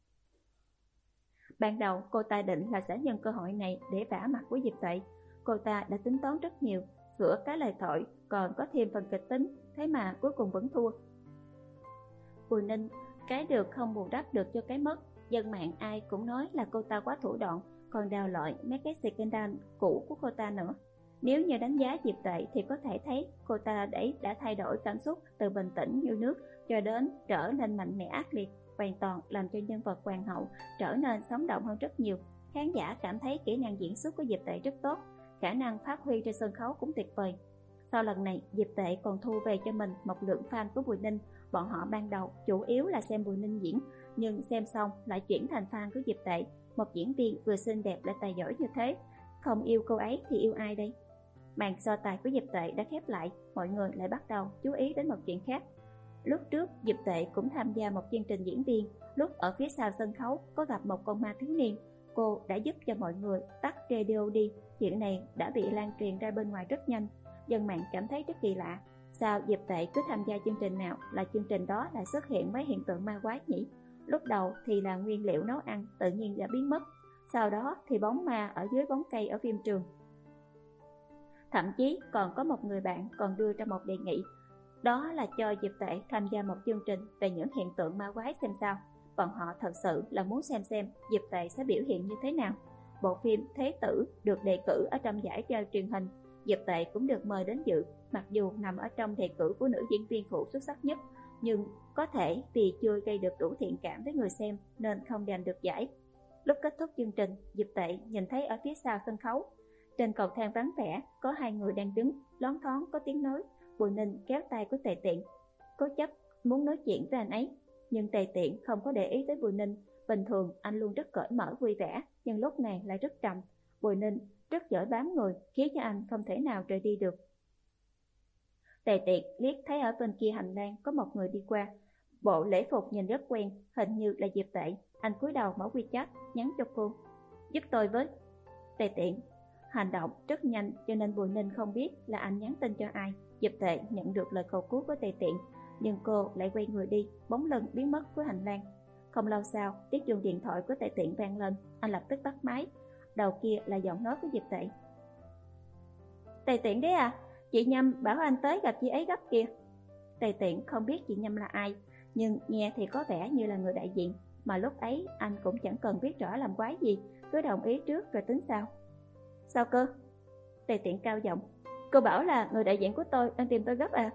A: Ban đầu cô ta định là sẽ nhân cơ hội này để vả mặt của Diệp Tệ. Cô ta đã tính toán rất nhiều, sửa cái lời thoại, còn có thêm phần kịch tính, thế mà cuối cùng vẫn thua. Bùi Ninh, cái được không bù đắp được cho cái mất. Dân mạng ai cũng nói là cô ta quá thủ đoạn, còn đào lội mấy cái scandal cũ của cô ta nữa. Nếu như đánh giá Diệp Tệ thì có thể thấy cô ta đấy đã thay đổi cảm xúc từ bình tĩnh như nước cho đến trở nên mạnh mẽ ác liệt, hoàn toàn làm cho nhân vật hoàng hậu trở nên sống động hơn rất nhiều. Khán giả cảm thấy kỹ năng diễn xuất của Diệp Tệ rất tốt, khả năng phát huy trên sân khấu cũng tuyệt vời. Sau lần này, Diệp Tệ còn thu về cho mình một lượng fan của Bùi Ninh. Bọn họ ban đầu chủ yếu là xem Bùi Ninh diễn, nhưng xem xong lại chuyển thành fan của Diệp Tệ. Một diễn viên vừa xinh đẹp lại tài giỏi như thế, không yêu cô ấy thì yêu ai đây? Màn so tài của Diệp Tệ đã khép lại, mọi người lại bắt đầu chú ý đến một chuyện khác. Lúc trước, Diệp Tệ cũng tham gia một chương trình diễn viên, lúc ở phía sau sân khấu có gặp một con ma thiếu niên. Cô đã giúp cho mọi người tắt radio đi, chuyện này đã bị lan truyền ra bên ngoài rất nhanh. Dân mạng cảm thấy rất kỳ lạ, sao Diệp Tệ cứ tham gia chương trình nào là chương trình đó lại xuất hiện mấy hiện tượng ma quái nhỉ? Lúc đầu thì là nguyên liệu nấu ăn tự nhiên đã biến mất, sau đó thì bóng ma ở dưới bóng cây ở phim trường. Thậm chí còn có một người bạn còn đưa ra một đề nghị, đó là cho Diệp Tệ tham gia một chương trình về những hiện tượng ma quái xem sao. Bọn họ thật sự là muốn xem xem Diệp Tệ sẽ biểu hiện như thế nào. Bộ phim Thế Tử được đề cử ở trong giải cho truyền hình, Diệp Tệ cũng được mời đến dự. Mặc dù nằm ở trong đề cử của nữ diễn viên phụ xuất sắc nhất, nhưng có thể vì chưa gây được đủ thiện cảm với người xem nên không giành được giải. Lúc kết thúc chương trình, Diệp Tệ nhìn thấy ở phía sau sân khấu, trên cầu thang vắng vẻ, có hai người đang đứng, loáng thoáng có tiếng nói. Bùi Ninh kéo tay của Tề Tiện, cố chấp muốn nói chuyện với anh ấy, nhưng Tề Tiện không có để ý tới Bùi Ninh. Bình thường anh luôn rất cởi mở vui vẻ, nhưng lúc này lại rất trầm. Bùi Ninh rất giỏi bám người, khiến cho anh không thể nào rời đi được. Tề Tiện liếc thấy ở bên kia hành lang có một người đi qua, bộ lễ phục nhìn rất quen, hình như là Diệp Tệ. Anh cúi đầu mở WeChat nhắn cho cô, giúp tôi với. Tề Tiện hành động rất nhanh cho nên Bùi Ninh không biết là anh nhắn tin cho ai. Diệp Tệ nhận được lời cầu cứu của Tề Tiện, nhưng cô lại quay người đi, bóng lưng biến mất cuối hành lang. Không lâu sau, tiếng chuông điện thoại của Tề Tiện vang lên, anh lập tức bắt máy. Đầu kia là giọng nói của Diệp Tệ. Tề Tiện đấy à, chị Nhâm bảo anh tới gặp chị ấy gấp kìa. Tề Tiện không biết chị Nhâm là ai, nhưng nghe thì có vẻ như là người đại diện, mà lúc ấy anh cũng chẳng cần biết rõ làm quái gì, cứ đồng ý trước rồi tính sao. Sao cơ? Tề Tiện cao giọng, cô bảo là người đại diện của tôi đang tìm tôi gấp à?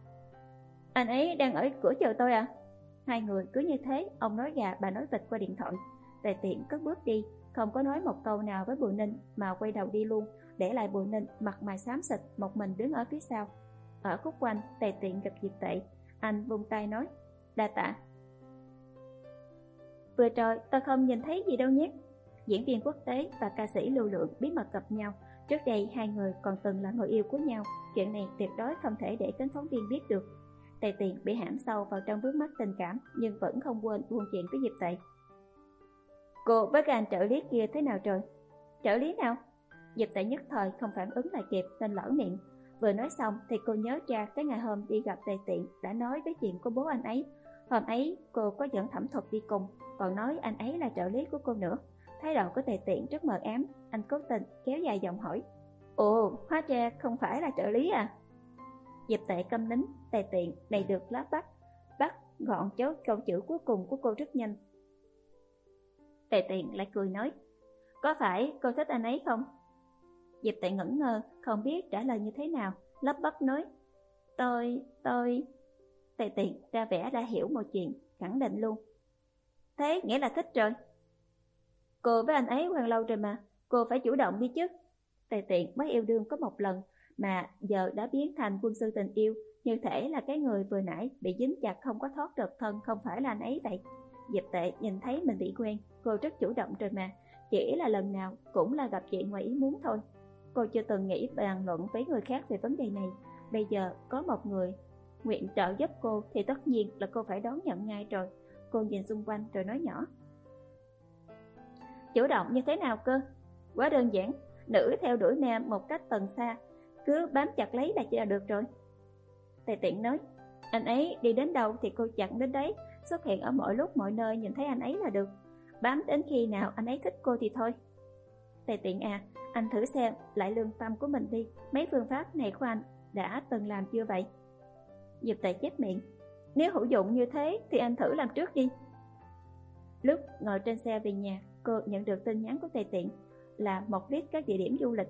A: Anh ấy đang ở cửa chờ tôi à? Hai người cứ như thế, ông nói gà bà nói vịt qua điện thoại. Tề Tiện cất bước đi, không có nói một câu nào với Bùi Ninh mà quay đầu đi luôn, để lại Bùi Ninh mặt mày xám xịt một mình đứng ở phía sau. Ở khúc quanh, Tề Tiện gặp Diệp Tệ, anh vung tay nói: "Đa tạ." "Vừa rồi tôi không nhìn thấy gì đâu nhé." Diễn viên quốc tế và ca sĩ Lưu Lượng bí mật gặp nhau. Trước đây hai người còn từng là người yêu của nhau, chuyện này tuyệt đối không thể để cánh phóng viên biết được. Tề Tiện bị hãm sâu vào trong vướng mắc tình cảm, nhưng vẫn không quên buôn chuyện với Diệp Tệ. "Cô với cái anh trợ lý kia thế nào rồi?" "Trợ lý nào?" Diệp Tệ nhất thời không phản ứng lại kịp nên lỡ miệng. Vừa nói xong thì cô nhớ ra cái ngày hôm đi gặp Tề Tiện đã nói với chuyện của bố anh ấy. Hôm ấy cô có dẫn Thẩm Thuật đi cùng, còn nói anh ấy là trợ lý của cô nữa. Thái độ của Tề Tiện rất mờ ám, anh cố tình kéo dài giọng hỏi: "Ồ, hóa ra không phải là trợ lý à?" Diệp Tệ câm nín. Tề Tiện này được lá bắt bắt gọn chốt câu chữ cuối cùng của cô rất nhanh. Tề Tiện lại cười nói: "Có phải cô thích anh ấy không?" Diệp Tệ ngẩn ngơ, không biết trả lời như thế nào, lắp bắp nói: Tôi, tôi... Tề Tiện ra vẻ đã hiểu một chuyện, khẳng định luôn: "Thế nghĩa là thích rồi." "Cô với anh ấy quen lâu rồi mà, cô phải chủ động đi chứ." Tề Tiện mới yêu đương có một lần mà giờ đã biến thành quân sư tình yêu, như thể là cái người vừa nãy bị dính chặt không có thoát được thân không phải là anh ấy vậy. Diệp Tệ nhìn thấy mình bị quen, cô rất chủ động rồi mà, chỉ là lần nào cũng là gặp chuyện ngoài ý muốn thôi. Cô chưa từng nghĩ bàn luận với người khác về vấn đề này, bây giờ có một người nguyện trợ giúp cô thì tất nhiên là cô phải đón nhận ngay rồi. Cô nhìn xung quanh rồi nói nhỏ: "Chủ động như thế nào cơ?" "Quá đơn giản, nữ theo đuổi nam một cách tần xa, cứ bám chặt lấy là chỉ là được rồi." Tề Tiện nói: "Anh ấy đi đến đâu thì cô chặn đến đấy, xuất hiện ở mọi lúc mọi nơi nhìn thấy anh ấy là được, bám đến khi nào anh ấy thích cô thì thôi." "Tề Tiện à, anh thử xem lại lương tâm của mình đi, mấy phương pháp này của anh đã từng làm chưa vậy?" Diệp Tệ chép miệng: "Nếu hữu dụng như thế thì anh thử làm trước đi." Lúc ngồi trên xe về nhà, cô nhận được tin nhắn của Tề Tiện là một list các địa điểm du lịch.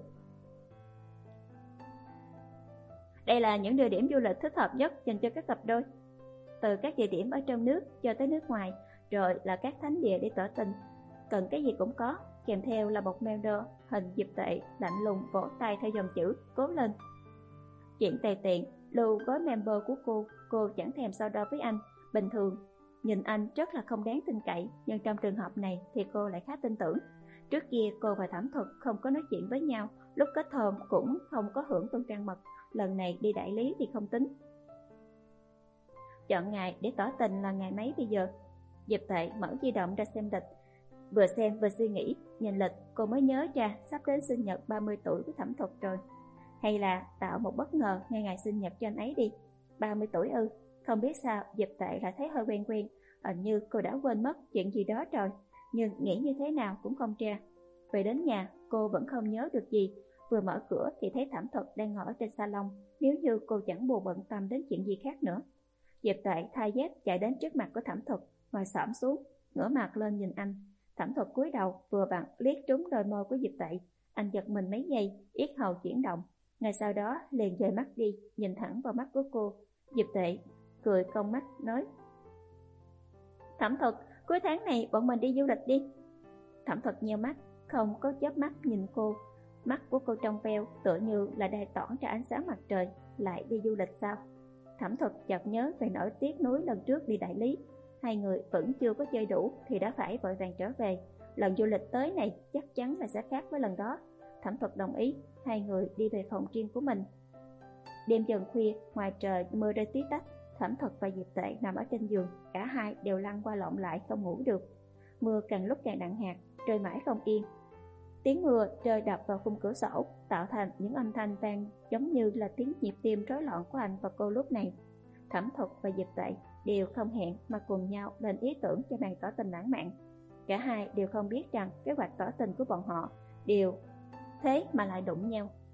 A: Đây là những địa điểm du lịch thích hợp nhất dành cho các cặp đôi, từ các địa điểm ở trong nước cho tới nước ngoài, rồi là các thánh địa để tỏ tình. Cần cái gì cũng có, kèm theo là một mail đơn hình Diệp Tệ lạnh lùng vỗ tay theo dòng chữ "Cố lên." Chuyện Tề Tiện lưu với member của cô, cô chẳng thèm so đo với anh. Bình thường nhìn anh rất là không đáng tin cậy, nhưng trong trường hợp này thì cô lại khá tin tưởng. Trước kia cô và Thẩm Thuật không có nói chuyện với nhau, lúc kết hôn cũng không có hưởng tuần trăng mật, lần này đi đại lý thì không tính. Chọn ngày để tỏ tình là ngày mấy bây giờ? Diệp Tệ mở di động ra xem lịch, vừa xem vừa suy nghĩ. Nhìn lịch cô mới nhớ ra sắp đến sinh nhật ba mươi tuổi của Thẩm Thuật rồi. Hay là tạo một bất ngờ ngay ngày sinh nhật cho anh ấy đi. Ba mươi tuổi ư? Không biết sao Diệp Tệ lại thấy hơi quen quen, hình như cô đã quên mất chuyện gì đó rồi, nhưng nghĩ như thế nào cũng không ra. Về đến nhà cô vẫn không nhớ được gì, vừa mở cửa thì thấy Thẩm Thuật đang ngồi ở trên salon, nếu như cô chẳng buồn bận tâm đến chuyện gì khác nữa. Diệp Tệ thay dép chạy đến trước mặt của Thẩm Thuật, ngồi xổm xuống, ngửa mặt lên nhìn anh. Thẩm Thuật cúi đầu vừa vặn liếc trúng đôi môi của Diệp Tệ. Anh giật mình mấy giây, yết hầu chuyển động, ngay sau đó liền dời mắt đi, nhìn thẳng vào mắt của cô. Diệp Tệ cười cong mắt nói: "Thẩm Thuật, cuối tháng này bọn mình đi du lịch đi." Thẩm Thuật nheo mắt, không có chớp mắt nhìn cô. Mắt của cô trong veo, tựa như là đang tỏa ra ánh sáng mặt trời. Lại đi du lịch sao? Thẩm Thuật chợt nhớ về nỗi tiếc nuối lần trước đi đại lý. Hai người vẫn chưa có chơi đủ thì đã phải vội vàng trở về. Lần du lịch tới này chắc chắn là sẽ khác với lần đó. Thẩm Thuật đồng ý, hai người đi về phòng riêng của mình. Đêm dần khuya, ngoài trời mưa rơi tí tách. Thẩm Thuật và Diệp Tệ nằm ở trên giường, cả hai đều lăn qua lộn lại không ngủ được. Mưa càng lúc càng nặng hạt, rơi mãi không yên. Tiếng mưa rơi đập vào khung cửa sổ, tạo thành những âm thanh vang giống như là tiếng nhịp tim rối loạn của anh và cô lúc này. Thẩm Thuật và Diệp Tệ đều không hẹn mà cùng nhau lên ý tưởng cho màn tỏ tình lãng mạn. Cả hai đều không biết rằng kế hoạch tỏ tình của bọn họ đều thế mà lại đụng nhau.